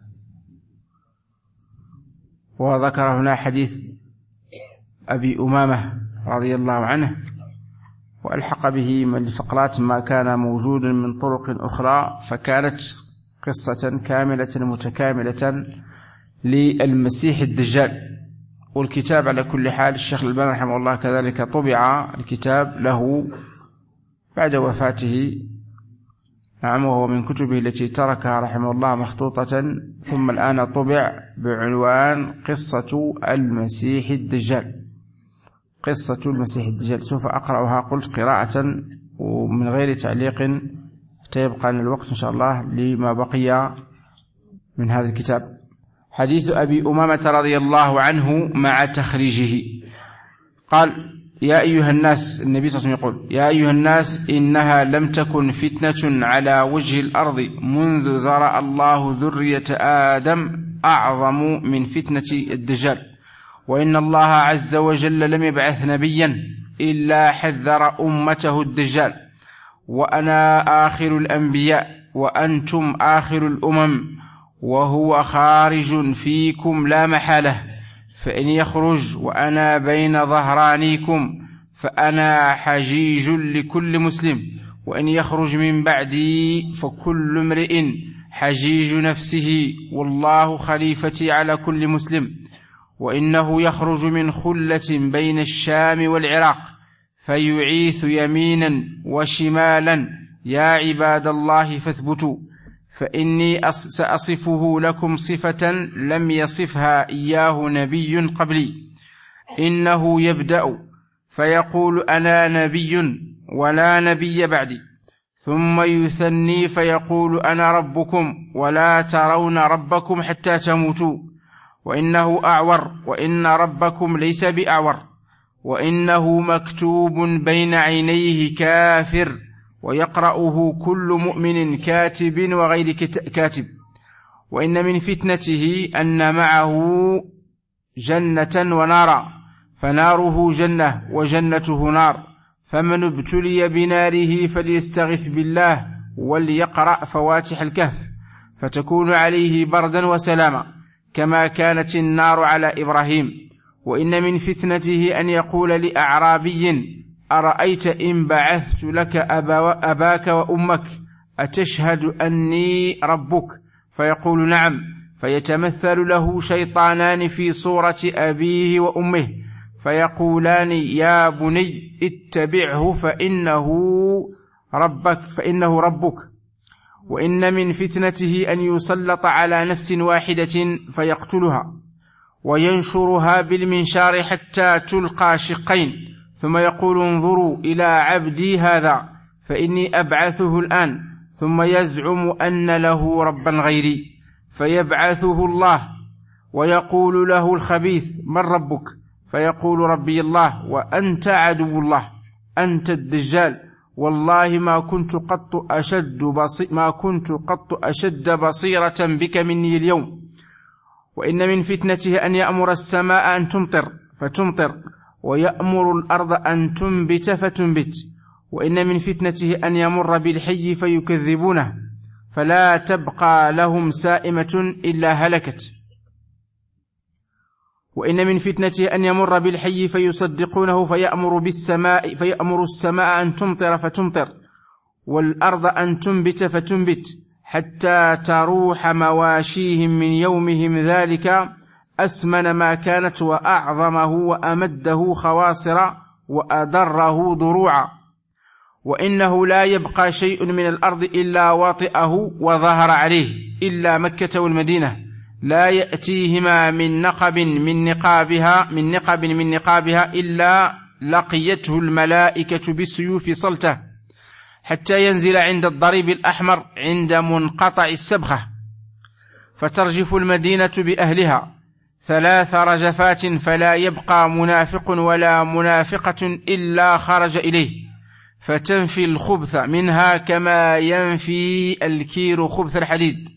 وذكر هنا حديث أبي أمامة رضي الله عنه، وألحق به من الفقرات ما كان موجودا من طرق أخرى، فكانت قصة كاملة متكاملة للمسيح الدجال. والكتاب على كل حال الشيخ الألباني رحمه الله كذلك طبع الكتاب له بعد وفاته، نعم، وهو من كتبه التي تركها رحمه الله مخطوطة، ثم الآن طبع بعنوان قصة المسيح الدجال. قصة المسيح الدجال سوف أقرأها قلت قراءة ومن غير تعليق حتى يبقى لنا الوقت إن شاء الله لما بقي من هذا الكتاب. حديث أبي أمامة رضي الله عنه مع تخريجه قال: يا أيها الناس، النبي صلى الله عليه وسلم يقول: يا أيها الناس إنها لم تكن فتنة على وجه الأرض منذ ذرأ الله ذرية آدم أعظم من فتنة الدجال، وإن الله عز وجل لم يبعث نبيا إلا حذر أمته الدجال، وأنا آخر الأنبياء وأنتم آخر الأمم، وهو خارج فيكم لا محالة، فإن يخرج وأنا بين ظهرانيكم فأنا حجيج لكل مسلم، وإن يخرج من بعدي فكل امرئ حجيج نفسه، والله خليفتي على كل مسلم. وإنه يخرج من خلة بين الشام والعراق فيعيث يمينا وشمالا، يا عباد الله فاثبتوا، فإني سأصفه لكم صفة لم يصفها إياه نبي قبلي. إنه يبدأ فيقول أنا نبي ولا نبي بعدي، ثم يثني فيقول أنا ربكم ولا ترون ربكم حتى تموتوا، وإنه أعور وإن ربكم ليس بأعور، وإنه مكتوب بين عينيه كافر، ويقرأه كل مؤمن كاتب وغير كاتب. وإن من فتنته أن معه جنة ونارا، فناره جنة وجنته نار، فمن ابتلي بناره فليستغث بالله وليقرأ فواتح الكهف فتكون عليه بردا وسلاما، كما كانت النار على إبراهيم. وإن من فتنته أن يقول لأعرابي أرأيت إن بعثت لك أباك وأمك أتشهد أني ربك؟ فيقول نعم، فيتمثل له شيطانان في صورة أبيه وأمه فيقولان يا بني اتبعه فإنه ربك. وإن من فتنته أن يسلط على نفس واحدة فيقتلها وينشرها بالمنشار حتى تلقى شقين، ثم يقول انظروا إلى عبدي هذا فإني أبعثه الآن، ثم يزعم أن له ربا غيري، فيبعثه الله ويقول له الخبيث من ربك؟ فيقول ربي الله وأنت عدو الله، أنت الدجال، والله ما كنت قط أشد بصيرة بك مني اليوم. وإن من فتنته أن يأمر السماء أن تمطر فتمطر، ويأمر الأرض أن تنبت فتنبت. وإن من فتنته أن يمر بالحي فيكذبونه فلا تبقى لهم سائمة إلا هلكت. وإن من فتنته أن يمر بالحي فيصدقونه فيأمر السماء أن تمطر فتمطر، والأرض أن تنبت فتنبت، حتى تروح مواشيهم من يومهم ذلك أسمن ما كانت، وأعظمه وأمده خواصر وأدره ضروعا. وإنه لا يبقى شيء من الأرض إلا واطئه وظهر عليه، إلا مكة والمدينة، لا يأتيهما من نقب من نقابها إلا لقيته الملائكة بالسيوف صلته، حتى ينزل عند الضريب الأحمر عند منقطع السبخة، فترجف المدينة بأهلها 3 رجفات، فلا يبقى منافق ولا منافقة إلا خرج إليه، فتنفي الخبث منها كما ينفي الكير خبث الحديد.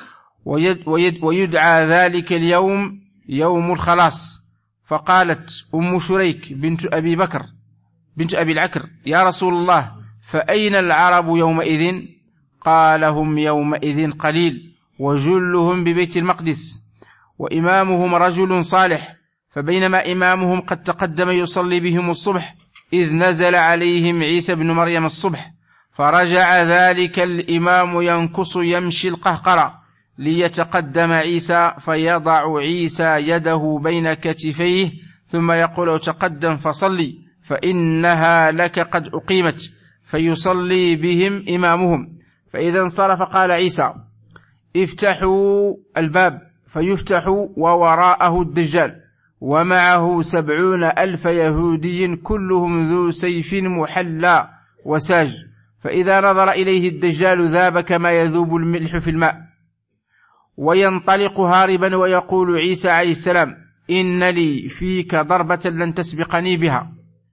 ويدعى ذلك اليوم يوم الخلاص. فقالت أم شريك بنت أبي العكر يا رسول الله فأين العرب يومئذ؟ قال هم يومئذ قليل، وجلهم ببيت المقدس، وإمامهم رجل صالح، فبينما إمامهم قد تقدم يصلي بهم الصبح إذ نزل عليهم عيسى بن مريم الصبح، فرجع ذلك الإمام ينكص يمشي القهقرة ليتقدم عيسى، فيضع عيسى يده بين كتفيه ثم يقول تقدم فصلي فإنها لك قد أقيمت، فيصلي بهم إمامهم. فإذا انصرف قال عيسى افتحوا الباب، فيفتح ووراءه الدجال ومعه 70,000 يهودي كلهم ذو سيف محلى وساج، فإذا نظر إليه الدجال ذاب كما يذوب الملح في الماء، وينطلق هاربا ويقول عيسى عليه السلام إن لي فيك ضربة لن تسبقني بها،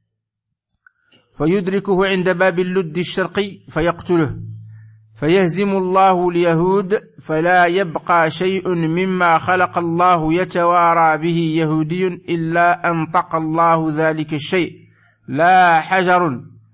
فيدركه عند باب اللد الشرقي فيقتله، فيهزم الله اليهود، فلا يبقى شيء مما خلق الله يتوارى به يهودي إلا أنطق الله ذلك الشيء، لا حجر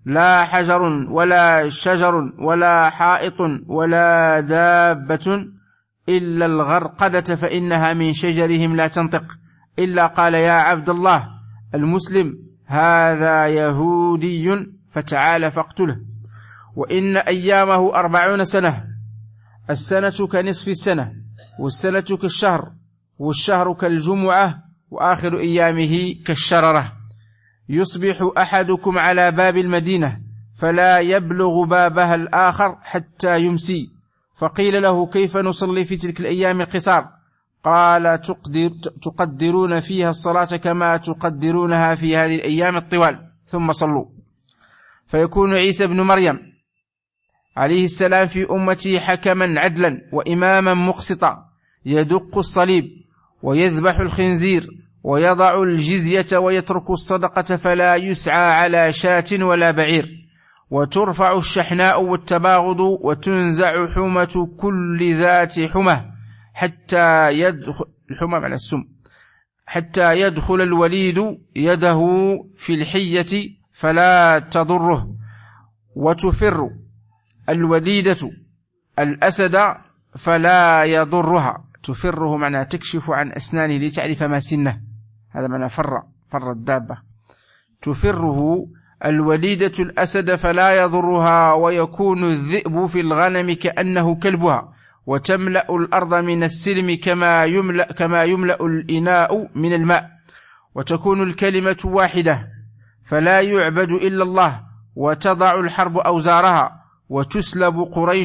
لا حجر ولا شجر ولا حائط ولا دابة إلا الغرقدة فإنها من شجرهم لا تنطق إلا قال يا عبد الله المسلم هذا يهودي فتعال فاقتله. وإن أيامه 40 سنة، السنة كنصف السنة، والسنة كالشهر، والشهر كالجمعة، وآخر أيامه كالشررة. يصبح أحدكم على باب المدينة فلا يبلغ بابها الآخر حتى يمسي. فقيل له كيف نصلي في تلك الأيام القصار؟ قال تقدرون فيها الصلاة كما تقدرونها في هذه الأيام الطوال ثم صلوا. فيكون عيسى بن مريم عليه السلام في أمته حكما عدلا وإماما مقسطا، يدق الصليب ويذبح الخنزير ويضع الجزية ويترك الصدقة، فلا يسعى على شاة ولا بعير، وترفع الشحناء والتباغض، وتنزع حمة كل ذات حمة حتى يدخل الحمى على السم حتى يدخل الوليد يده في الحية فلا تضره، وتفر الوديدة الأسد فلا يضرها. تفره معنى تكشف عن أسنانه لتعرف ما سنه، هذا معنى فر الدابة. تفره الوليدة الأسد فلا يضرها، ويكون الذئب في الغنم كأنه كلبها، وتملأ الأرض من السلم كما يملأ الإناء من الماء، وتكون الكلمة واحدة فلا يعبد إلا الله، وتضع الحرب أوزارها، وتسلب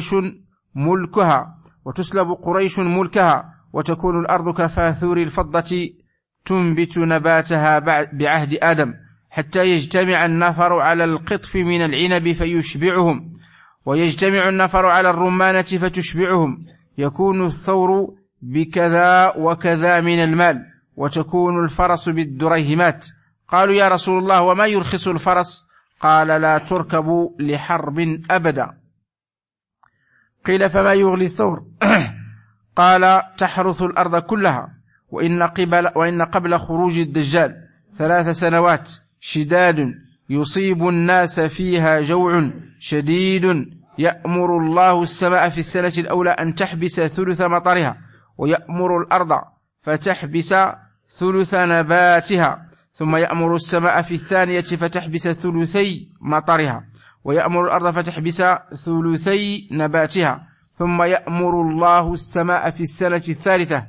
قريش ملكها، وتكون الأرض كفاثور الفضة تنبت نباتها بعهد آدم، حتى يجتمع النفر على القطف من العنب فيشبعهم، ويجتمع النفر على الرمانة فتشبعهم. يكون الثور بكذا وكذا من المال، وتكون الفرس بالدريهمات. قالوا يا رسول الله وما يرخص الفرس؟ قال لا تركب لحرب أبدا. قيل فما يغلي الثور؟ قال تحرث الأرض كلها. وإن قبل خروج الدجال 3 سنوات شداد يصيب الناس فيها جوع شديد، يأمر الله السماء في السنة الأولى أن تحبس ثلث مطرها، ويأمر الأرض فتحبس ثلث نباتها، ثم يأمر السماء في الثانية فتحبس ثلثي مطرها، ويأمر الأرض فتحبس ثلثي نباتها، ثم يأمر الله السماء في السنة الثالثة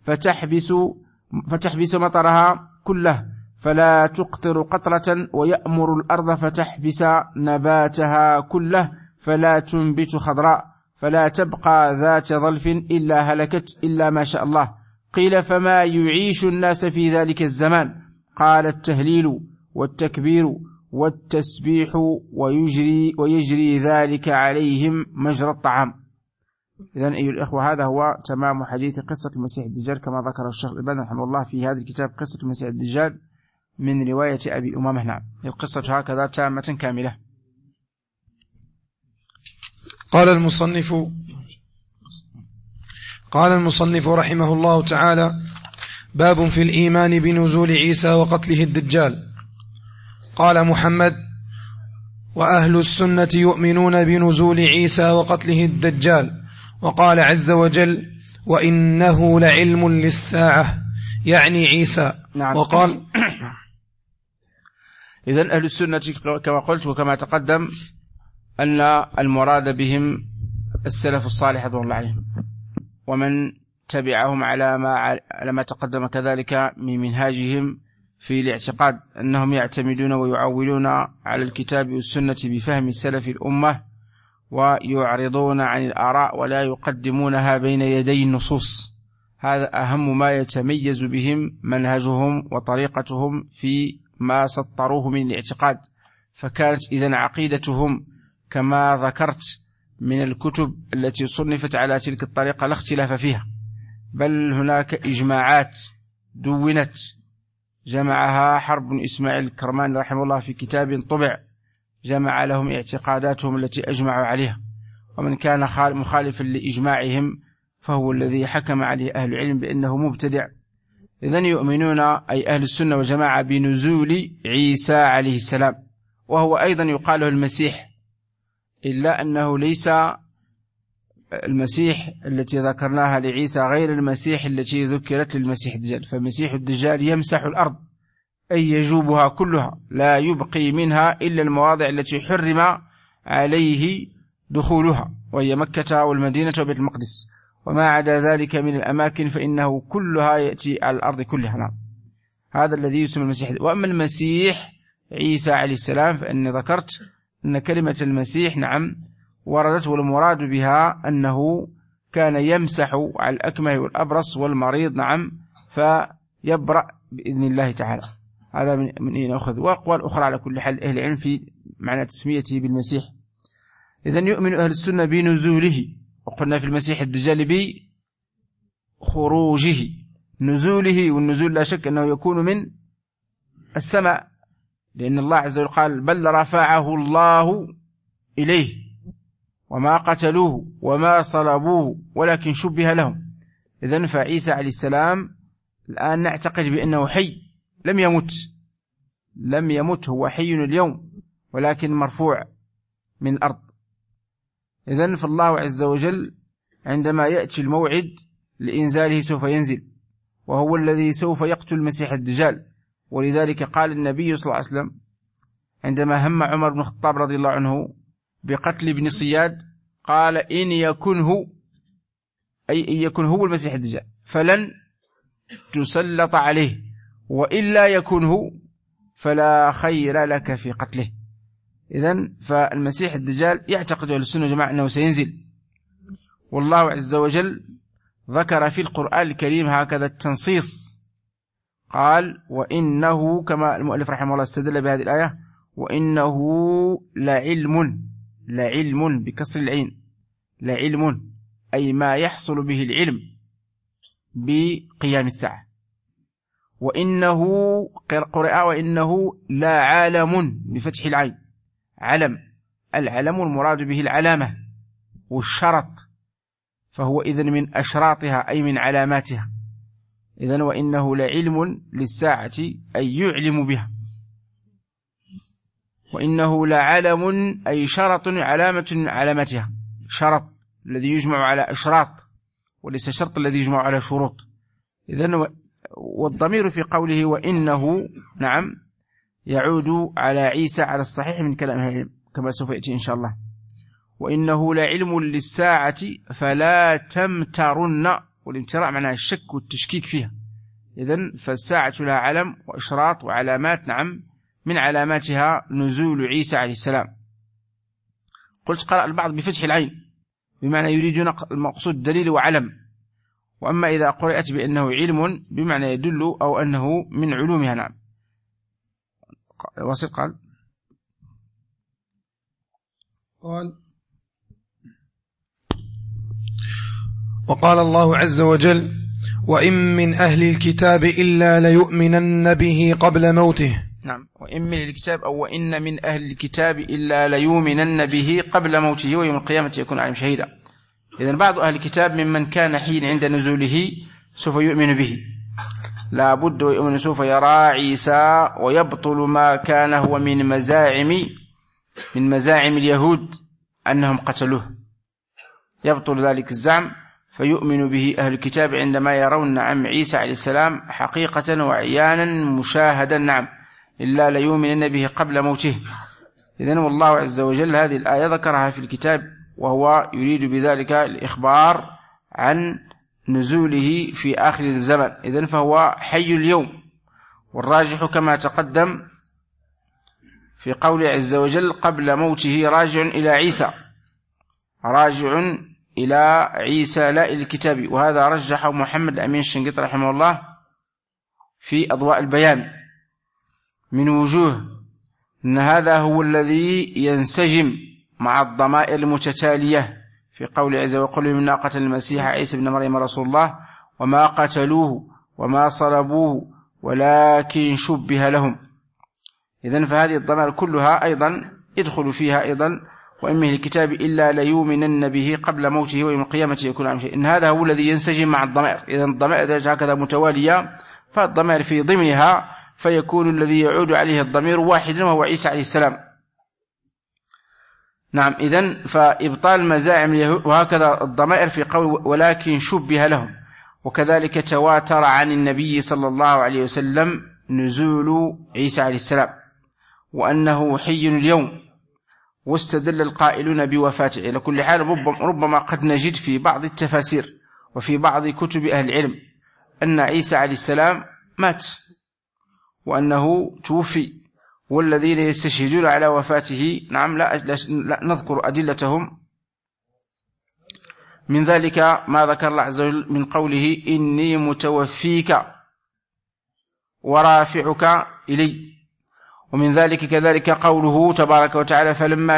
فتحبس مطرها كله فلا تقطر قطرة، ويأمر الأرض فتحبس نباتها كله فلا تنبت خضراء، فلا تبقى ذات ظلف إلا هلكت إلا ما شاء الله. قيل فما يعيش الناس في ذلك الزمان؟ قال التهليل والتكبير والتسبيح، ويجري ذلك عليهم مجرى الطعام. إذن أيها الإخوة، هذا هو تمام حديث قصة المسيح الدجال كما ذكر الشيخ الألباني رحمه الله في هذا الكتاب، قصة المسيح الدجال من رواية أبي أمامة. نعم، القصة هكذا تامة كاملة. قال المصنف رحمه الله تعالى: باب في الإيمان بنزول عيسى وقتله الدجال. قال محمد: وأهل السنة يؤمنون بنزول عيسى وقتله الدجال. وقال عز وجل: وإنه لعلم للساعة، يعني عيسى. نعم. وقال إذن أهل السنة كما قلت وكما تقدم أن المراد بهم السلف الصالح رضوان الله عليهم، ومن تبعهم على ما تقدم كذلك من منهاجهم في الاعتقاد، أنهم يعتمدون ويعولون على الكتاب والسنة بفهم سلف الأمة، ويعرضون عن الآراء ولا يقدمونها بين يدي النصوص. هذا أهم ما يتميز بهم منهجهم وطريقتهم في ما سطروه من الاعتقاد. فكانت إذن عقيدتهم كما ذكرت من الكتب التي صنفت على تلك الطريقة لا اختلاف فيها، بل هناك إجماعات دونت جمعها حرب بن إسماعيل الكرماني رحمه الله في كتاب طبع، جمع لهم اعتقاداتهم التي أجمعوا عليها. ومن كان مخالفا لإجماعهم فهو الذي حكم عليه أهل العلم بأنه مبتدع. إذن يؤمنون أي أهل السنة والجماعة بنزول عيسى عليه السلام وهو أيضا يقال له المسيح، إلا أنه ليس المسيح التي ذكرناها لعيسى غير المسيح التي ذكرت للمسيح الدجال. فمسيح الدجال يمسح الأرض أي يجوبها كلها، لا يبقي منها إلا المواضع التي حرم عليه دخولها، وهي مكة والمدينة وبيت المقدس، وما عدا ذلك من الأماكن فإنه كلها يأتي على الأرض كلها. نعم، هذا الذي يسمى المسيح. وأما المسيح عيسى عليه السلام فإني ذكرت أن كلمة المسيح نعم وردت، والمراد بها أنه كان يمسح على الأكمه والأبرص والمريض نعم فيبرأ بإذن الله تعالى. هذا من أين أخذ. وأقوال أخرى على كل حال أهل العلم في معنى تسميته بالمسيح. إذن يؤمن أهل السنة بنزوله، وقلنا في المسيح الدجال بخروجه، نزوله، والنزول لا شك أنه يكون من السماء، لأن الله عز وجل قال بل رفعه الله إليه وما قتلوه وما صلبوه ولكن شبه لهم. إذن فعيسى عليه السلام الآن نعتقد بأنه حي لم يمت، هو حي اليوم ولكن مرفوع من الأرض. إذن فالله عز وجل عندما يأتي الموعد لإنزاله سوف ينزل، وهو الذي سوف يقتل المسيح الدجال. ولذلك قال النبي صلى الله عليه وسلم عندما هم عمر بن الخطاب رضي الله عنه بقتل ابن صياد قال إن يكن هو المسيح الدجال فلن تسلط عليه، وإلا يكونه فلا خير لك في قتله. إذن فالمسيح الدجال يعتقد أهل السنة جماعة أنه سينزل، والله عز وجل ذكر في القرآن الكريم هكذا التنصيص، قال وإنه كما المؤلف رحمه الله استدل بهذه الآية وإنه لعلم بكسر العين، لعلم أي ما يحصل به العلم بقيام الساعة. وإنه قرأ وإنه لا عالم بفتح العين، العلم المراد به العلامة والشرط، فهو إذن من أشراطها أي من علاماتها. إذن وإنه لعلم للساعة أي يعلم بها، وإنه لعلم أي شرط علامة من علاماتها، شرط الذي يجمع على أشراط وليس شرط الذي يجمع على شروط. إذن والضمير في قوله وإنه نعم يعود على عيسى على الصحيح من كلام أهل العلم كما سوف يأتي إن شاء الله. وإنه لعلم للساعة فلا تمترن، والامتراء معناها الشك والتشكيك فيها. إذن فالساعة لها علم وإشراط وعلامات نعم من علاماتها نزول عيسى عليه السلام. قلت قرأ البعض بفتح العين بمعنى يريدون المقصود دليل وعلم، وأما إذا قرأت بأنه علم بمعنى يدل أو أنه من علومها. نعم. واصل قال وقال الله عز وجل وإن من أهل الكتاب إلا ليؤمنن به قبل موته. نعم، وإن من الكتاب أو وإن من أهل الكتاب إلا ليؤمنن به قبل موته ويوم القيامة يكون عليهم شهيدا. إذن بعض أهل الكتاب ممن كان حين عند نزوله سوف يؤمن به، لا بد ويؤمن سوف يرى عيسى ويبطل ما كان هو من مزاعم اليهود أنهم قتلوه، يبطل ذلك الزعم فيؤمن به أهل الكتاب عندما يرون نعم عيسى عليه السلام حقيقة وعيانا مشاهدا. نعم، إلا ليؤمنن به قبل موته. إذن والله عز وجل هذه الآية ذكرها في الكتاب وهو يريد بذلك الإخبار عن نزوله في آخر الزمن. إذن فهو حي اليوم، والراجح كما تقدم في قول عز وجل قبل موته راجع إلى عيسى، راجع إلى عيسى لا إلى الكتاب، وهذا رجحه محمد الأمين الشنقيطي رحمه الله في أضواء البيان من وجوه أن هذا هو الذي ينسجم مع الضمائر المتتالية في قول عز وجل من قتل المسيح عيسى بن مريم رسول الله وما قتلوه وما صلبوه ولكن شبه لهم. إذن فهذه الضمائر كلها أيضا يدخل فيها أيضا وإن من الكتاب إلا ليؤمنن به قبل موته ويوم القيامة يكون عليهم شهيدا. إن هذا هو الذي ينسجم مع الضمائر. إذن الضمائر هكذا متوالية، فالضمائر في ضمنها فيكون الذي يعود عليه الضمير واحدا وهو عيسى عليه السلام، نعم. إذن فإبطال مزاعم اليهود، وهكذا الضمائر في قول ولكن شبه لهم. وكذلك تواتر عن النبي صلى الله عليه وسلم نزول عيسى عليه السلام وأنه حي اليوم، واستدل القائلون بوفاته. على كل حال ربما قد نجد في بعض التفاسير وفي بعض كتب أهل العلم أن عيسى عليه السلام مات وأنه توفي، والذين يستشهدون على وفاته نعم لا نذكر أدلتهم. من ذلك ما ذكر الله عز وجل من قوله إني متوفيك ورافعك إلي. ومن ذلك كذلك قوله تبارك وتعالى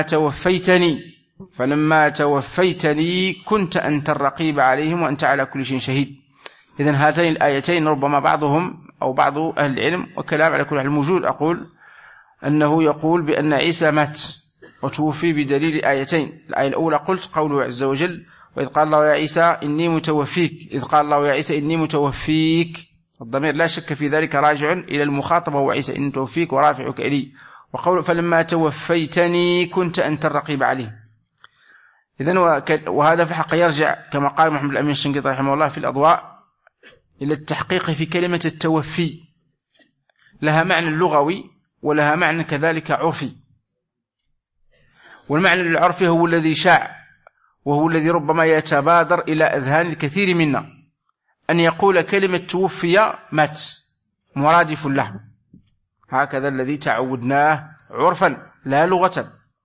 فلما توفيتني كنت أنت الرقيب عليهم وأنت على كل شيء شهيد. إذن هاتين الآيتين ربما بعضهم أو بعض أهل العلم وكلام على كل حال موجود أقول أنه يقول بأن عيسى مات وتوفي بدليل آيتين. الآية الأولى قلت قوله عز وجل وإذ قال الله يا عيسى إني متوفيك، إذ قال الله يا عيسى إني متوفيك، الضمير لا شك في ذلك راجع إلى المخاطب وهو عيسى إني متوفيك ورافعك إلي. وقول فلما توفيتني كنت أنت الرقيب عليه. إذن وهذا في الحق يرجع كما قال محمد الأمين الشنقيطي رحمه الله في الأضواء إلى التحقيق في كلمة التوفي، لها معنى لغوي ولها معنى كذلك عرفي. والمعنى العرفي هو الذي شاع وهو الذي ربما يتبادر إلى أذهان الكثير منا، أن يقول كلمة توفي مات مرادف له، هكذا الذي تعودناه عرفا لا لغة.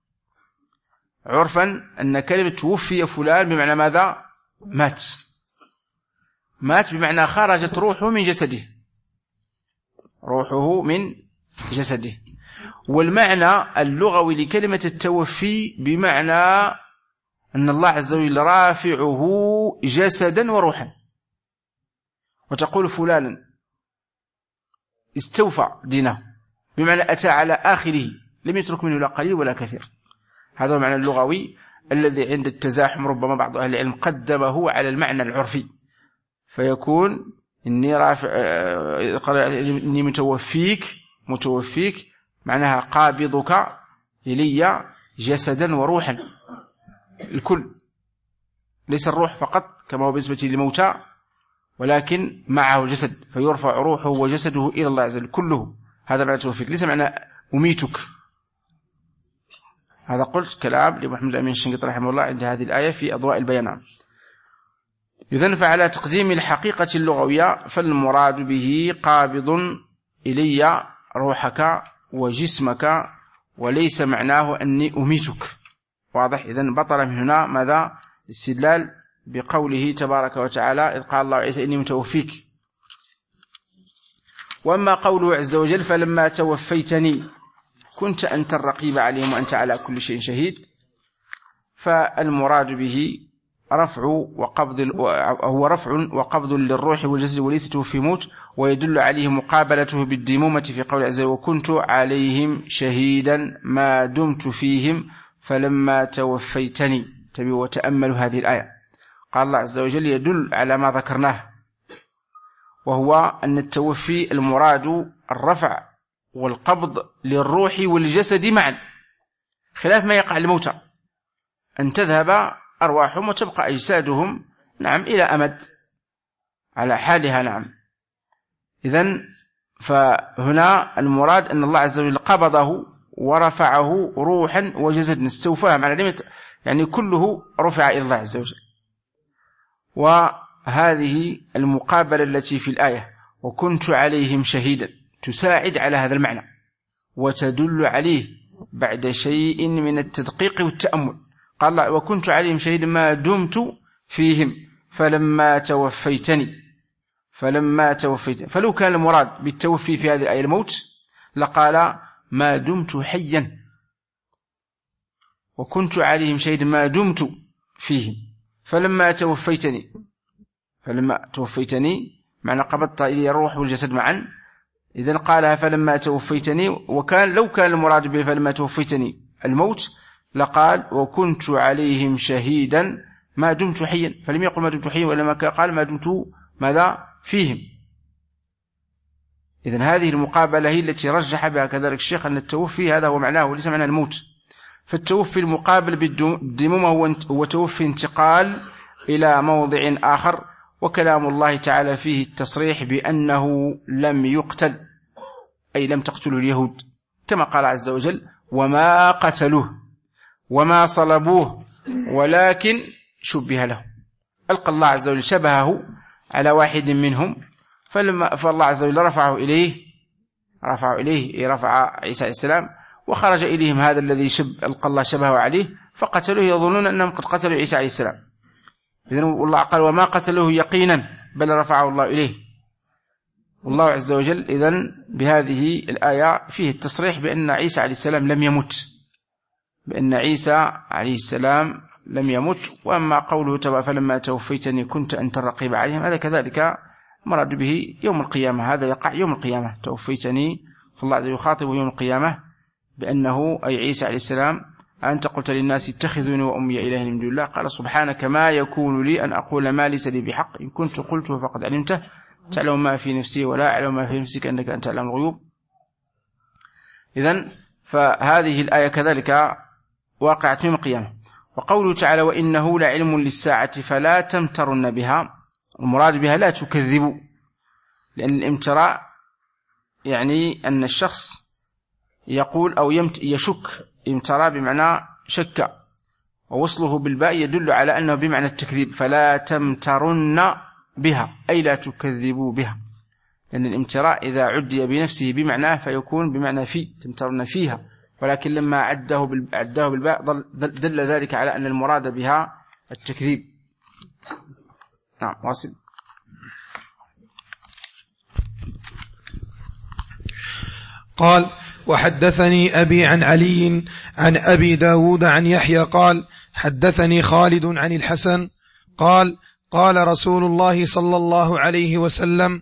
عرفا أن كلمة توفي فلان بمعنى ماذا؟ مات بمعنى خرجت روحه من جسده، روحه من جسده. والمعنى اللغوي لكلمة التوفي بمعنى أن الله عز وجل رافعه جسدا وروحا. وتقول فلانا استوفى دينه بمعنى أتى على آخره لم يترك منه لا قليل ولا كثير. هذا هو المعنى اللغوي الذي عند التزاحم ربما بعض أهل العلم قدمه على المعنى العرفي، فيكون إني متوفيك معناها قابضك إلي جسدا وروحا، الكل، ليس الروح فقط كما هو بالنسبة للموتى، ولكن معه جسد، فيرفع روحه وجسده إلى الله عز وجل كله. هذا معنى توفيق، ليس معنى أميتك. هذا قلت كلام لمحمد الأمين الشنقيطي رحمه الله عند هذه الآية في أضواء البيان. إذن فعلى تقديم الحقيقة اللغوية فالمراد به قابض إلي روحك وجسمك، وليس معناه أني أميتك. واضح؟ إذن بطل من هنا ماذا؟ الاستدلال بقوله تبارك وتعالى إذ قال الله عيسى إني متوفيك. وأما قوله عز وجل فلما توفيتني كنت أنت الرقيب عليهم وأنت على كل شيء شهيد، فالمراد به هو رفع وقبض للروح والجسد وليس توفي موت، ويدل عليه مقابلته بالديمومة في قول عز وجل وكنت عليهم شهيدا ما دمت فيهم فلما توفيتني. تبي وتأملوا هذه الآية. قال الله عز وجل يدل على ما ذكرناه، وهو أن التوفي المراد الرفع والقبض للروح والجسد معا، خلاف ما يقع الموتى أن تذهب أرواحهم وتبقى أجسادهم نعم إلى أمد على حالها. نعم. إذن فهنا المراد أن الله عز وجل قبضه ورفعه روحا وجسدا، استوفاه معنى يعني كله رفع إلى الله عز وجل. وهذه المقابلة التي في الآية وكنت عليهم شهيدا تساعد على هذا المعنى وتدل عليه بعد شيء من التدقيق والتأمل. قال الله وكنت عليهم شهيدا ما دمت فيهم فلما توفيتني. فلو كان المراد بالتوفي في هذه الآية الموت لقال ما دمت حيا، وكنت عليهم شهيدا ما دمت فيهم فلما توفيتني معنى قبضت إلي الروح والجسد معا. إذن قالها فلما توفيتني، وكان لو كان المراد به فلما توفيتني الموت لقال وكنت عليهم شهيدا ما دمت حيا، فلم يقل ما دمت حيا وإنما قال ما دمت ماذا فيهم. إذن هذه المقابلة هي التي رجح بها كذلك الشيخ أن التوفي هذا هو معناه وليس معنى الموت. فالتوفي المقابل بالدمومة هو توفي انتقال إلى موضع آخر. وكلام الله تعالى فيه التصريح بأنه لم يقتل، أي لم تقتله اليهود، كما قال عز وجل: وما قتلوه وما صلبوه ولكن شبه له. ألقى الله عز وجل شبهه على واحد منهم، فالله عز وجل رفع عيسى عليه السلام، وخرج إليهم هذا الذي ألقى الله شبهه عليه، فقتلوه يظنون أنهم قد قتلوا عيسى عليه السلام. إذن الله قال: وما قتلوه يقينا بل رفعه الله إليه. والله عز وجل إذن بهذه الآية فيه التصريح بأن عيسى عليه السلام لم يمت، وأما قوله تبارك: فلما توفيتني كنت أنت الرقيب عليهم، هذا كذلك مراد به يوم القيامة، هذا يقع يوم القيامة. توفيتني، فالله عز وجل يخاطبه يوم القيامة بأنه أي عيسى عليه السلام: أنت قلت للناس اتخذوني وأمي إلهين من دون الله، قال: سبحانك ما يكون لي أن أقول ما ليس لي بحق، إن كنت قلته فقد علمته، تعلم ما في نفسي ولا أعلم ما في نفسك أنك أنت علام الغيوب. إذن فهذه الآية كذلك واقعة يوم القيامة. وقوله تعالى: وإنه لعلم للساعة فلا تمترن بها، المراد بها لا تكذبوا، لأن الامتراء يعني أن الشخص يقول أو يشك. امتراء بمعنى شك، ووصله بالباء يدل على أنه بمعنى التكذيب. فلا تمترن بها أي لا تكذبوا بها، لأن الامتراء إذا عدي بنفسه بمعنى فيكون بمعنى تمترن فيها، ولكن لما عده بالباء دل ذلك على أن المراد بها التكذيب. نعم، واصل. قال: وحدثني أبي عن علي عن أبي داود عن يحيى قال: حدثني خالد عن الحسن قال: قال رسول الله صلى الله عليه وسلم: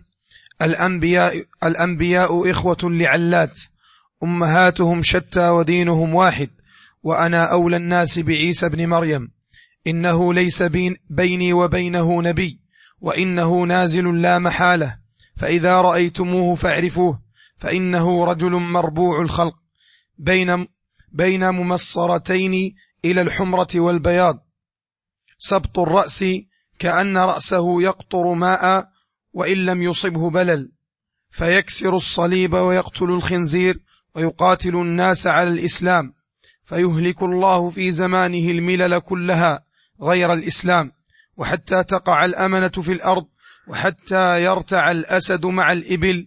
الأنبياء إخوة لعلات، أمهاتهم شتى ودينهم واحد، وأنا أولى الناس بعيسى بن مريم، إنه ليس بيني وبينه نبي، وإنه نازل لا محالة، فإذا رأيتموه فاعرفوه، فإنه رجل مربوع الخلق بين ممصرتين إلى الحمرة والبياض، سبط الرأس كأن رأسه يقطر ماء وإن لم يصبه بلل، فيكسر الصليب ويقتل الخنزير ويقاتل الناس على الإسلام، فيهلك الله في زمانه الملل كلها غير الإسلام، وحتى تقع الأمنة في الأرض، وحتى يرتع الأسد مع الإبل،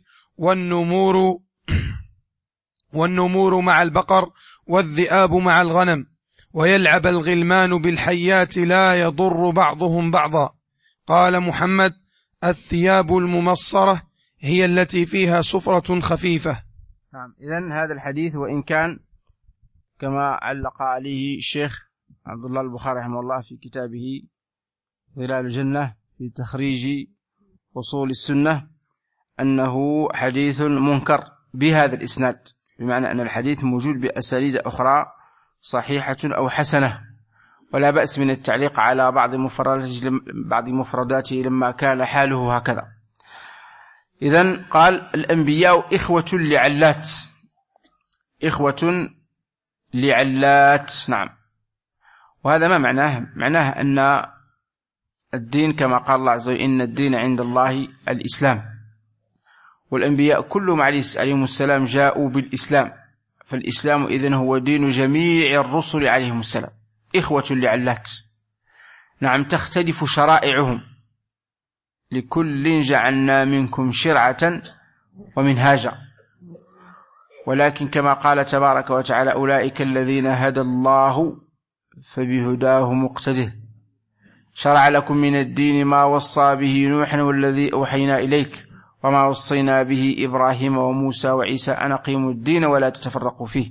والنمور مع البقر، والذئاب مع الغنم، ويلعب الغلمان بالحيات لا يضر بعضهم بعضا. قال محمد: الثياب الممصرة هي التي فيها صفرة خفيفة. نعم. إذن هذا الحديث وإن كان كما علق عليه الشيخ عبد الله البخاري رحمه الله في كتابه ظلال الجنة في تخريج أصول السنة، أنه حديث منكر بهذا الإسناد، بمعنى أن الحديث موجود بأساليب أخرى صحيحة أو حسنة، ولا بأس من التعليق على بعض مفرداته لما كان حاله هكذا. إذن قال: الأنبياء إخوة لعلات، إخوة لعلات. نعم. وهذا ما معناه؟ معناه أن الدين كما قال الله عز وجل: إن الدين عند الله الإسلام، والأنبياء كلهم عليهم السلام جاءوا بالإسلام، فالإسلام إذن هو دين جميع الرسل عليهم السلام. إخوة لعلات، نعم، تختلف شرائعهم، لكل جعلنا منكم شرعة ومنهاجا، ولكن كما قال تبارك وتعالى: أولئك الذين هدى الله فبهداه مقتده، شرع لكم من الدين ما وصى به نوحا والذي أوحينا إليك وما وصينا به إبراهيم وموسى وعيسى أن أقيموا الدين ولا تتفرقوا فيه.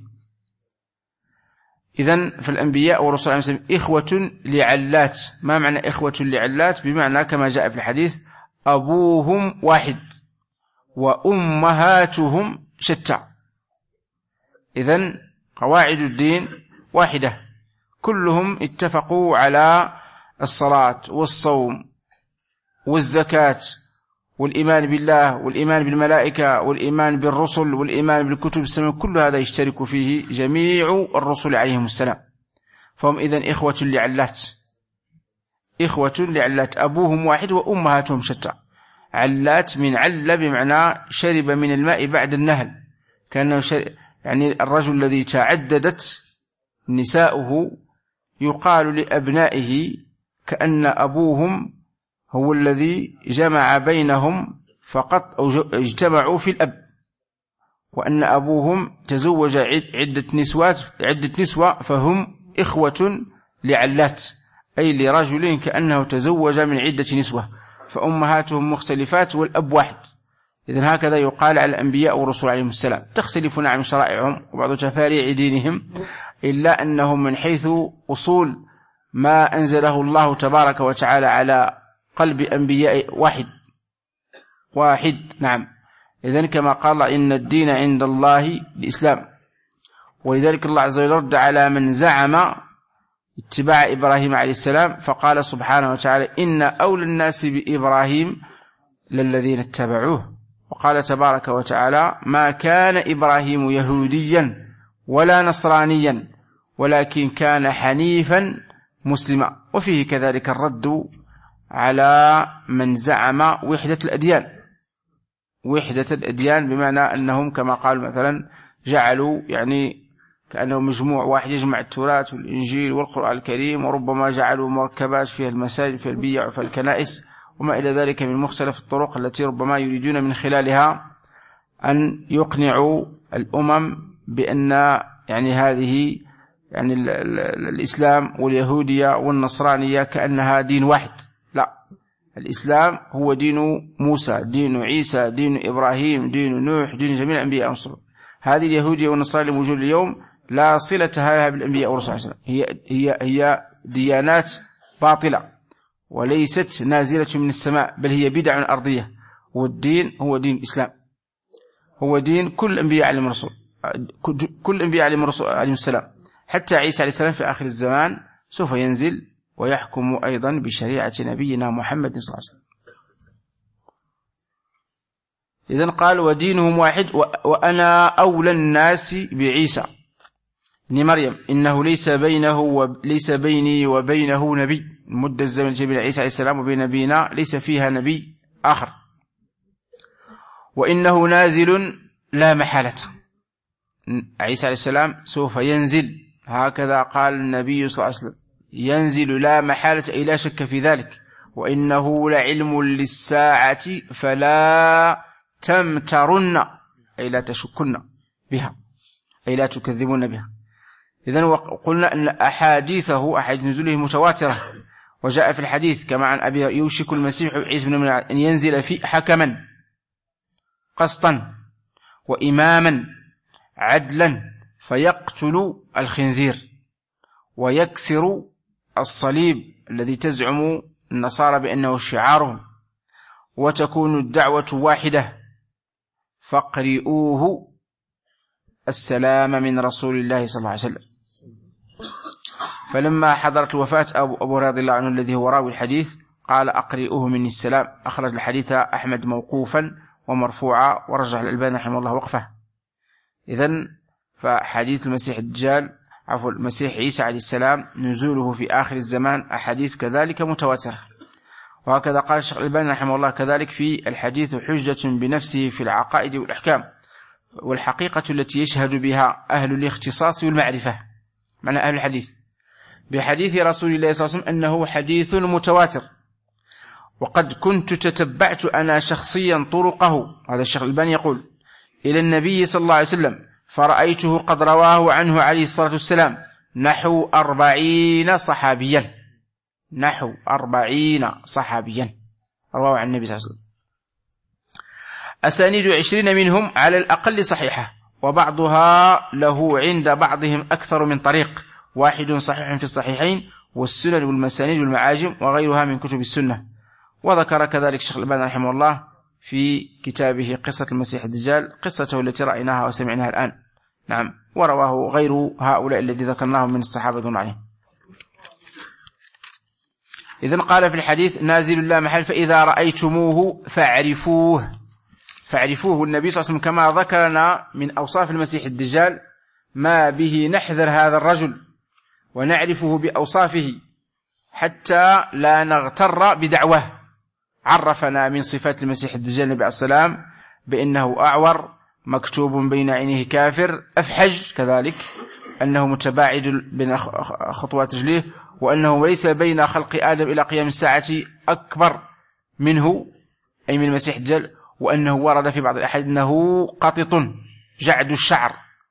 إذن فالأنبياء ورسول الله عليه وسلم إخوة لعلات. ما معنى إخوة لعلات؟ بمعنى كما جاء في الحديث: أبوهم واحد وأمهاتهم شتى. إذن قواعد الدين واحدة، كلهم اتفقوا على الصلاة والصوم والزكاة والإيمان بالله والإيمان بالملائكة والإيمان بالرسل والإيمان بالكتب السماوية، كل هذا يشترك فيه جميع الرسل عليهم السلام. فهم إذن إخوة لعلات، إخوة لعلات، أبوهم واحد وأمهاتهم شتى. علات من عل بمعنى شرب من الماء بعد النهل، كأنه يعني الرجل الذي تعددت نساؤه يقال لأبنائه كأن أبوهم هو الذي جمع بينهم فقط أو اجتمعوا في الأب، وأن أبوهم تزوج عدة نسوة فهم إخوة لعلات، أي لرجل كأنه تزوج من عدة نسوة، فأمهاتهم مختلفات والأب واحد. إذن هكذا يقال على الأنبياء والرسل عليهم السلام. تختلف نعم شرائعهم وبعض تفاريع دينهم، إلا أنهم من حيث أصول ما أنزله الله تبارك وتعالى على قلب أنبياء واحد. نعم. إذن كما قال إن الدين عند الله الإسلام، ولذلك الله عز وجل رد على من زعم اتباع إبراهيم عليه السلام، فقال سبحانه وتعالى إن أولى الناس بإبراهيم للذين اتبعوه. وقال تبارك وتعالى ما كان إبراهيم يهوديا ولا نصرانيا ولكن كان حنيفا مسلما. وفيه كذلك الرد على من زعم وحدة الأديان، بمعنى أنهم كما قالوا مثلا جعلوا يعني كأنه مجموع واحد يجمع التوراة والإنجيل والقرآن الكريم، وربما جعلوا مركبات فيها المساجد في البيع وفي الكنائس وما إلى ذلك من مختلف الطرق التي ربما يريدون من خلالها أن يقنعوا الأمم بأن يعني هذه يعني الإسلام واليهودية والنصرانية كأنها دين واحد. لا، الإسلام هو دين موسى، دين عيسى، دين إبراهيم، دين نوح، دين جميع الأنبياء والرسل. هذه اليهودية والنصرانية الموجودة اليوم لا صلة لها بالأنبياء والرسل، هي ديانات باطلة وليست نازلة من السماء، بل هي بدع أرضية. والدين هو دين الإسلام، هو دين كل الأنبياء عليهم الرسل، كل الأنبياء عليهم السلام. حتى عيسى عليه السلام في آخر الزمان سوف ينزل ويحكم أيضا بشريعة نبينا محمد صلى الله عليه وسلم. إذن قال ودينهم واحد وأنا أولى الناس بعيسى ابن مريم إنه ليس بيني وبينه نبي. المدة الزمن بين عيسى عليه السلام وبين نبينا ليس فيها نبي آخر. وإنه نازل لا محالة، عيسى عليه السلام سوف ينزل، هكذا قال النبي صلى الله عليه وسلم، ينزل لا محالة أي لا شك في ذلك. وإنه لعلم للساعة فلا تمترن أي لا تشكن بها أي لا تكذبون بها. إذن وقلنا أن أحاديث نزوله متواترة، وجاء في الحديث كما عن أبي يوشك المسيح عيسى بن مريم أن ينزل في حكما قسطا وإماما عدلا فيقتل الخنزير ويكسر الصليب الذي تزعم النصارى بأنه شعارهم، وتكون الدعوة واحدة فاقرئوه السلام من رسول الله صلى الله عليه وسلم. فلما حضرت الوفاة أبو رضي الله عنه الذي هو راوي الحديث قال أقرئوه مني السلام. أخرج الحديث أحمد موقوفا ومرفوعا ورجح الألباني رحمه الله وقفه. إذن فحديث المسيح الدجال المسيح عيسى عليه السلام نزوله في آخر الزمان أحاديث كذلك متواترة. وهكذا قال الشيخ الألباني رحمه الله كذلك في الحديث حجة بنفسه في العقائد والأحكام والحقيقة التي يشهد بها أهل الاختصاص والمعرفة، معنى أهل الحديث، بحديث رسول الله صلى الله عليه وسلم أنه حديث متواتر. وقد كنت تتبعت أنا شخصيا طرقه، هذا الشيخ الألباني يقول، إلى النبي صلى الله عليه وسلم فرأيته قد رواه عنه عليه الصلاة والسلام نحو 40 صحابيا، نحو 40 صحابيا رواه عن النبي صلى الله عليه وسلم. أسانيد 20 منهم على الأقل صحيحة، وبعضها له عند بعضهم أكثر من طريق، واحد صحيح في الصحيحين والسنن والمسانيد والمعاجم وغيرها من كتب السنة. وذكر كذلك الشيخ الألباني رحمه الله في كتابه قصة المسيح الدجال قصته التي رأيناها وسمعناها الآن. نعم، ورواه غير هؤلاء الذي ذكرناهم من الصحابة دون عليهم. إذن قال في الحديث نازل لا محل فإذا رأيتموه فاعرفوه. النبي صلى الله عليه وسلم كما ذكرنا من أوصاف المسيح الدجال ما به نحذر هذا الرجل ونعرفه بأوصافه حتى لا نغتر بدعوه. عرفنا من صفات المسيح الدجال النبي عليه السلام بأنه أعور، مكتوب بين عينيه كافر، أفحج، كذلك أنه متباعد بين خطوات رجليه، وأنه ليس بين خلق آدم إلى قيام الساعة أكبر منه، أي من المسيح الدجال، وأنه ورد في بعض الأحاديث أنه قطط جعد الشعر.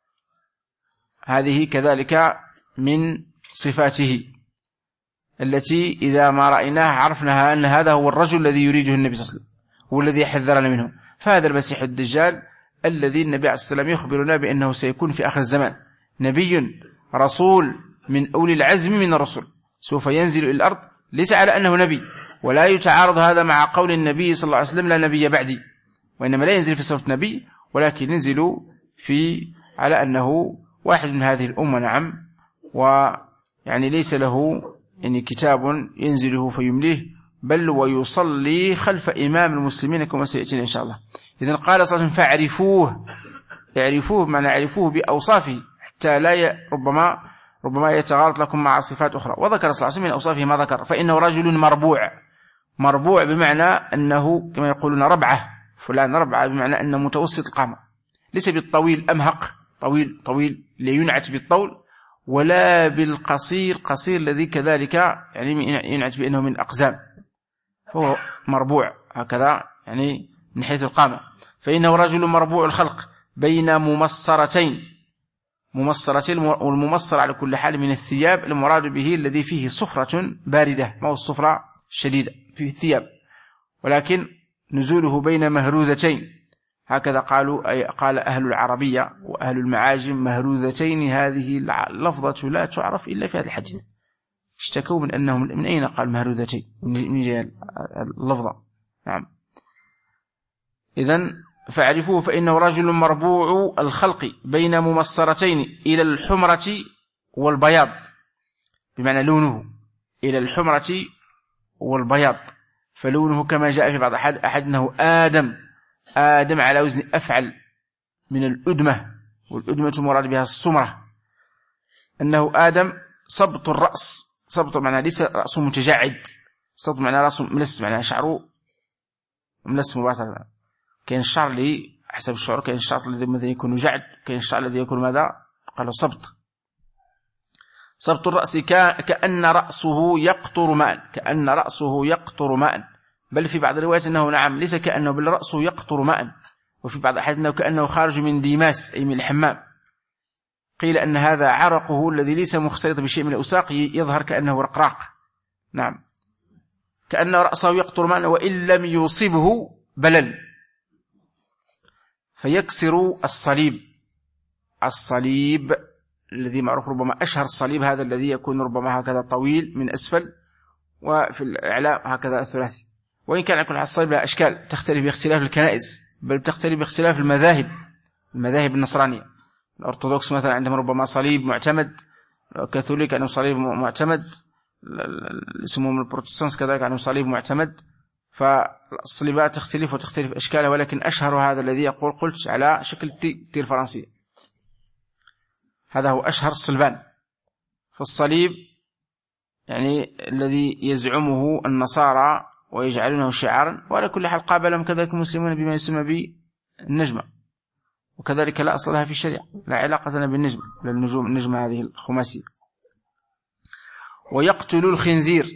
هذه كذلك من صفاته التي إذا ما رأيناها عرفناها أن هذا هو الرجل الذي يريده النبي صلى الله عليه وسلم والذي حذرنا منه. فهذا المسيح الدجال الذي النبي عليه الصلاة والسلام يخبرنا بأنه سيكون في آخر الزمان، نبي رسول من أولي العزم من الرسل، سوف ينزل إلى الأرض، ليس على أنه نبي، ولا يتعارض هذا مع قول النبي صلى الله عليه وسلم لا نبي بعدي، وإنما لا ينزل في صفة نبي، ولكن ينزل على أنه واحد من هذه الأمة، نعم، ويعني ليس له يعني كتاب ينزله فيمليه، بل ويصلي خلف إمام المسلمين كما سيأتينا إن شاء الله. إذن قال صلى الله عليه وسلم فاعرفوه، اعرفوه معنى اعرفوه بأوصافه حتى لا ربما يتغارط لكم مع صفات أخرى. وذكر صلى الله عليه وسلم من أوصافه ما ذكر، فإنه رجل مربوع بمعنى أنه كما يقولون ربعة، فلان ربعة بمعنى أنه متوسط القامة، ليس بالطويل أمهق طويل لا ينعت بالطول، ولا بالقصير قصير الذي كذلك يعني ينعت بأنه من الأقزام، فهو مربوع هكذا يعني من حيث القامة. فإنه رجل مربوع الخلق بين ممصرتين، والممصر على كل حال من الثياب، المراد به الذي فيه صفرة باردة، ما هو الصفرة شديدة في الثياب، ولكن نزوله بين مهروذتين، هكذا قال أهل العربية وأهل المعاجم مهروذتين. هذه اللفظة لا تعرف إلا في هذا الحديث، اشتكوا من أنهم من أين قال مهروذتين، من جهة اللفظة، نعم. إذن فاعرفوه فإنه رجل مربوع الخلق بين ممصرتين إلى الحمرة والبياض، بمعنى لونه إلى الحمرة والبياض، فلونه كما جاء في بعض أحد أنه آدم على وزن أفعل من الأدمة، والأدمة مراد بها السمرة، أنه آدم صبط الرأس، صبط معنى ليس رأسه متجعد، صبط معنى رأسه ملس، معنى شعره ملس مباشرة. كاين الشعر اللي حسب الشعر، كاين الشعر الذي مثلا يكون جعد، كاين الشعر الذي يكون ماذا قالوا صبط الرأس كأن رأسه يقطر ماء، بل في بعض الروايات أنه نعم ليس كأنه بل رأسه يقطر ماء، وفي بعض الأحاديث أنه كأنه خارج من ديماس أي من الحمام. قيل أن هذا عرقه الذي ليس مختلط بشيء من الأوساق يظهر كأنه رقراق، نعم، كأن رأسه يقطر ماء وإن لم يصبه بلل، فيكسر الصليب الذي معروف ربما أشهر الصليب، هذا الذي يكون ربما هكذا طويل من أسفل وفي الإعلام هكذا الثلاثي، وإن كان يكون الصليب لها أشكال تختلف باختلاف الكنائس، بل تختلف باختلاف المذاهب النصرانية. الأرثوذكس مثلا عندهم ربما صليب معتمد، الكاثوليك عندهم صليب معتمد، اسمهم البروتستانت كذلك عندهم صليب معتمد، فالصليبات تختلف أشكالها، ولكن أشهر هذا الذي قلت على شكل تي الفرنسية، هذا هو أشهر الصلبان. فالصليب يعني الذي يزعمه النصارى ويجعلونه شعارا، وعلى كل حال قابلهم كذلك المسلمون بما يسمى بالنجمة، وكذلك لا أصل لها في الشريعة، لا علاقة لنا بالنجمة، للنجوم النجمة هذه الخماسية. ويقتل الخنزير،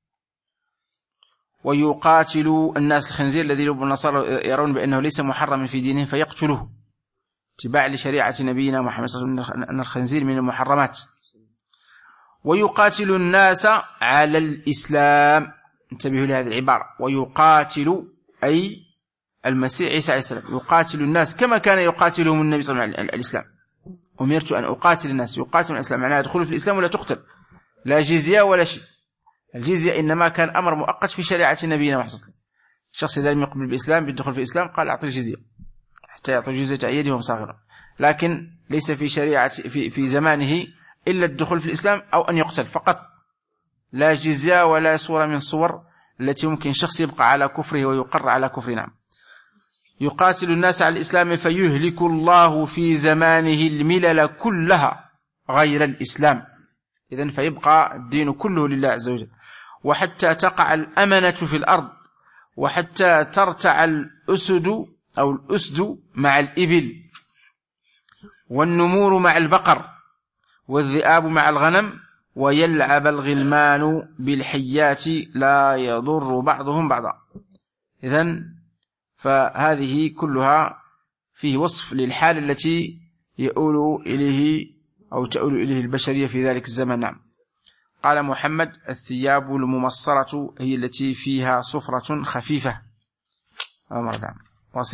ويقاتل الناس الخنزير الذي رب النصارى يرون بأنه ليس محرما في دينهم فيقتله اتباع لشريعة نبينا محمد صلى الله عليه وسلم أن الخنزير من المحرمات. ويقاتل الناس على الإسلام، انتبهوا لهذه العبارة، ويقاتل أي المسيح عيسى عليه السلام يقاتل الناس كما كان يقاتلهم النبي صلى الله عليه وسلم الإسلام. أمرت أن أقاتل الناس، يقاتل الإسلام معناها يدخلوا في الإسلام ولا تقتل، لا جزية ولا شيء. الجزية إنما كان أمر مؤقت في شريعة نبينا محمد صلى الله عليه وسلم، الشخص إذا لم يقبل بالإسلام بالدخول في الإسلام قال أعطي الجزية حتى يعطي الجزية أيديهم صاغرة، لكن ليس في شريعة في زمانه إلا الدخول في الإسلام أو أن يقتل فقط، لا جزاء ولا صورة من صور التي ممكن شخص يبقى على كفره ويقر على كفره. نعم. يقاتل الناس على الإسلام فيهلك الله في زمانه الملل كلها غير الإسلام. إذن فيبقى الدين كله لله عز وجل. وحتى تقع الأمنة في الأرض، وحتى ترتع الأسد أو الأسد مع الإبل، والنمور مع البقر، والذئاب مع الغنم، ويلعب الغلمان بالحيات لا يضر بعضهم بعضا. إذن فهذه كلها فيه وصف للحال التي يؤول إليه أو تؤول إليه البشرية في ذلك الزمن. نعم. قال محمد: الثياب الممصرة هي التي فيها صفرة خفيفة. نعم. واصل.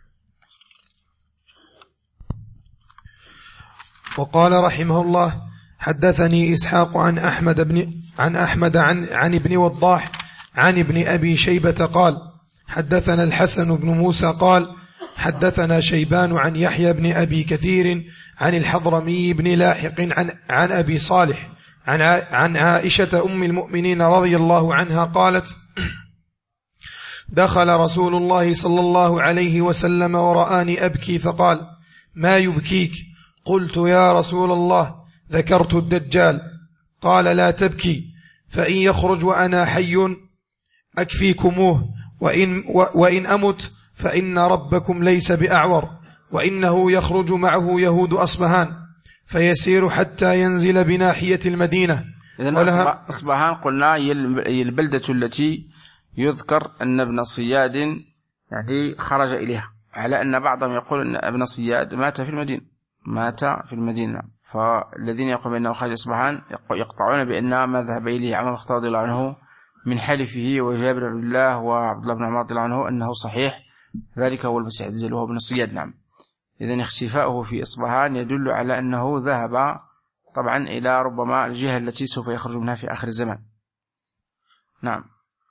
وقال رحمه الله: حدثني إسحاق عن أحمد عن ابن وضاح عن ابن أبي شيبة قال: حدثنا الحسن بن موسى قال: حدثنا شيبان عن يحيى بن أبي كثير عن الحضرمي بن لاحق عن أبي صالح عن عائشة أم المؤمنين رضي الله عنها قالت: دخل رسول الله صلى الله عليه وسلم ورآني أبكي فقال: ما يبكيك؟ قلت: يا رسول الله، ذكرت الدجال. قال: لا تبكي، فإن يخرج وأنا حي أكفيكموه، وإن أمت فإن ربكم ليس بأعور، وإنه يخرج معه يهود أصبهان فيسير حتى ينزل بناحية المدينة. إذن أصبهان قلنا هي البلدة التي يذكر أن ابن صياد يعني خرج إليها، على أن بعضهم يقول أن ابن صياد مات في المدينة. فالذين يقولون بأنه خرج أصبهان يقطعون بأن ما ذهب إليه عمر الخطاب رضي الله عنه من حلفه وجابر بن الله وعبد الله بن عمر رضي الله عنه أنه صحيح، ذلك هو المسيح الدجال وهو ابن صياد. نعم. إذن اختفاؤه في أصبهان يدل على أنه ذهب طبعا إلى ربما الجهة التي سوف يخرج منها في آخر الزمان. نعم.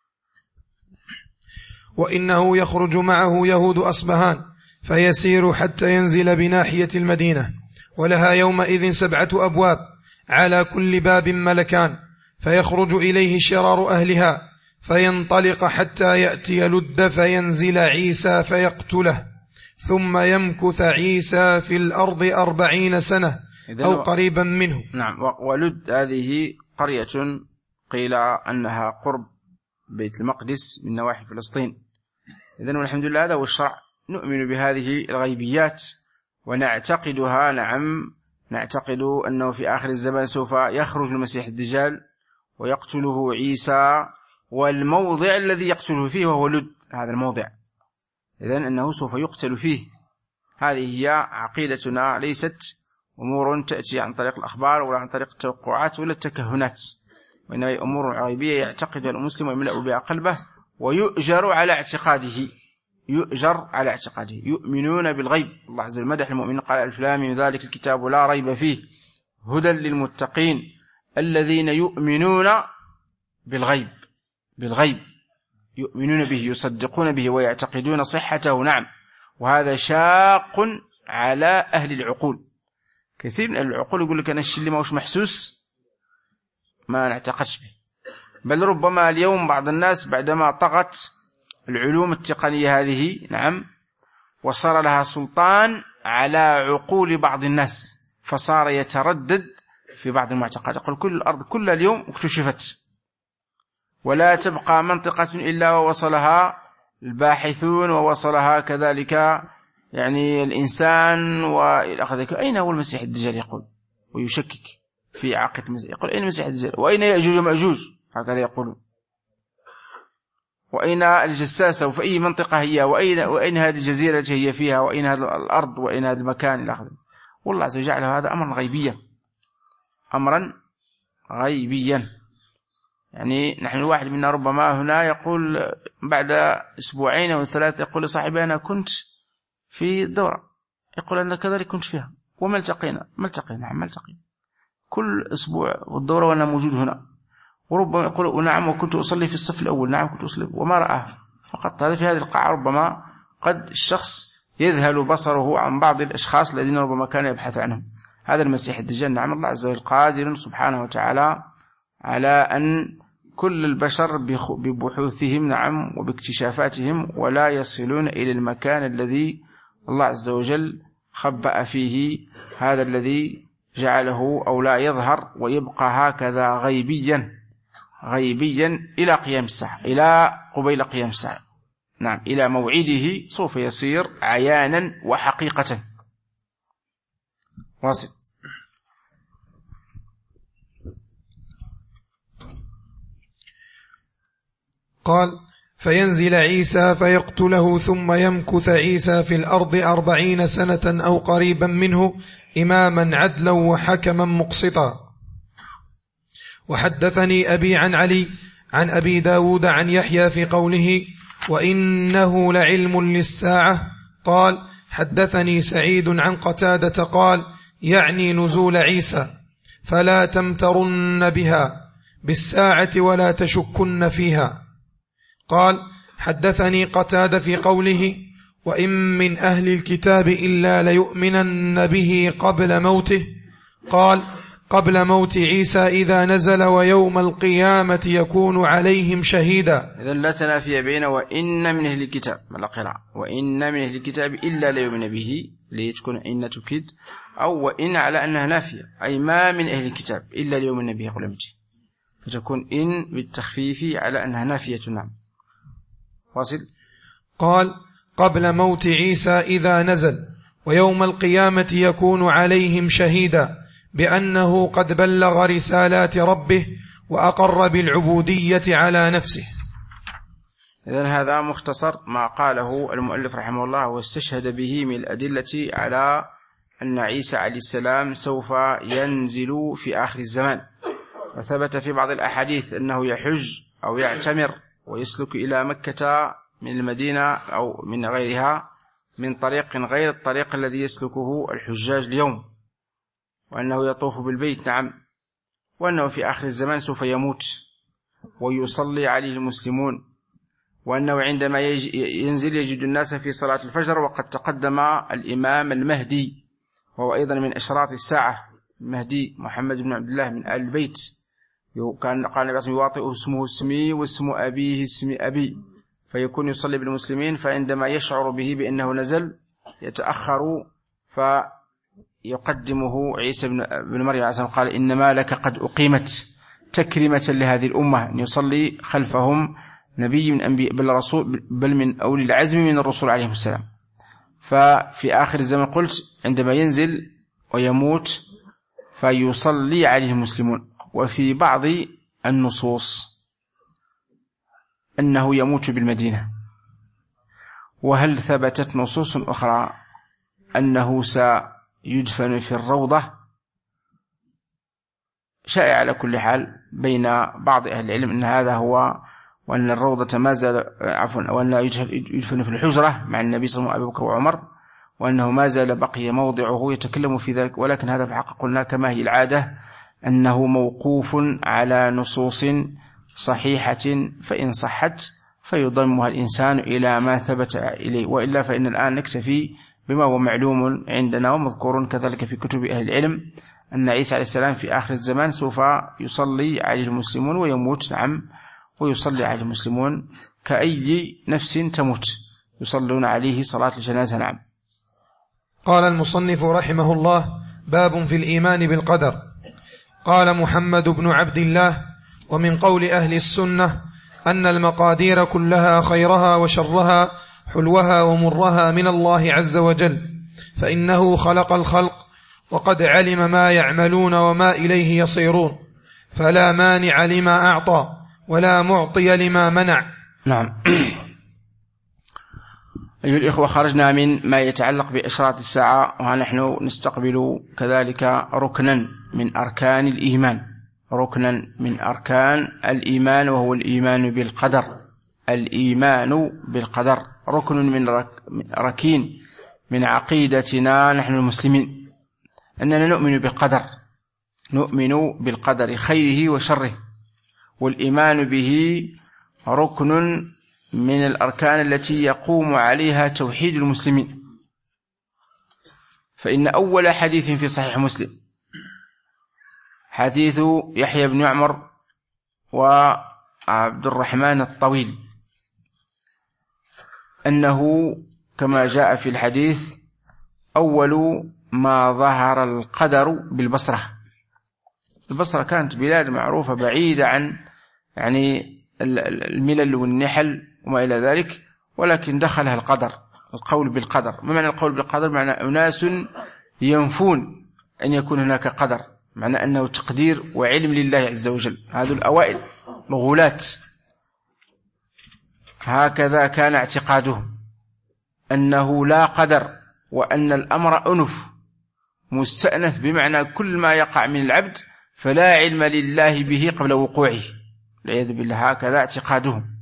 وإنه يخرج معه يهود أصبهان فيسير حتى ينزل بناحية المدينة، ولها يومئذ 7 أبواب، على كل باب ملكان، فيخرج إليه شرار أهلها، فينطلق حتى يأتي لد فينزل عيسى فيقتله، ثم يمكث عيسى في الأرض 40 سنة أو قريبا منه. نعم. ولد هذه قرية قيل أنها قرب بيت المقدس من نواحي فلسطين. إذن والحمد لله هذا هو الشرع، نؤمن بهذه الغيبيات ونعتقدها. نعم. نعتقد أنه في آخر الزمان سوف يخرج المسيح الدجال ويقتله عيسى، والموضع الذي يقتله فيه وهو لد، هذا الموضع، إذن أنه سوف يقتل فيه. هذه هي عقيدتنا، ليست أمور تأتي عن طريق الأخبار ولا عن طريق التوقعات ولا التكهنات، وإنما هي أمور غيبية يعتقدها المسلم ويملأ بها قلبه ويؤجر على اعتقاده. يؤمنون بالغيب. الله عز وجل مدح المؤمنين قال: ألف لام ميم ذلك الكتاب لا ريب فيه هدى للمتقين الذين يؤمنون بالغيب يؤمنون به، يصدقون به ويعتقدون صحته. نعم. وهذا شاق على أهل العقول. كثير من العقول يقول لك أنا الشيء اللي ما هوش محسوس ما نعتقدش به. بل ربما اليوم بعض الناس بعدما طغت العلوم التقنية هذه، نعم، وصار لها سلطان على عقول بعض الناس، فصار يتردد في بعض المعتقدات. يقول كل الأرض كل اليوم اكتشفت، ولا تبقى منطقة إلا ووصلها الباحثون ووصلها كذلك يعني الإنسان وإلى آخره. أين هو المسيح الدجال؟ يقول ويشكك في عقيدة المسيح، يقول أين المسيح الدجال؟ وأين يأجوج ومأجوج؟ هكذا يقولون. وأين الجساسة؟ وفي أي منطقة هي؟ وأين هذه الجزيرة التي هي فيها؟ وأين هذه الأرض؟ وأين هذا المكان إلى آخره. والله عز وجل جعل هذا أمرا غيبيا. يعني نحن الواحد منا ربما هنا يقول بعد 2 أو 3 يقول لصاحبي أنا كنت في الدورة، يقول أنا كذلك كنت فيها وما التقينا. نعم ملتقي كل أسبوع والدورة وأنا موجود هنا. وربما يقول نعم وكنت أصلي في الصف الأول، نعم كنت أصلي، وما رآه فقط. هذا في هذه القاعة ربما قد الشخص يذهل بصره عن بعض الأشخاص الذين ربما كان يبحث عنهم. هذا المسيح الدجال، نعم، الله عز وجل قادر سبحانه وتعالى على أن كل البشر ببحوثهم نعم وباكتشافاتهم ولا يصلون إلى المكان الذي الله عز وجل خبأ فيه هذا الذي جعله أو لا يظهر ويبقى هكذا غيبيا إلى قيام الساعة، إلى قبيل قيام الساعة، نعم، إلى موعده سوف يصير عيانا وحقيقة. واصل. قال: فينزل عيسى فيقتله ثم يمكث عيسى في الأرض 40 سنة أو قريبا منه إماما عدلا وحكما مقسطا. وحدثني أبي عن علي عن أبي داود عن يحيى في قوله وإنه لعلم للساعة قال: حدثني سعيد عن قتادة قال: يعني نزول عيسى، فلا تمترن بها بالساعة ولا تشكن فيها. قال: حدثني قتادة في قوله وإن من أهل الكتاب إلا ليؤمنن به قبل موته، قال: قبل موت عيسى إذا نزل ويوم القيامة يكون عليهم شهيدا. إذن لا تنافي بين وإن من أهل الكتاب من القراءة وإن من أهل الكتاب إلا ليؤمن به ليتكون إن تكيد، أو وإن على أنها نافية أي ما من أهل الكتاب إلا ليؤمن به قبل موته، فتكون إن بالتخفيف على أنها نافية. نعم. واصل. قال: قبل موت عيسى إذا نزل ويوم القيامة يكون عليهم شهيدا بأنه قد بلغ رسالات ربه وأقر بالعبودية على نفسه. إذن هذا مختصر ما قاله المؤلف رحمه الله واستشهد به من الأدلة على أن عيسى عليه السلام سوف ينزل في آخر الزمان. وثبت في بعض الأحاديث أنه يحج أو يعتمر ويسلك إلى مكة من المدينة أو من غيرها من طريق غير الطريق الذي يسلكه الحجاج اليوم، وأنه يطوف بالبيت. نعم. وأنه في آخر الزمان سوف يموت ويصلي عليه المسلمون، وأنه عندما ينزل يجد الناس في صلاة الفجر وقد تقدم الإمام المهدي، وهو أيضا من أشراط الساعة، المهدي محمد بن عبد الله من آل البيت، كان قال النبي يواطئ اسمه اسمي واسم أبيه اسم أبي، فيكون يصلي بالمسلمين، فعندما يشعر به بأنه نزل يتأخر فيقدمه عيسى بن مريم عليه السلام، قال إنما لك قد أقيمت تكريمة لهذه الأمة أن يصلي خلفهم نبي من أنبياء بل من أولي العزم من الرسول عليه السلام. ففي آخر الزمن قلت عندما ينزل ويموت فيصلي عليه المسلمون. وفي بعض النصوص أنه يموت بالمدينة. وهل ثبتت نصوص أخرى أنه سيدفن في الروضة؟ شائع على كل حال بين بعض أهل العلم أن هذا هو، وأن الروضة ما زال وأن يدفن في الحجرة مع النبي صلى الله عليه وسلم أبي بكر وعمر، وأنه ما زال بقي موضعه يتكلم في ذلك. ولكن هذا في الحق قلنا كما هي العادة أنه موقوف على نصوص صحيحة، فإن صحت فيضمها الإنسان إلى ما ثبت إليه، وإلا فإن الآن نكتفي بما هو معلوم عندنا ومذكور كذلك في كتب أهل العلم أن عيسى عليه السلام في آخر الزمان سوف يصلي عليه المسلمون ويموت. نعم. ويصلي عليه المسلمون كأي نفس تموت يصلون عليه صلاة الجنازة. نعم. قال المصنف رحمه الله: باب في الإيمان بالقدر. قال محمد بن عبد الله: ومن قول أهل السنة أن المقادير كلها خيرها وشرها حلوها ومرها من الله عز وجل، فإنه خلق الخلق وقد علم ما يعملون وما إليه يصيرون، فلا مانع لما أعطى ولا معطي لما منع. نعم. أيها الإخوة، خرجنا من ما يتعلق بأشراط الساعة، ونحن نستقبل كذلك ركنا من أركان الإيمان، ركنا من أركان الإيمان، وهو الإيمان بالقدر. الإيمان بالقدر ركن من ركين من عقيدتنا نحن المسلمين، أننا نؤمن بالقدر، نؤمن بالقدر خيره وشره، والإيمان به ركن من الأركان التي يقوم عليها توحيد المسلمين. فإن أول حديث في صحيح مسلم حديث يحيى بن عمر وعبد الرحمن الطويل، أنه كما جاء في الحديث أول ما ظهر القدر بالبصرة. البصرة كانت بلاد معروفة بعيدة عن يعني الملل والنحل وما إلى ذلك، ولكن دخلها القدر، القول بالقدر. ما معنى القول بالقدر؟ معنى أناس ينفون أن يكون هناك قدر، معنى أنه تقدير وعلم لله عز وجل. هذا الأوائل الغلاة هكذا كان اعتقادهم، أنه لا قدر، وأن الأمر أنف مستأنف، بمعنى كل ما يقع من العبد فلا علم لله به قبل وقوعه، والعياذ بالله. هكذا اعتقادهم.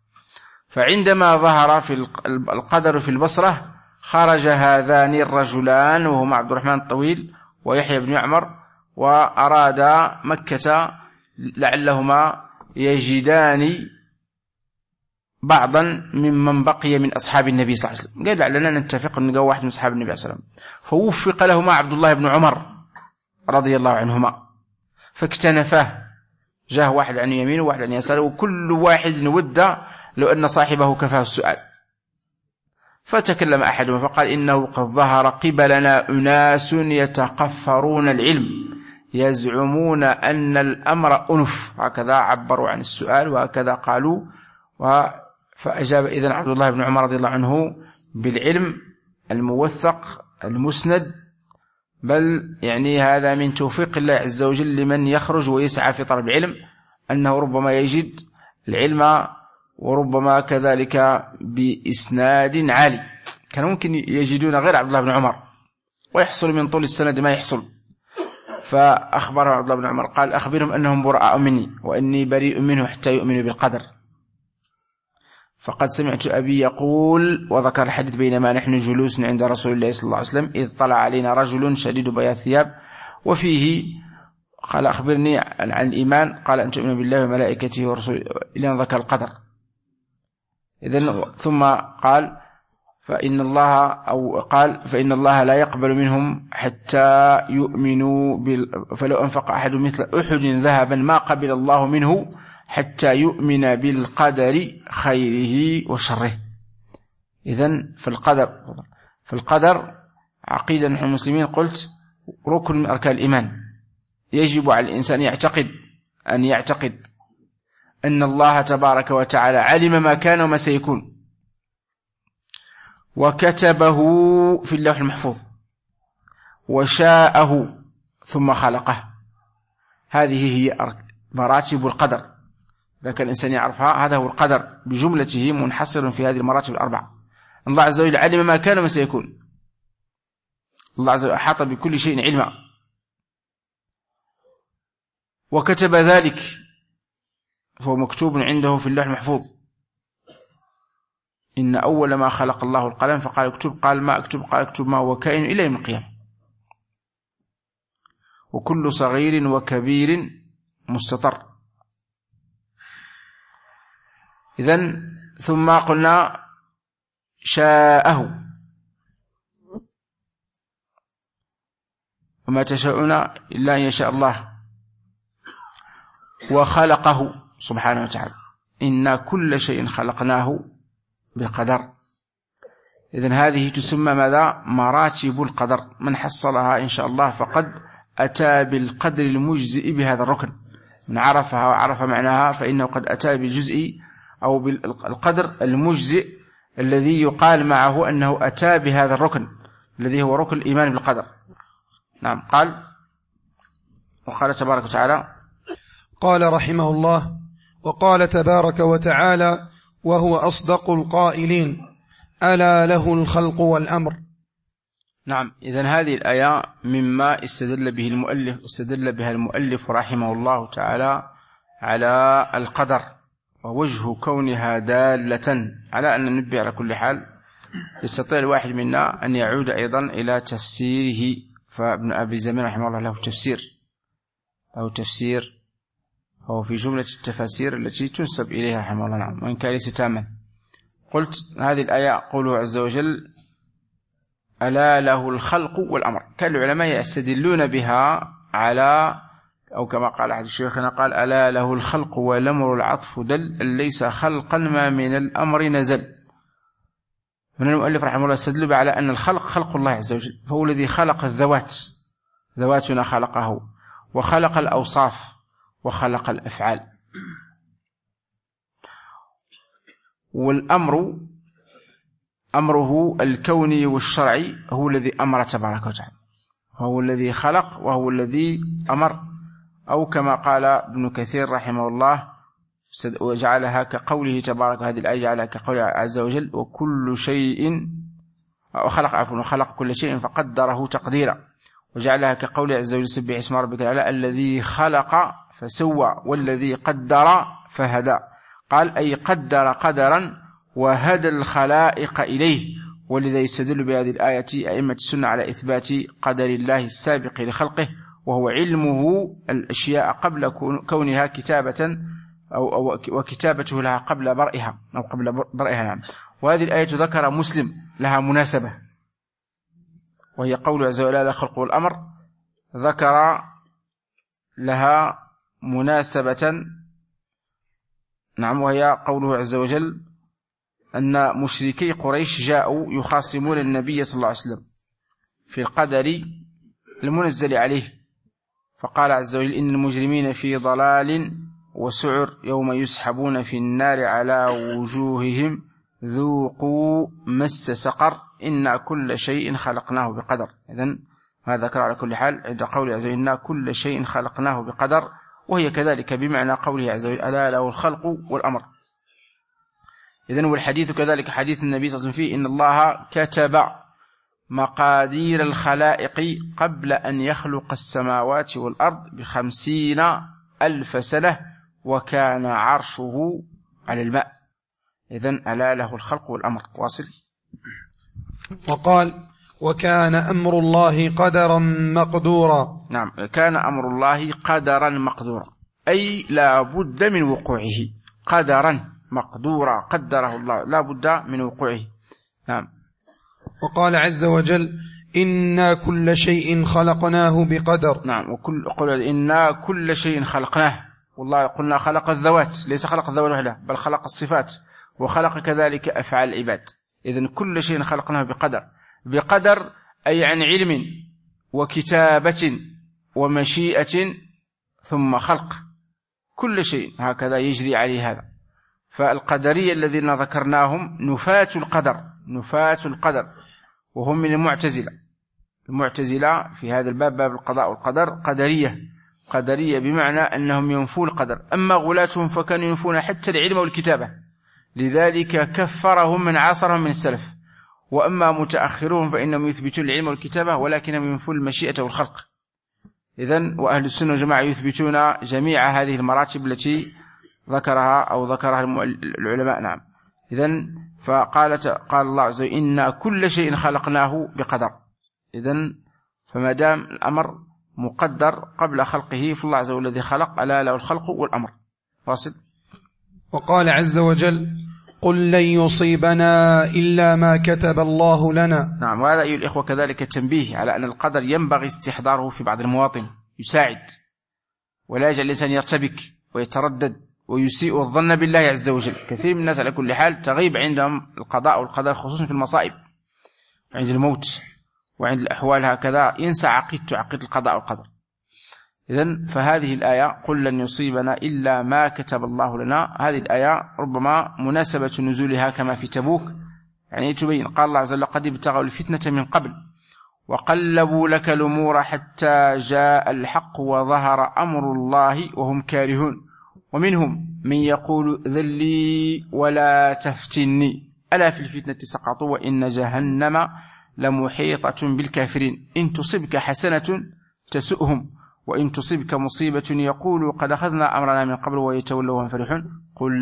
فعندما ظهر في القدر في البصرة خرج هذان الرجلان، وهما عبد الرحمن الطويل ويحيى بن يعمر، وأراد مكة لعلهما يجدان بعضا ممن بقي من أصحاب النبي صلى الله عليه وسلم. قال لعلنا نتفق نلقى واحد من أصحاب النبي صلى الله عليه وسلم. فوفق لهما عبد الله بن عمر رضي الله عنهما فاكتنفاه، جاء واحد عن يمينه وواحد عن يساره، وكل واحد ود لو أن صاحبه كفاه السؤال. فتكلم أحدهم فقال: إنه قد ظهر قبلنا أناس يتقفرون العلم يزعمون أن الأمر أنف. هكذا عبروا عن السؤال وهكذا قالوا. فأجاب إذن عبد الله بن عمر رضي الله عنه بالعلم الموثق المسند، بل يعني هذا من توفيق الله عز وجل لمن يخرج ويسعى في طلب العلم، أنه ربما يجد العلم وربما كذلك بإسناد عالي. كان ممكن يجدون غير عبد الله بن عمر ويحصل من طول السند ما يحصل. فأخبر عبد الله بن عمر قال: أخبرهم أنهم براء مني وإني بريء منه حتى يؤمنوا بالقدر. فقد سمعت أبي يقول، وذكر الحديث: بينما نحن جلوس عند رسول الله صلى الله عليه وسلم إذ طلع علينا رجل شديد بياض الثياب، وفيه قال: أخبرني عن الإيمان. قال: أن تؤمن بالله وملائكته ورسوله، إلى أن ذكر القدر. إذن ثم قال: فإن الله لا يقبل منهم حتى يؤمنوا فلو أنفق أحد مثل أحد ذهبا ما قبل الله منه حتى يؤمن بالقدر خيره وشره. إذن في القدر عقيدة نحن المسلمين قلت ركن من أركان الإيمان. يجب على الإنسان أن يعتقد أن الله تبارك وتعالى علم ما كان وما سيكون، وكتبه في اللوح المحفوظ، وشاءه ثم خلقه. هذه هي مراتب القدر. إذا كان الإنسان يعرفها، هذا هو القدر بجملته منحصر في هذه المراتب الأربعة. الله عز وجل علم ما كان وما سيكون. الله عز وجل أحاط بكل شيء علما، وكتب ذلك، فهو مكتوب عنده في اللوح المحفوظ. إن أول ما خلق الله القلم فقال اكتب، قال ما اكتب، قال اكتب ما هو كائن إلى يوم القيامة، وكل صغير وكبير مستطر. إذن ثم قلنا شاءه، وما تشاءون إلا أن يشاء الله، وخلقه سبحانه وتعالى. إن كل شيء خلقناه بقدر. إذن هذه تسمى ماذا؟ مراتب القدر. من حصلها إن شاء الله فقد أتى بالقدر المجزئ بهذا الركن. من عرفها وعرف معناها فإنه قد أتى بالجزء أو بالقدر المجزئ الذي يقال معه أنه أتى بهذا الركن الذي هو ركن الإيمان بالقدر. نعم. وقال تبارك وتعالى: قال رحمه الله: وقال تبارك وتعالى وهو أصدق القائلين: ألا له الخلق والأمر. نعم. إذن هذه الآية مما استدل بها المؤلف رحمه الله تعالى على القدر، ووجه كونها دالة على أن ننبه. على كل حال يستطيع الواحد منا أن يعود أيضا إلى تفسيره، فابن أبي زمين رحمه الله له تفسير هو في جملة التفاسير التي تنسب إليها رحمه الله. نعم. وإن كان ليس تاما. قلت هذه الآية قوله عز وجل: ألا له الخلق والأمر. كان العلماء يستدلون بها على أو كما قال أحد شيوخنا قال: ألا له الخلق والأمر العطف دل، ليس خلقا ما من الأمر نزل. من المؤلف رحمه الله استدل على أن الخلق خلق الله عز وجل، فهو الذي خلق الذوات، ذواتنا خلقه، وخلق الأوصاف، وخلق الأفعال. والأمر أمره الكوني والشرعي هو الذي أمر تبارك وتعالى، هو الذي خلق وهو الذي أمر. أو كما قال ابن كثير رحمه الله: وجعلها كقوله تبارك، هذه الآية جعلها كقوله عز وجل: وكل شيء وخلق كل شيء فقدره تقديرا. وجعلها كقوله عز وجل: سبح اسم ربك الأعلى الذي خلق فسوى والذي قدر فهدى. قال: أي قدر قدرا وهدى الخلائق إليه. ولذا يستدل بهذه الآية أئمة السنة على إثبات قدر الله السابق لخلقه، وهو علمه الأشياء قبل كونها كتابة وكتابته لها قبل برئها أو قبل برئها. نعم. وهذه الآية ذكر مسلم لها مناسبة، وهي قول عز وجل: الخلق والأمر، ذكر لها مناسبة. نعم. وهي قوله عز وجل أن مشركي قريش جاءوا يخاصمون النبي صلى الله عليه وسلم في القدر المنزل عليه، فقال عز وجل: إن المجرمين في ضلال وسعر يوم يسحبون في النار على وجوههم ذوقوا مس سقر إنا كل شيء خلقناه بقدر. إذن هذا ذكر على كل حال عند قوله عز وجل: إنا كل شيء خلقناه بقدر، وهي كذلك بمعنى قوله عز وجل: ألا له الخلق والأمر. إذن والحديث كذلك حديث النبي صلى الله عليه وسلم فيه: إن الله كتب مقادير الخلائق قبل أن يخلق السماوات والأرض 50,000 سنة وكان عرشه على الماء. إذن ألا له الخلق والأمر. واصل. وقال: وكان أمر الله قدرا مقدورا. نعم. كان أمر الله قدرا مقدورا، أي لا بد من وقوعه. قدرا مقدورا، قدره الله، لا بد من وقوعه. نعم. وقال عز وجل: إنا كل شيء خلقناه بقدر. نعم. قل إنا كل شيء خلقناه. والله قلنا خلق الذوات، ليس خلق الذوات وحده، بل خلق الصفات، وخلق كذلك أفعال العباد. إذن كل شيء خلقناه بقدر. بقدر أي عن علم وكتابة ومشيئة ثم خلق. كل شيء هكذا يجري عليه هذا. فالقدرية الذين ذكرناهم نفاة القدر، وهم من المعتزلة في هذا الباب، باب القضاء والقدر، قدرية بمعنى أنهم ينفون القدر. أما غلاتهم فكانوا ينفون حتى العلم والكتابة، لذلك كفرهم من عاصرهم من السلف. وأما متأخرون فإنهم يثبتون العلم والكتابة ولكنهم ينفون المشيئة والخلق. إذن وأهل السنة والجماعة يثبتون جميع هذه المراتب التي ذكرها العلماء. نعم. إذن قال الله عز وجل: إنا كل شيء خلقناه بقدر. إذن فما دام الأمر مقدر قبل خلقه، فالله عز وجل الذي خلق، ألا له الخلق والأمر. واصل. وقال عز وجل: قل لن يصيبنا إلا ما كتب الله لنا. نعم. وهذا أيها الإخوة كذلك التنبيه على أن القدر ينبغي استحضاره في بعض المواطن، يساعد، ولا يجعل الإنسان يرتبك ويتردد ويسيء الظن بالله عز وجل. كثير من الناس على كل حال تغيب عندهم القضاء والقدر، خصوصا في المصائب، عند الموت وعند الأحوال هكذا ينسى عقيدة القضاء والقدر. إذن فهذه الآية: قل لن يصيبنا إلا ما كتب الله لنا، هذه الآية ربما مناسبة نزولها كما في تبوك، يعني تبين. قال الله عز وجل: قد ابتغوا الفتنة من قبل وقلبوا لك الأمور حتى جاء الحق وظهر أمر الله وهم كارهون ومنهم من يقول ذلي ولا تفتني ألا في الفتنة سقطوا وإن جهنم لمحيطة بالكافرين إن تصبك حسنة تسؤهم وإن تصبك مصيبة يقولوا قد أخذنا أمرنا من قبل ويتولوا وهم فرحون قل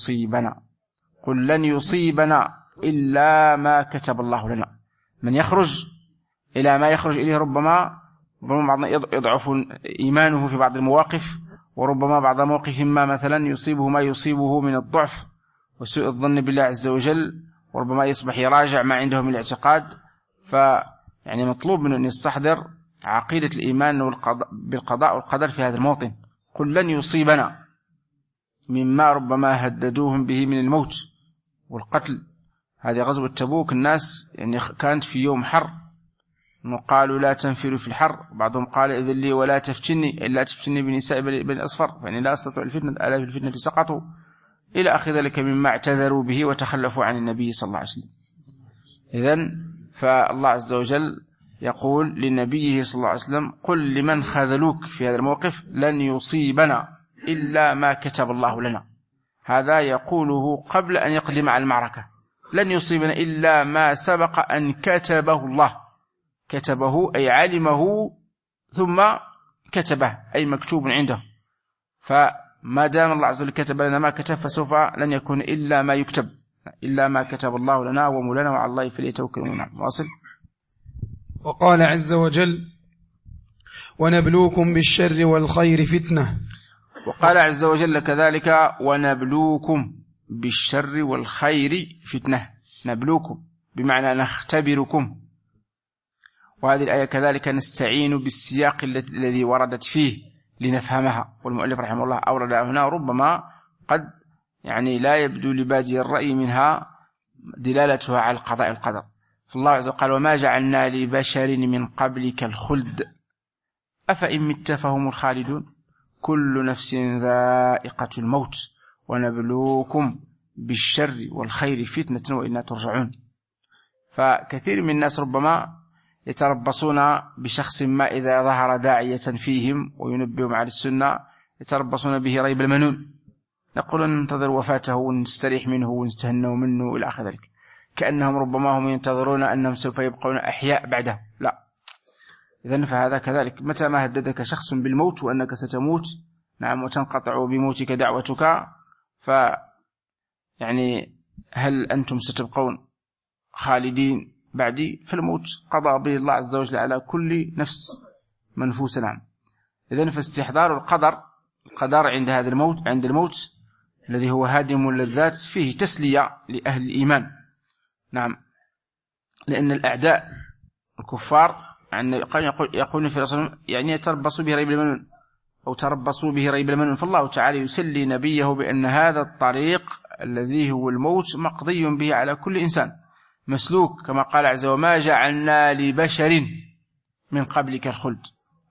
لن يصيبنا إلا ما كتب الله لنا. من يخرج إلى ما يخرج إليه ربما بعضنا يضعف إيمانه في بعض المواقف، وربما بعض موقف ما مثلا يصيبه ما يصيبه من الضعف وسوء الظن بالله عز وجل، وربما يصبح يراجع ما عنده من الاعتقاد. فيعني مطلوب منه أن يستحضر عقيدة الإيمان بالقضاء والقدر في هذا الموطن. قل لن يصيبنا مما ربما هددوهم به من الموت والقتل. هذه غزوة تبوك، الناس يعني كانت في يوم حر، قالوا لا تنفروا في الحر، بعضهم قال إذن لي ولا تفتني إلا تفتني بنساء بني أصفر فإني لا أستطيع الفتنة، ألا في الفتنة سقطوا، إلى آخر ذلك مما اعتذروا به وتخلفوا عن النبي صلى الله عليه وسلم. إذن فالله عز وجل يقول لنبيه صلى الله عليه وسلم قل لمن خذلوك في هذا الموقف لن يصيبنا إلا ما كتب الله لنا. هذا يقوله قبل أن يقدم على المعركة، لن يصيبنا إلا ما سبق أن كتبه الله. كتبه أي علمه ثم كتبه أي مكتوب عنده. فما دام الله عز وجل كتب لنا ما كتب فسوف لن يكون إلا ما يكتب، إلا ما كتب الله لنا ومولانا وعلى الله فليتوكل المؤمنون. واصل. وقال عز وجل ونبلوكم بالشر والخير فتنة. وقال عز وجل كذلك ونبلوكم بالشر والخير فتنة. نبلوكم بمعنى نختبركم. وهذه الآية كذلك نستعين بالسياق الذي وردت فيه لنفهمها. والمؤلف رحمه الله أورد هنا ربما قد يعني لا يبدو لبادي الرأي منها دلالتها على القضاء والقدر. فالله عز وجل قال وما جعلنا لبشر من قبلك الخلد أفإن مت فهم الخالدون كل نفس ذائقة الموت ونبلوكم بالشر والخير فتنة وإنا ترجعون. فكثير من الناس ربما يتربصون بشخص ما إذا ظهر داعية فيهم وينبههم على السنة يتربصون به ريب المنون، نقول ننتظر وفاته ونستريح منه ونستهنوا منه إلى آخر ذلك، كأنهم ربما هم ينتظرون أنهم سوف يبقون أحياء بعده. لا، إذن فهذا كذلك. متى ما هددك شخص بالموت وأنك ستموت نعم وتنقطع بموتك دعوتك، يعني هل أنتم ستبقون خالدين بعدي؟ فالموت قضى به الله عز وجل على كل نفس منفوسة. نعم. إذن فاستحضار القدر عند هذا الموت، عند الموت الذي هو هادم اللذات، فيه تسلية لأهل الإيمان. نعم، لأن الأعداء الكفار يقولون في رسولهم يعني يتربصوا به ريب المنون أو تربصوا به ريب المنون. فالله تعالى يسلي نبيه بأن هذا الطريق الذي هو الموت مقضي به على كل إنسان مسلوك، كما قال عز وجل ما جعلنا لبشر من قبلك الخلد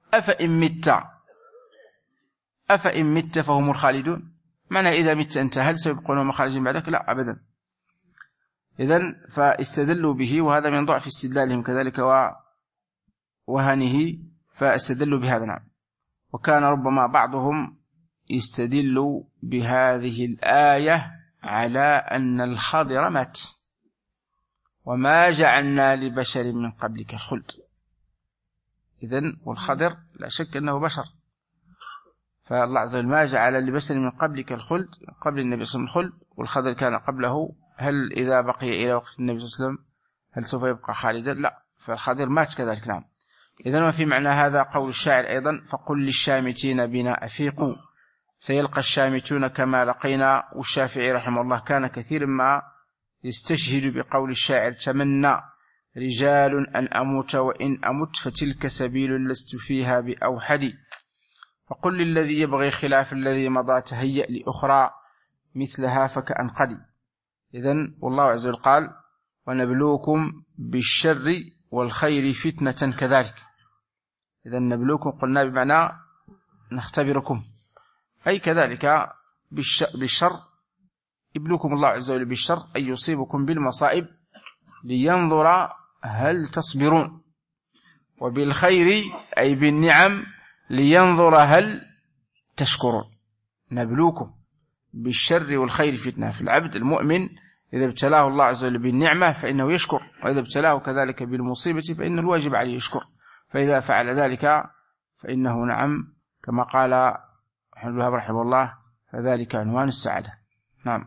أفإن مت فهم الخالدون. معنى إذا مت أنت هل سيبقون هم خالدين بعدك؟ لا أبدا. إذن فاستدلوا به، وهذا من ضعف استدلالهم كذلك وهنه، فاستدلوا بهذا. نعم. وكان ربما بعضهم يستدل بهذه الآية على أن الخضر مات وما جعلنا لبشر من قبلك الخلد. إذن والخضر لا شك أنه بشر، فالله عز وجل ما جعل لبشر من قبلك الخلد، قبل النبي صلى الله عليه وسلم الخلد، والخضر كان قبله. هل إذا بقي إلى وقت النبي صلى الله عليه وسلم هل سوف يبقى خالدا؟ لا، فالخضر مات كذلك. نعم. إذن وفي معنى هذا قول الشاعر أيضا فقل للشامتين بنا أفيقوا سيلقى الشامتون كما لقينا. والشافعي رحمه الله كان كثيرا ما يستشهد بقول الشاعر تمنى رجال أن أموت وإن أمت فتلك سبيل لست فيها بأوحدي فقل للذي يبغي خلاف الذي مضى تهيأ لأخرى مثلها فكأنقدي. إذن والله عز وجل قال ونبلوكم بالشر والخير فتنة كذلك. إذن نبلوكم قلنا بمعنى نختبركم، أي كذلك بالشر يبلوكم الله عز وجل بالشر أي يصيبكم بالمصائب لينظر هل تصبرون، وبالخير أي بالنعم لينظر هل تشكرون. نبلوكم بالشر والخير فتنة. في العبد المؤمن إذا ابتلاه الله عز وجل بالنعمة فإنه يشكر، وإذا ابتلاه كذلك بالمصيبة فإن الواجب عليه يشكر، فإذا فعل ذلك فإنه نعم كما قال ابن الوهاب رحمه الله فذلك عنوان السعادة. نعم.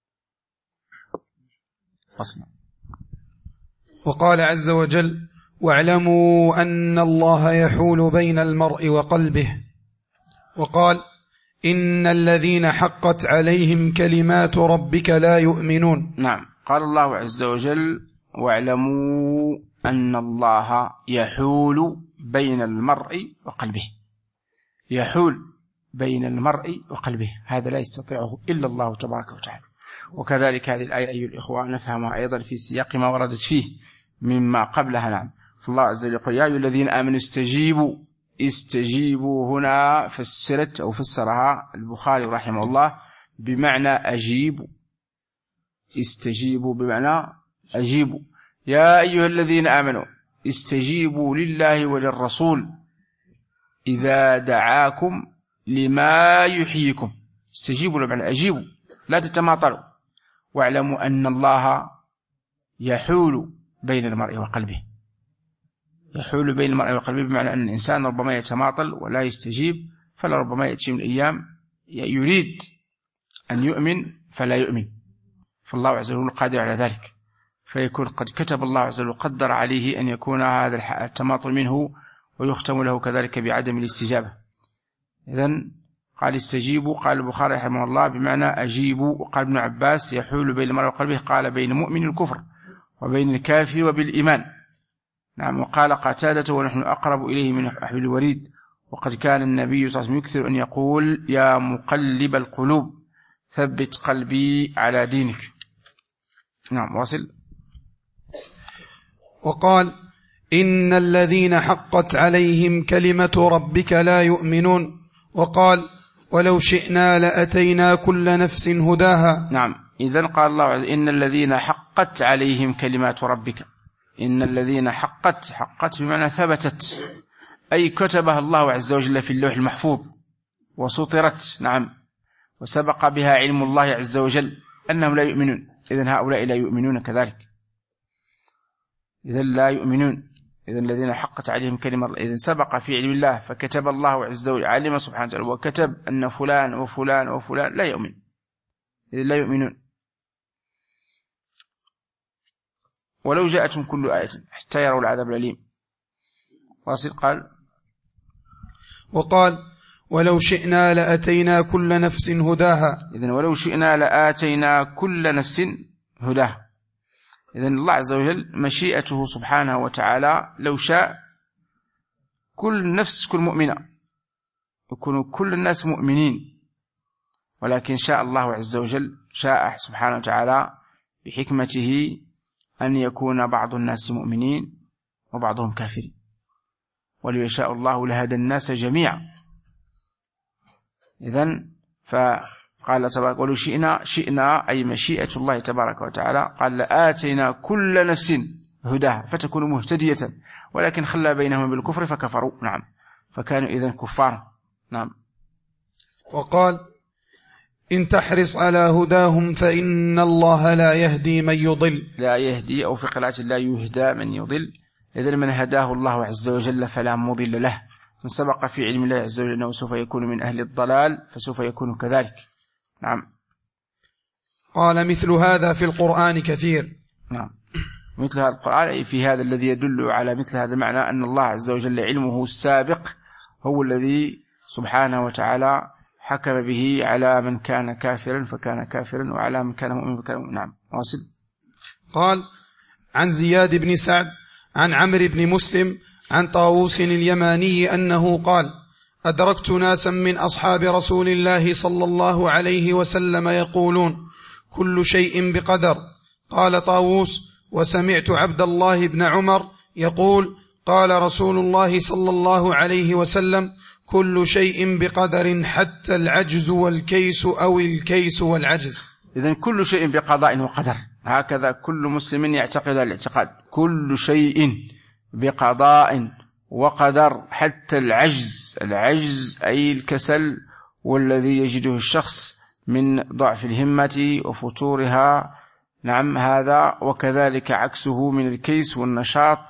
أصلا. وقال عز وجل واعلموا أن الله يحول بين المرء وقلبه. وقال إن الذين حقت عليهم كلمات ربك لا يؤمنون. نعم. قال الله عز وجل واعلموا أن الله يحول بين المرء وقلبه، يحول بين المرء وقلبه، هذا لا يستطيعه إلا الله تبارك وتعالى. وكذلك هذه الآية أيها الإخوة نفهمها أيضا في سياق ما وردت فيه مما قبلها. نعم، فالله عز وجل يقول: يا أيها الذين آمنوا استجيبوا هنا فسرت أو فسرها البخاري رحمه الله بمعنى أجيبوا، استجيبوا بمعنى أجيبوا. يا أيها الذين آمنوا استجيبوا لله وللرسول إذا دعاكم لما يحييكم. استجيبوا بمعنى أجيبوا، لا تتماطلوا، واعلموا أن الله يحول بين المرء وقلبه. يحول بين المرء وقلبه بمعنى أن الإنسان ربما يتماطل ولا يستجيب، فلربما يأتي من الأيام يريد أن يؤمن فلا يؤمن، فالله عز وجل قادر على ذلك، فيكون قد كتب الله عز وجل قدر عليه أن يكون هذا التماطل منه، ويختم له كذلك بعدم الاستجابة. إذن قال استجيبوا، قال البخاري رحمه الله بمعنى أجيبوا. وقال ابن عباس يحول بين المرء وقلبه، قال بين مؤمن الكفر وبين الكافر وبالإيمان. نعم. وقال قتادة: ونحن أقرب إليه من حبل الوريد. وقد كان النبي صلى الله عليه وسلم يكثر أن يقول: يا مقلب القلوب ثبت قلبي على دينك. نعم، واصل. وقال: إن الذين حقت عليهم كلمة ربك لا يؤمنون. وقال: ولو شئنا لأتينا كل نفس هداها. نعم. إذن قال الله عز وجل: إن الذين حقت عليهم كلمات ربك. إن الذين حقت بمعنى ثبتت، أي كتبها الله عز وجل في اللوح المحفوظ وسطرت. نعم. وسبق بها علم الله عز وجل أنهم لا يؤمنون. إذن هؤلاء لا يؤمنون كذلك، إذن لا يؤمنون. إذن الذين حقت عليهم كلمة، إذن سبق في علم الله فكتب الله عز وجل، علم سبحانه وتعالى وكتب أن فلان وفلان وفلان لا يؤمن، إذن لا يؤمنون. ولو جاءتهم كل آية حتى يروا العذاب الأليم. واصل. قال: وقال: ولو شئنا لأتينا كل نفس هداها. إذن ولو شئنا لآتينا كل نفس هداها. إذن الله عز وجل مشيئته سبحانه وتعالى لو شاء كل نفس كل مؤمنة، يكون كل الناس مؤمنين، ولكن شاء الله عز وجل، شاء سبحانه وتعالى بحكمته أن يكون بعض الناس مؤمنين وبعضهم كافرين. ولو يشاء الله لهدى الناس جميعا. إذن فقال تبارك: ولو شئنا أي مشيئة الله تبارك وتعالى، قال: لآتينا كل نفس هداها فتكون مهتدية، ولكن خلى بينهم بالكفر فكفروا. نعم، فكانوا إذن كفار. نعم. وقال: إن تحرص على هداهم فإن الله لا يهدي من يضل. لا يهدي، أو في قراءة لا يهدى من يضل. إذن من هداه الله عز وجل فلا مضل له. من سبق في علم الله عز وجل أنه سوف يكون من أهل الضلال فسوف يكون كذلك. نعم. قال: مثل هذا في القرآن كثير. نعم، مثل هذا القرآن أي في هذا الذي يدل على مثل هذا المعنى، أن الله عز وجل علمه السابق هو الذي سبحانه وتعالى حكم به على من كان كافرا فكان كافرا، وعلى من كان مؤمنا فكان مؤمنا. نعم، واصل. قال: عن زياد بن سعد عن عمرو بن مسلم عن طاووس اليماني أنه قال: أدركت ناسا من أصحاب رسول الله صلى الله عليه وسلم يقولون: كل شيء بقدر. قال طاووس: وسمعت عبد الله بن عمر يقول: قال رسول الله صلى الله عليه وسلم: كل شيء بقدر حتى العجز والكيس أو الكيس والعجز. إذن كل شيء بقضاء وقدر، هكذا كل مسلم يعتقد الاعتقاد، كل شيء بقضاء وقدر حتى العجز أي الكسل والذي يجده الشخص من ضعف الهمة وفتورها. نعم، هذا وكذلك عكسه من الكيس والنشاط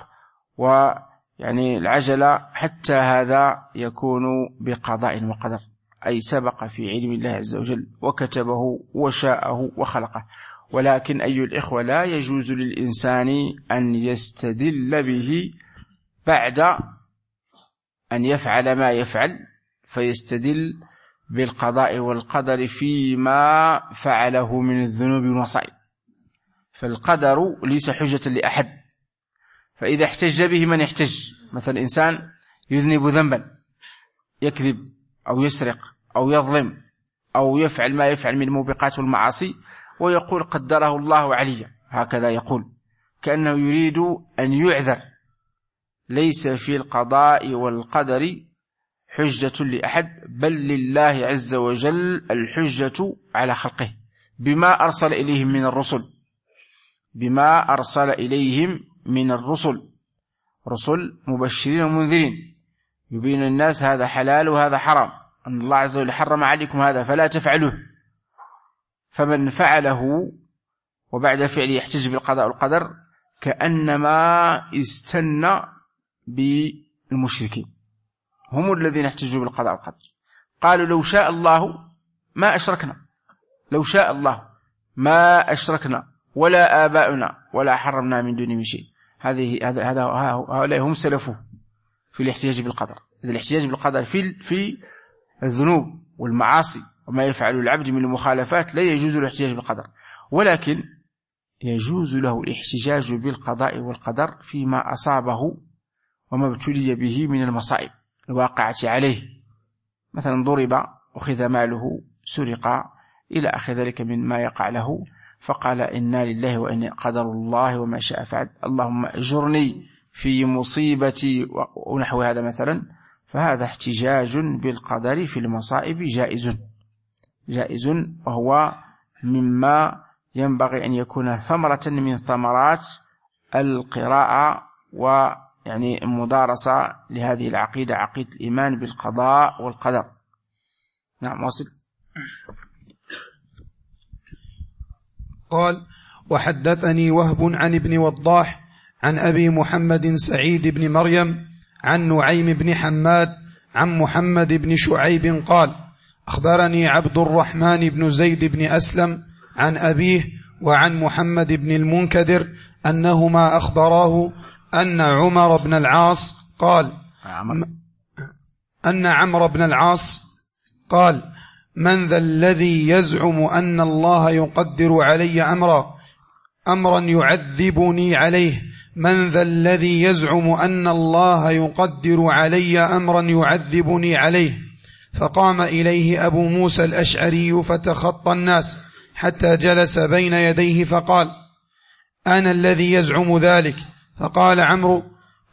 ويعني العجلة، حتى هذا يكون بقضاء وقدر، أي سبق في علم الله عز وجل وكتبه وشاءه وخلقه. ولكن أي الإخوة لا يجوز للإنسان أن يستدل به بعد أن يفعل ما يفعل، فيستدل بالقضاء والقدر فيما فعله من الذنوب والمصائب. فالقدر ليس حجة لأحد، فإذا احتج به من يحتج، مثلا إنسان يذنب ذنبا، يكذب أو يسرق أو يظلم أو يفعل ما يفعل من الموبقات والمعاصي، ويقول قدره الله علي، هكذا يقول كأنه يريد أن يعذر. ليس في القضاء والقدر حجة لأحد، بل لله عز وجل الحجة على خلقه بما أرسل إليهم من الرسل، بما أرسل إليهم من الرسل، رسل مبشرين ومنذرين يبين الناس هذا حلال وهذا حرام، أن الله عز وجل حرم عليكم هذا فلا تفعلوه. فمن فعله وبعد فعله يحتج بالقضاء والقدر كأنما استنى بالمشركين، هم الذين احتجوا بالقضاء والقدر. قالوا لو شاء الله ما أشركنا، لو شاء الله ما أشركنا ولا آباؤنا ولا حرمنا من دون من شيء. هؤلاء هم سلفوه في الاحتجاج بالقدر. إذا الاحتجاج بالقدر في الذنوب والمعاصي وما يفعل العبد من المخالفات لا يجوز الاحتجاج بالقدر، ولكن يجوز له الاحتجاج بالقضاء والقدر فيما أصابه وما ابتلي به من المصائب الواقعة عليه، مثلا ضرب، أخذ ماله، سرق، إلى آخر ذلك من ما يقع له، فقال إنا لله وإنا قدر الله وما شاء فعل، اللهم أجرني في مصيبتي ونحو هذا مثلا. فهذا احتجاج بالقدر في المصائب جائز، وهو مما ينبغي أن يكون ثمرة من ثمرات القراءة ويعني المدارسة لهذه العقيدة، عقيدة الإيمان بالقضاء والقدر. نعم واصل. قال وحدثني وهب عن ابن وضاح عن أبي محمد سعيد بن مريم عن نعيم بن حماد عن محمد بن شعيب قال أخبرني عبد الرحمن بن زيد بن أسلم عن أبيه وعن محمد بن المنكدر أنهما أخبراه أن عمر بن العاص قال من ذا الذي يزعم أن الله يقدر علي أمرا يعذبني عليه، من ذا الذي يزعم أن الله يقدر علي أمرا يعذبني عليه. فقام إليه أبو موسى الأشعري فتخطى الناس حتى جلس بين يديه فقال أنا الذي يزعم ذلك. فقال عمرو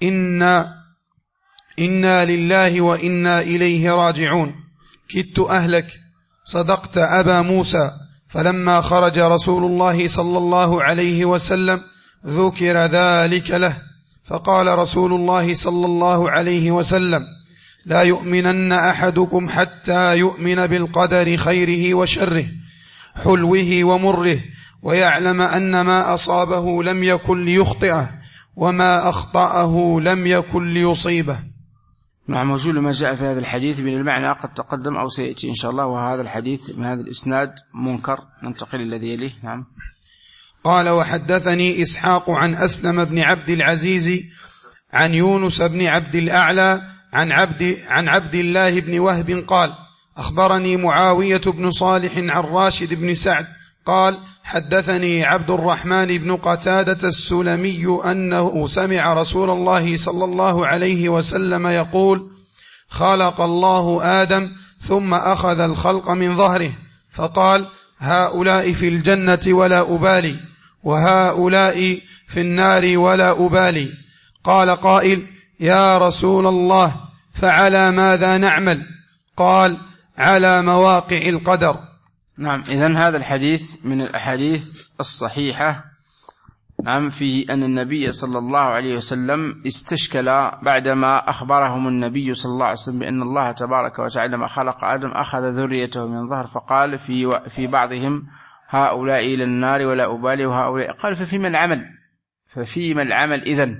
إنا لله وإنا إليه راجعون، كدت أهلك، صدقت أبا موسى. فلما خرج رسول الله صلى الله عليه وسلم ذكر ذلك له، فقال رسول الله صلى الله عليه وسلم لا يؤمنن أحدكم حتى يؤمن بالقدر خيره وشره حلوه ومره، ويعلم أن ما أصابه لم يكن ليخطئه وما أخطأه لم يكن ليصيبه. نعم. وجل ما جاء في هذا الحديث من المعنى قد تقدم أو سيأتي إن شاء الله، وهذا الحديث من هذا الإسناد منكر. ننتقل الذي يليه. نعم. قال وحدثني إسحاق عن أسلم بن عبد العزيز عن يونس بن عبد الأعلى عن عبد الله بن وهب قال أخبرني معاوية بن صالح عن راشد بن سعد قال حدثني عبد الرحمن بن قتادة السلمي أنه سمع رسول الله صلى الله عليه وسلم يقول خلق الله آدم ثم أخذ الخلق من ظهره فقال هؤلاء في الجنة ولا أبالي، وهؤلاء في النار ولا أبالي. قال قائل يا رسول الله فعلى ماذا نعمل؟ قال على مواقع القدر. نعم. إذن هذا الحديث من الأحاديث الصحيحة. نعم. فيه أن النبي صلى الله عليه وسلم استشكل بعدما أخبرهم النبي صلى الله عليه وسلم بأن الله تبارك وتعالى لما خلق آدم أخذ ذريته من ظهر، فقال في بعضهم هؤلاء إلى النار ولا أبالي وهؤلاء. قال ففيما العمل؟ ففيما العمل إذن؟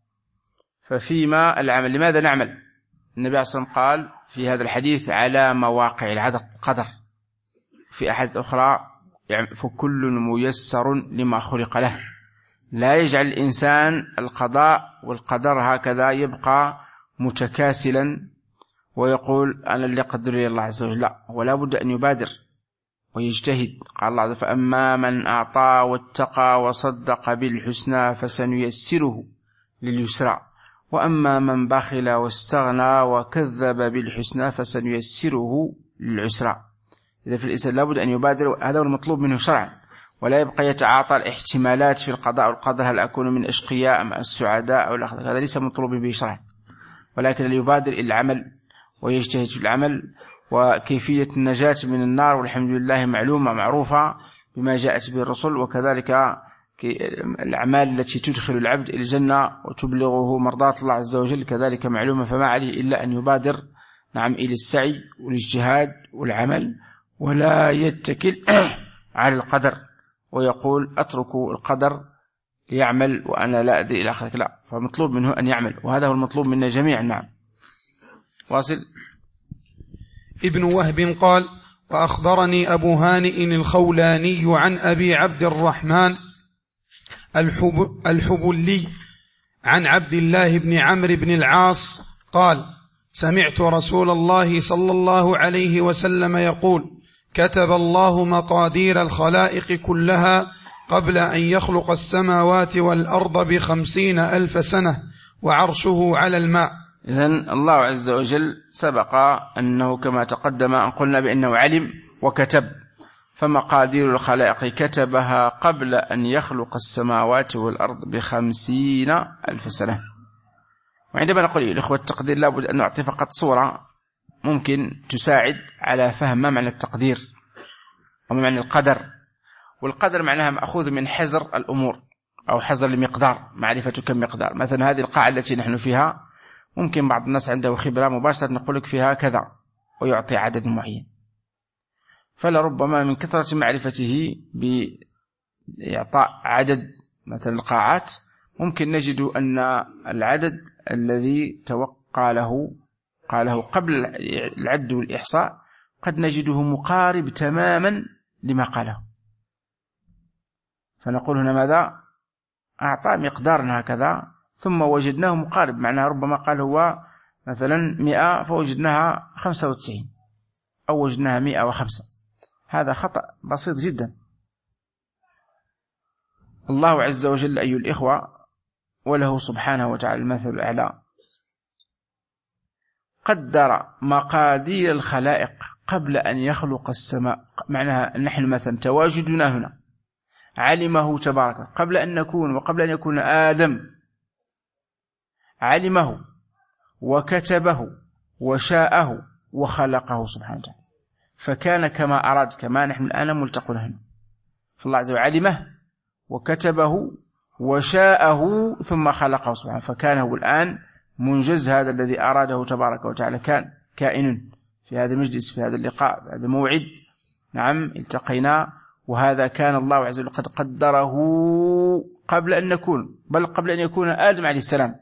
ففيما العمل؟ لماذا نعمل؟ النبي صلى الله عليه وسلم قال في هذا الحديث على مواقع القدر. في أحد أخرى فكل ميسر لما خلق له. لا يجعل الإنسان القضاء والقدر هكذا يبقى متكاسلا ويقول أنا اللي قدر لي الله عز وجل، لا، ولا بد أن يبادر ويجتهد. قال الله عز وجل فأما من أعطى واتقى وصدق بالحسنى فسنيسره لليسرى وأما من بخل واستغنى وكذب بالحسنى فسنيسره للعسرى. إذا في الإنسان لابد أن يبادر، هذا هو المطلوب منه شرعا، ولا يبقى يتعاطى الاحتمالات في القضاء والقدر، هل أكون من أشقياء أم السعداء أو الأخذ، هذا ليس مطلوب به شرعا، ولكن يبادر إلى العمل ويجتهد في العمل. وكيفية النجاة من النار والحمد لله معلومة معروفة بما جاءت به الرسل، وكذلك الأعمال التي تدخل العبد إلى الجنة وتبلغه مرضاة الله عز وجل كذلك معلومة، فما عليه إلا أن يبادر إلى السعي والاجتهاد والعمل، ولا يتكل على القدر ويقول أترك القدر ليعمل وأنا لا أدري إلى آخره، لا، فمطلوب منه أن يعمل، وهذا هو المطلوب منا جميعا. نعم. واصل. ابن وهب قال: وأخبرني أبو هانئ الخولاني عن أبي عبد الرحمن الحبلي عن عبد الله بن عمرو بن العاص قال: سمعت رسول الله صلى الله عليه وسلم يقول: كتب الله مقادير الخلائق كلها قبل أن يخلق السماوات والأرض 50,000 سنة وعرشه على الماء. إذن الله عز وجل سبق أنه كما تقدم أن قلنا بأنه علم وكتب، فمقادير الخلائق كتبها قبل أن يخلق السماوات والأرض 50,000 سنة. وعندما نقول الإخوة التقدير لابد أن نعطي فقط صورة ممكن تساعد على فهم ما معنى التقدير وما معنى القدر. والقدر معناها مأخوذ من حزر الأمور أو حزر المقدار، معرفة كم مقدار. مثلا هذه القاعة التي نحن فيها ممكن بعض الناس عنده خبرة مباشرة نقول لك فيها كذا ويعطي عدد معين، فلربما من كثرة معرفته بإعطاء عدد مثلا القاعات ممكن نجد أن العدد الذي قاله قبل العد والإحصاء قد نجده مقارب تماما لما قاله، فنقول هنا ماذا؟ أعطى مقدارنا هكذا ثم وجدناه مقارب، معناها ربما قال هو مثلا 100 فوجدناها 95 أو وجدناها 105. هذا خطأ بسيط جدا. الله عز وجل أيها الإخوة وله سبحانه وتعالى المثل الأعلى قدر مقادير الخلائق قبل أن يخلق السماء، معناها نحن مثلا تواجدنا هنا علمه تبارك قبل أن نكون وقبل أن يكون آدم، علمه وكتبه وشاءه وخلقه سبحانه وتعالى، فكان كما أراد، كما نحن الآن ملتقون هنا. فالله عز وجل علمه وكتبه وشاءه ثم خلقه سبحانه، فكان هو الآن منجز هذا الذي أراده تبارك وتعالى، كان كائن في هذا المجلس، في هذا اللقاء، في هذا الموعد. نعم التقينا، وهذا كان الله عز وجل قد قدره قبل أن نكون، بل قبل أن يكون آدم عليه السلام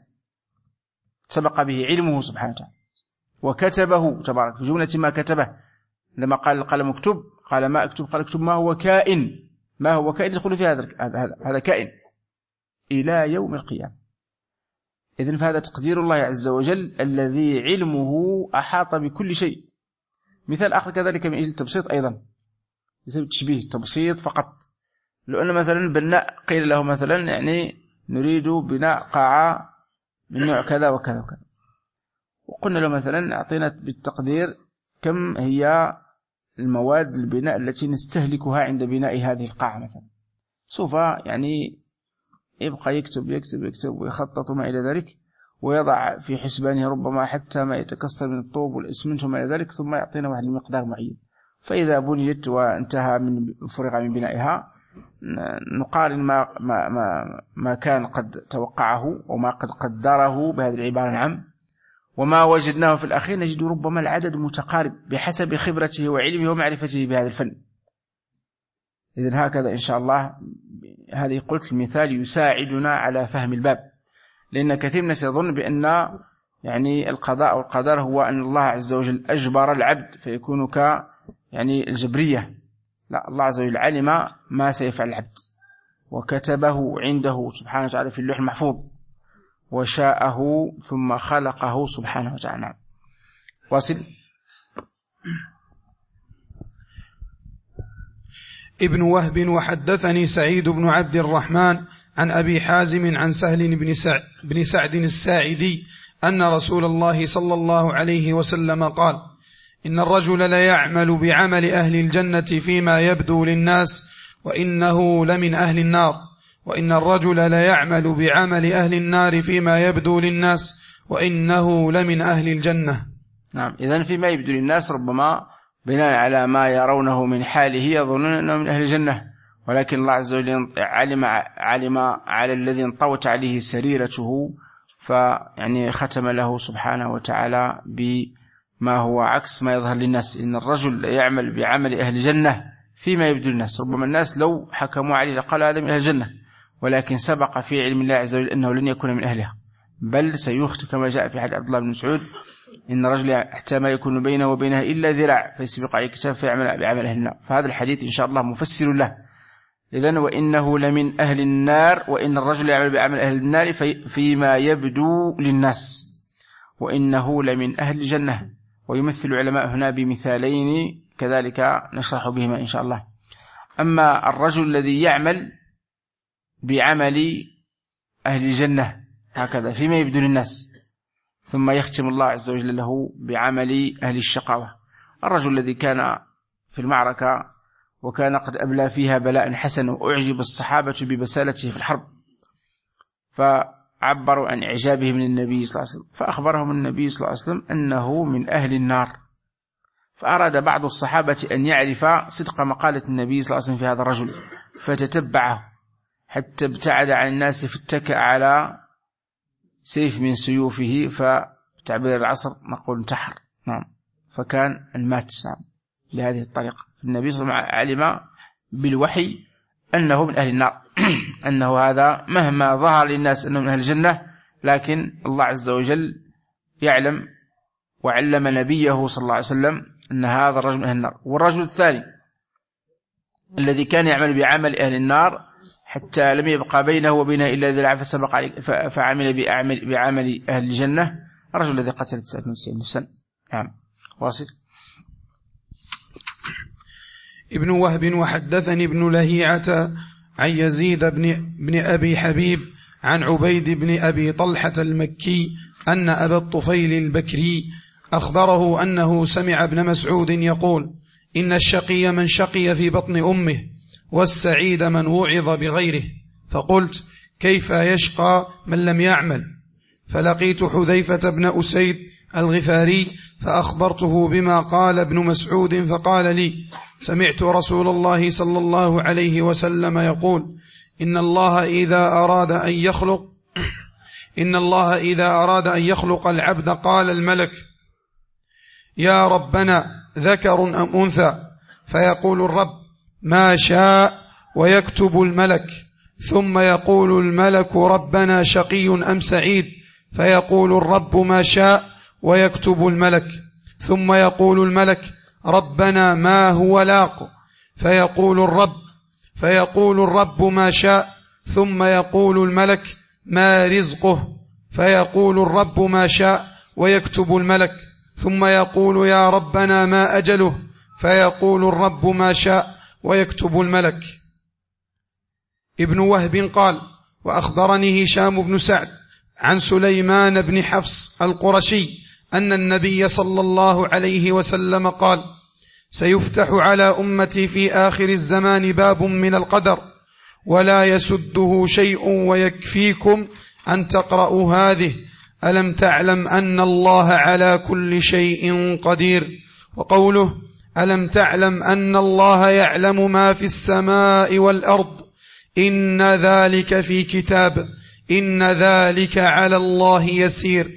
سبق به علمه سبحانه وتعالى وكتبه تبارك في جملة ما كتبه. لما قال القلم اكتب قال ما اكتب، قال اكتب ما هو كائن، ما هو كائن يدخل في هذا كائن إلى يوم القيامة. إذن فهذا تقدير الله عز وجل الذي علمه أحاط بكل شيء. مثال آخر كذلك من التبسيط أيضا، يسمى تشبيه تبسيط فقط. لو أن مثلا بناء قيل له مثلا يعني نريد بناء قاعة من نوع كذا وكذا وكذا، وقلنا له مثلا أعطينا بالتقدير كم هي المواد البناء التي نستهلكها عند بناء هذه القاعة مثلا، سوف يعني يبقى يكتب ويخطط ما إلى ذلك، ويضع في حسبانه ربما حتى ما يتكسر من الطوب والإسمنت وما إلى ذلك، ثم يعطينا واحد المقدار معين. فإذا بنيت وانتهى من فرغ من بنائها نقارن ما كان قد توقعه وما قد قدره بهذه العبارة نعم، وما وجدناه في الأخير نجد ربما العدد متقارب بحسب خبرته وعلمه ومعرفته بهذا الفن. إذن هكذا إن شاء الله هذه قلت المثال يساعدنا على فهم الباب، لأن كثير من الناس يظن بأن يعني القضاء والقدر هو أن الله عز وجل أجبر العبد فيكون يعني الجبرية. لا، الله عز وجل علم ما سيفعل العبد وكتبه عنده سبحانه وتعالى في اللوح المحفوظ وشاءه ثم خلقه سبحانه وتعالى. واصل. ابن وهب وحدثني سعيد بن عبد الرحمن عن أبي حازم عن سهل بن سعد الساعدي أن رسول الله صلى الله عليه وسلم قال: إن الرجل ليعمل بعمل أهل الجنة فيما يبدو للناس وإنه لمن أهل النار، وإن الرجل ليعمل بعمل أهل النار فيما يبدو للناس وإنه لمن أهل الجنة. نعم، إذن فيما يبدو للناس ربما بناء على ما يرونه من حاله يظنون أنه من أهل الجنة، ولكن الله عز وجل علم على الذي انطوت عليه سريرته، فيعني ختم له سبحانه وتعالى بما هو عكس ما يظهر للناس. إن الرجل يعمل بعمل أهل الجنة فيما يبدو للناس، ربما الناس لو حكموا عليه لقالوا هذا من أهل الجنة، ولكن سبق في علم الله عز وجل أنه لن يكون من أهلها، بل سيختم كما جاء في حديث عبد الله بن مسعود: إن الرجل حتى ما يكون بينه وبينها إلا ذراع فيسبق عليه كتاب فيعمل بعمل أهل النار. فهذا الحديث إن شاء الله مفسر له. إذن وإنه لمن أهل النار، وإن الرجل يعمل بعمل أهل النار فيما يبدو للناس، وإنه لمن أهل الجنة. ويمثل العلماء هنا بمثالين كذلك نشرح بهما إن شاء الله. أما الرجل الذي يعمل بعمل أهل الجنة هكذا فيما يبدو للناس، ثم يختم الله عز وجل له بعمل أهل الشقاوة. الرجل الذي كان في المعركة وكان قد أبلى فيها بلاء حسن، وأعجب الصحابة ببسالته في الحرب، فعبروا عن إعجابه من النبي صلى الله عليه وسلم، فأخبرهم النبي صلى الله عليه وسلم أنه من أهل النار. فأراد بعض الصحابة أن يعرف صدق مقالة النبي صلى الله عليه وسلم في هذا الرجل، فتتبعه حتى ابتعد عن الناس، فاتكأ على سيف من سيوفه، فتعبير العصر نقول انتحر. نعم، فكان المات. نعم، بهذه الطريقة. النبي صلى الله عليه وسلم علم بالوحي أنه من أهل النار أنه هذا مهما ظهر للناس أنه من أهل الجنة، لكن الله عز وجل يعلم وعلم نبيه صلى الله عليه وسلم أن هذا الرجل من أهل النار. والرجل الثاني الذي كان يعمل بعمل أهل النار حتى لم يبقى بينه وبينه إلا ذراع فسبق عليه فعمل بعمل أهل الجنة، الرجل الذي قتل 99 نفسا. نعم، واصل. ابن وهب وحدثني ابن لهيعة عن يزيد بن أبي حبيب عن عبيد بن أبي طلحة المكي أن أبا الطفيل البكري أخبره أنه سمع ابن مسعود يقول: إن الشقي من شقي في بطن أمه، والسعيد من وعظ بغيره. فقلت: كيف يشقى من لم يعمل؟ فلقيت حذيفة بن أسيد الغفاري فأخبرته بما قال ابن مسعود، فقال لي: سمعت رسول الله صلى الله عليه وسلم يقول: إن الله إذا أراد أن يخلق العبد قال الملك: يا ربنا ذكر أم أنثى؟ فيقول الرب: ما شاء، ويكتب الملك. ثم يقول الملك: ربنا شقي أم سعيد؟ فيقول الرب: ما شاء، ويكتب الملك. ثم يقول الملك: ربنا ما هو لاق؟ فيقول الرب: ما شاء. ثم يقول الملك: ما رزقه؟ فيقول الرب: ما شاء، ويكتب الملك. ثم يقول: يا ربنا ما أجله؟ فيقول الرب: ما شاء، ويكتب الملك. ابن وهب قال: وأخبرني هشام بن سعد عن سليمان بن حفص القرشي أن النبي صلى الله عليه وسلم قال: سيفتح على أمتي في آخر الزمان باب من القدر ولا يسده شيء، ويكفيكم أن تقرأوا هذه: ألم تعلم أن الله على كل شيء قدير. وقوله: ألم تعلم أن الله يعلم ما في السماء والأرض، إن ذلك في كتاب، إن ذلك على الله يسير.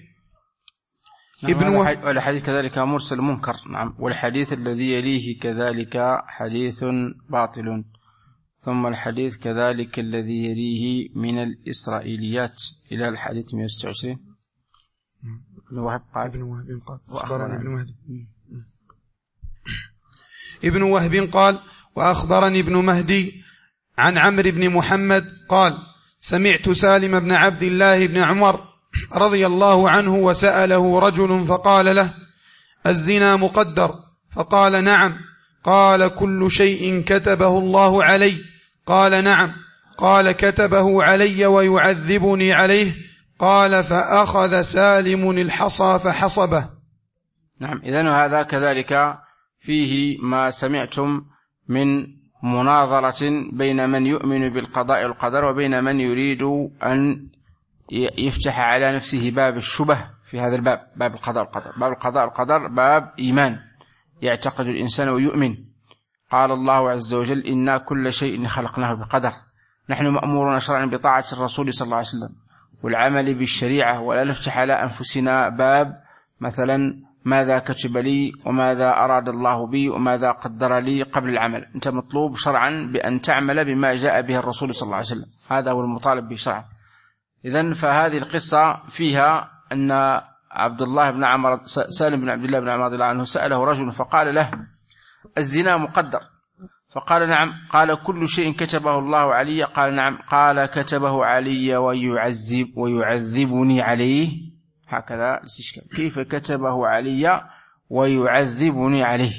والحديث كذلك مرسل منكر. نعم، والحديث الذي يليه كذلك حديث باطل. ثم الحديث كذلك الذي يليه من الإسرائيليات إلى الحديث 126. ابن وهب قال: ابن وهب قال: وأخبرني ابن مهدي عن عمرو بن محمد قال: سمعت سالم بن عبد الله بن عمر رضي الله عنه وسأله رجل فقال له: الزنا مقدر؟ فقال: نعم. قال: كل شيء كتبه الله علي؟ قال: نعم. قال كتبه علي ويعذبني عليه. قال فأخذ سالم الحصى فحصبه. نعم، إذن هذا كذلك فيه ما سمعتم من مناظرة بين من يؤمن بالقضاء والقدر وبين من يريد أن يفتح على نفسه باب الشبه في هذا الباب، باب القضاء والقدر. باب القضاء والقدر باب إيمان يعتقد الإنسان ويؤمن. قال الله عز وجل: إنا كل شيء خلقناه بقدر. نحن مأمورون شرعا بطاعة الرسول صلى الله عليه وسلم والعمل بالشريعة، ولا نفتح على أنفسنا باب مثلا ماذا كتب لي وماذا أراد الله بي وماذا قدر لي قبل العمل. أنت مطلوب شرعا بأن تعمل بما جاء به الرسول صلى الله عليه وسلم، هذا هو المطالب به شرعا. إذن فهذه القصة فيها أن عبد الله بن عمر سالم بن عبد الله بن عمر رضي الله عنه سأله رجل فقال له: الزنا مقدر؟ فقال: نعم. قال: كل شيء كتبه الله علي؟ قال: نعم. قال: كتبه علي ويعذبني عليه؟ هكذا الاستشكال، كيف كتبه علي ويعذبني عليه؟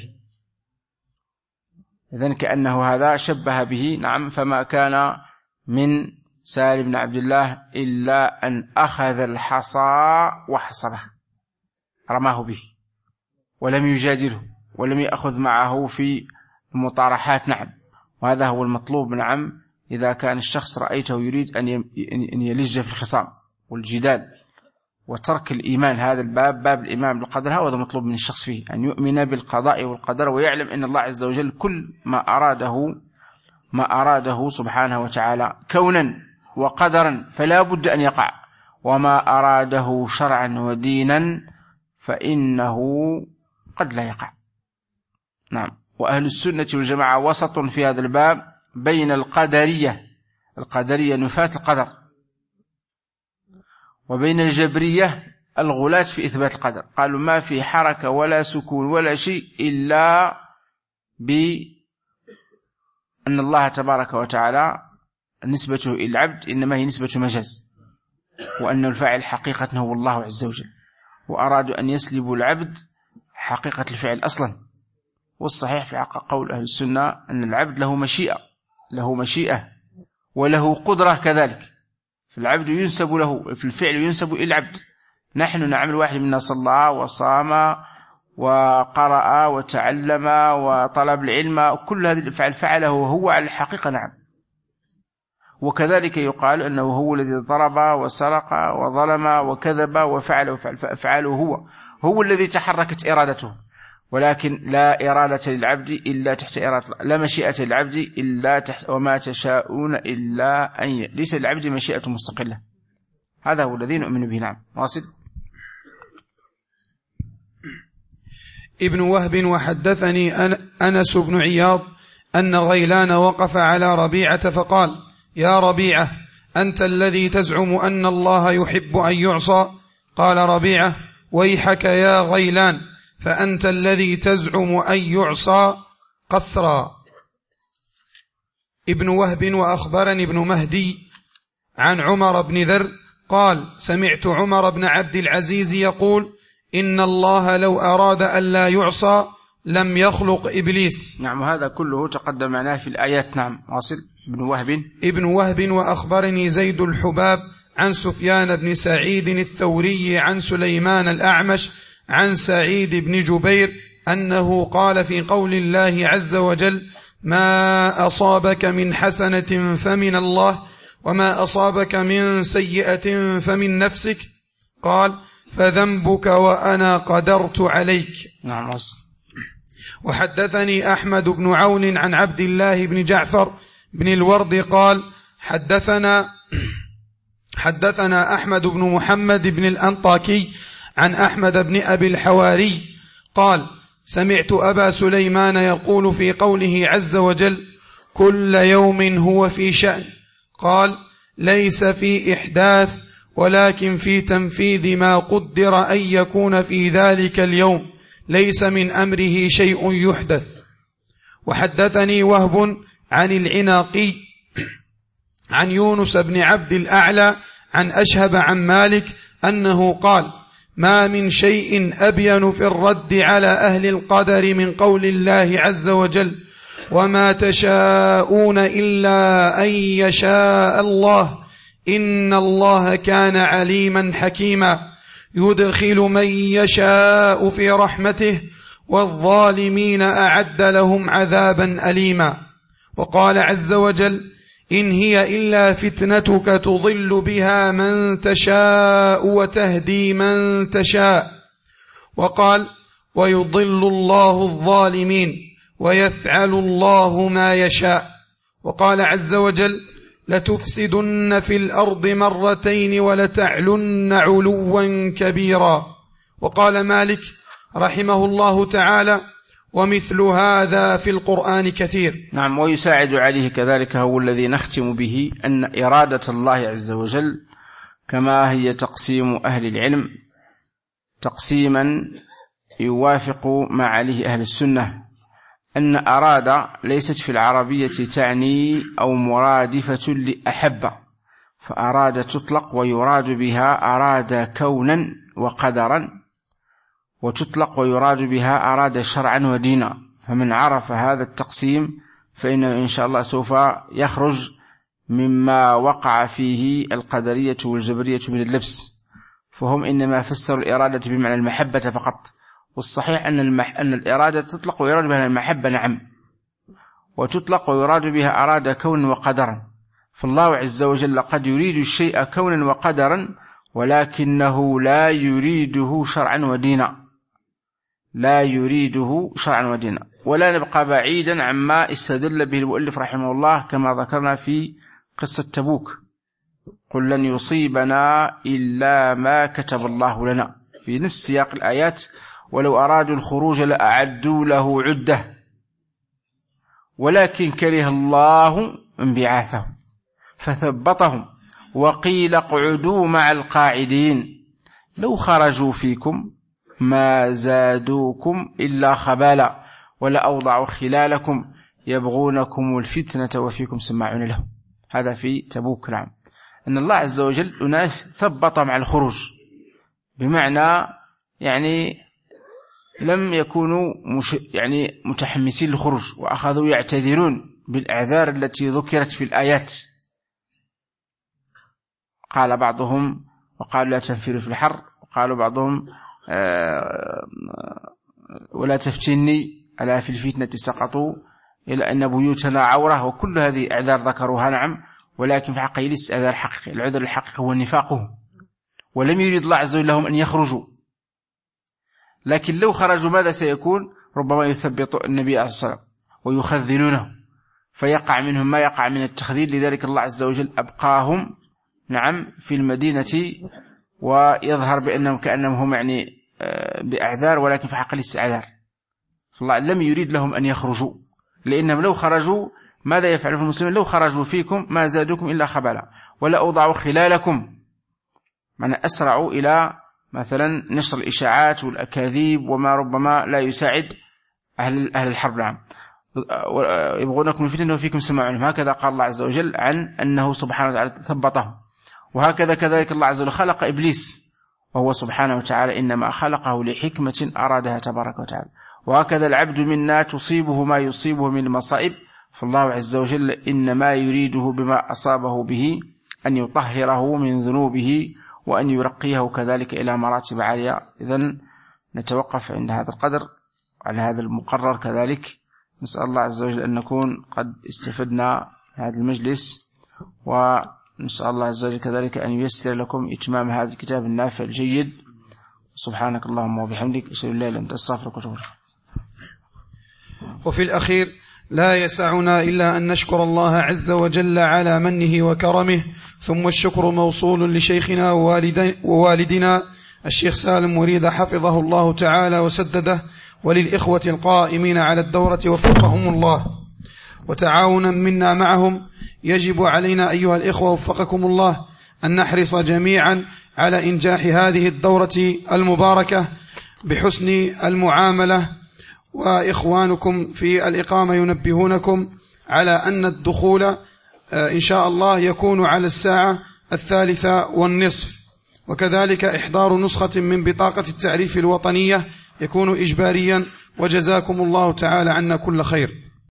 إذن كأنه هذا شبه به. نعم، فما كان من سالم بن عبد الله إلا أن أخذ الحصى وحصبه، رماه به ولم يجادله ولم يأخذ معه في المطارحات. نعم، وهذا هو المطلوب. نعم، إذا كان الشخص رأيته يريد أن يلج في الخصام والجدال وترك الإيمان، هذا الباب، باب الإيمان بالقدر، هذا مطلوب من الشخص فيه أن يؤمن بالقضاء والقدر ويعلم أن الله عز وجل كل ما أراده سبحانه وتعالى كونا وقدرا فلا بد أن يقع، وما أراده شرعا ودينا فإنه قد لا يقع. نعم، وأهل السنة والجماعة وسط في هذا الباب بين القدرية نفاة القدر، وبين الجبرية الغلاة في إثبات القدر. قالوا ما في حركة ولا سكون ولا شيء إلا بأن الله تبارك وتعالى نسبته إلى العبد إنما هي نسبة مجاز، وأن الفاعل حقيقة هو الله عز وجل، وأرادوا أن يسلبوا العبد حقيقة الفعل أصلا. والصحيح في قول أهل السنة أن العبد له مشيئة وله قدرة كذلك، فالعبد ينسب له، في الفعل ينسب إلى العبد. نحن نعمل، واحد منا صلى وصام وقرأ وتعلم وطلب العلم، كل هذه الفعل فعله هو على الحقيقة. نعم، وكذلك يقال أنه هو الذي ضرب وسرق وظلم وكذب وفعل، فعله هو الذي تحركت إرادته، ولكن لا إرادة للعبد إلا تحت إرادة، لا مشيئة للعبد إلا تحت، وما تشاءون إلا أن ليس للعبد مشيئة مستقلة. هذا هو الذي نؤمن به. نعم، واصل. ابن وهب وحدثني أنس بن عياض أن غيلان وقف على ربيعة فقال: يا ربيعة، أنت الذي تزعم أن الله يحب أن يعصى؟ قال ربيعة: ويحك يا غيلان، فأنت الذي تزعم أن يعصى قسرا. ابن وهب وأخبرني ابن مهدي عن عمر بن ذر قال: سمعت عمر بن عبد العزيز يقول: إن الله لو أراد أن لا يعصى لم يخلق إبليس. نعم، هذا كله تقدم معناه في الآيات. نعم، واصل. ابن وهب وأخبرني زيد الحباب عن سفيان بن سعيد الثوري عن سليمان الأعمش عن سعيد بن جبير أنه قال في قول الله عز وجل: ما أصابك من حسنة فمن الله وما أصابك من سيئة فمن نفسك، قال: فذنبك وأنا قدرت عليك. نعم. وحدثني أحمد بن عون عن عبد الله بن جعفر بن الورد قال: حدثنا أحمد بن محمد بن الأنطاكي عن أحمد بن أبي الحواري قال: سمعت أبا سليمان يقول في قوله عز وجل: كل يوم هو في شأن، قال: ليس في إحداث ولكن في تنفيذ ما قدر أن يكون في ذلك اليوم، ليس من أمره شيء يحدث. وحدثني وهب عن العناقي عن يونس بن عبد الأعلى عن أشهب عن مالك أنه قال: ما من شيء أبين في الرد على أهل القدر من قول الله عز وجل: وما تشاءون إلا أن يشاء الله إن الله كان عليما حكيما يدخل من يشاء في رحمته والظالمين أعد لهم عذابا أليما. وقال عز وجل إن هي إلا فتنتك تضل بها من تشاء وتهدي من تشاء. وقال ويضل الله الظالمين ويفعل الله ما يشاء. وقال عز وجل لتفسدن في الأرض مرتين ولتعلن علوا كبيرا. وقال مالك رحمه الله تعالى ومثل هذا في القرآن كثير. نعم. ويساعد عليه كذلك هو الذي نختم به أن إرادة الله عز وجل كما هي تقسيم أهل العلم تقسيما يوافق ما عليه أهل السنة، أن أراد ليست في العربية تعني أو مرادفة لأحب، فأراد تطلق ويراد بها أراد كونا وقدرا، وتطلق ويراد بها أراد شرعا ودينا. فمن عرف هذا التقسيم فإنه إن شاء الله سوف يخرج مما وقع فيه القدرية والجبرية من اللبس، فهم إنما فسروا الإرادة بمعنى المحبة فقط، والصحيح أن الإرادة تطلق ويراد بها المحبة نعم، وتطلق ويراد بها أراد كونا وقدرا. فالله عز وجل قد يريد الشيء كونا وقدرا ولكنه لا يريده شرعا ودينا، لا يريده شرعا ودينا. ولا نبقى بعيدا عما استدل به المؤلف رحمه الله كما ذكرنا في قصة تبوك قل لن يصيبنا إلا ما كتب الله لنا، في نفس سياق الآيات ولو أرادوا الخروج لأعدوا له عدة ولكن كره الله انبعاثهم فثبطهم وقيل اقعدوا مع القاعدين لو خرجوا فيكم ما زادوكم إلا خبالا ولأوضعوا خلالكم يبغونكم الفتنة وفيكم سماعون لهم. هذا في تبوك. نعم. أن الله عز وجل أناس ثبط مع الخروج، بمعنى يعني لم يكونوا متحمسين للخروج، وأخذوا يعتذرون بالأعذار التي ذكرت في الآيات. قال بعضهم وقالوا لا تنفروا في الحر، وقالوا بعضهم ولا تفتني ألا في الفتنة سقطوا إلى أن بيوتنا عورة، وكل هذه أعذار ذكروها. نعم. ولكن في حقيقة ليس أعذار حقيقي، العذر الحقيقي هو نفاقه، ولم يريد الله عز وجل لهم أن يخرجوا. لكن لو خرجوا ماذا سيكون؟ ربما يثبط النبي عليه الصلاة والسلام ويخذلونه فيقع منهم ما يقع من التخذيل. لذلك الله عز وجل أبقاهم نعم في المدينة، ويظهر بأنهم كأنهم هم بأعذار، ولكن في حقيقة ليس أعذار. فالله لم يريد لهم أن يخرجوا، لأنهم لو خرجوا ماذا يفعل في المسلمين؟ لو خرجوا فيكم ما زادوكم إلا خبالا ولا أوضعوا خلالكم، معنى أسرعوا إلى مثلا نشر الإشاعات والأكاذيب وما ربما لا يساعد أهل الحرب. نعم. يبغونكم الفتنة وفيكم سماعون. هكذا قال الله عز وجل عن أنه سبحانه وتعالى ثبطه. وهكذا كذلك الله عز وجل خلق إبليس، وهو سبحانه وتعالى إنما خلقه لحكمة أرادها تبارك وتعالى. وهكذا العبد منا تصيبه ما يصيبه من المصائب، فالله عز وجل إنما يريده بما أصابه به أن يطهره من ذنوبه وأن يرقيه كذلك إلى مراتب عالية. إذن نتوقف عند هذا القدر على هذا المقرر. كذلك نسأل الله عز وجل أن نكون قد استفدنا هذا المجلس، ونسأل الله عز وجل كذلك أن ييسر لكم إتمام هذا الكتاب النافع الجيد. سبحانك اللهم وبحمدك أشهد أن لا إله إلا أنت أستغفرك وأتوب إليك. وفي الأخير لا يسعنا إلا أن نشكر الله عز وجل على منه وكرمه، ثم الشكر موصول لشيخنا ووالدنا الشيخ سالم مريد حفظه الله تعالى وسدده، وللإخوة القائمين على الدورة وفقهم الله. وتعاونا منا معهم يجب علينا أيها الإخوة وفقكم الله أن نحرص جميعا على إنجاح هذه الدورة المباركة بحسن المعاملة. وإخوانكم في الإقامة ينبهونكم على أن الدخول إن شاء الله يكون على 3:30، وكذلك إحضار نسخة من بطاقة التعريف الوطنية يكون إجباريا. وجزاكم الله تعالى عنا كل خير.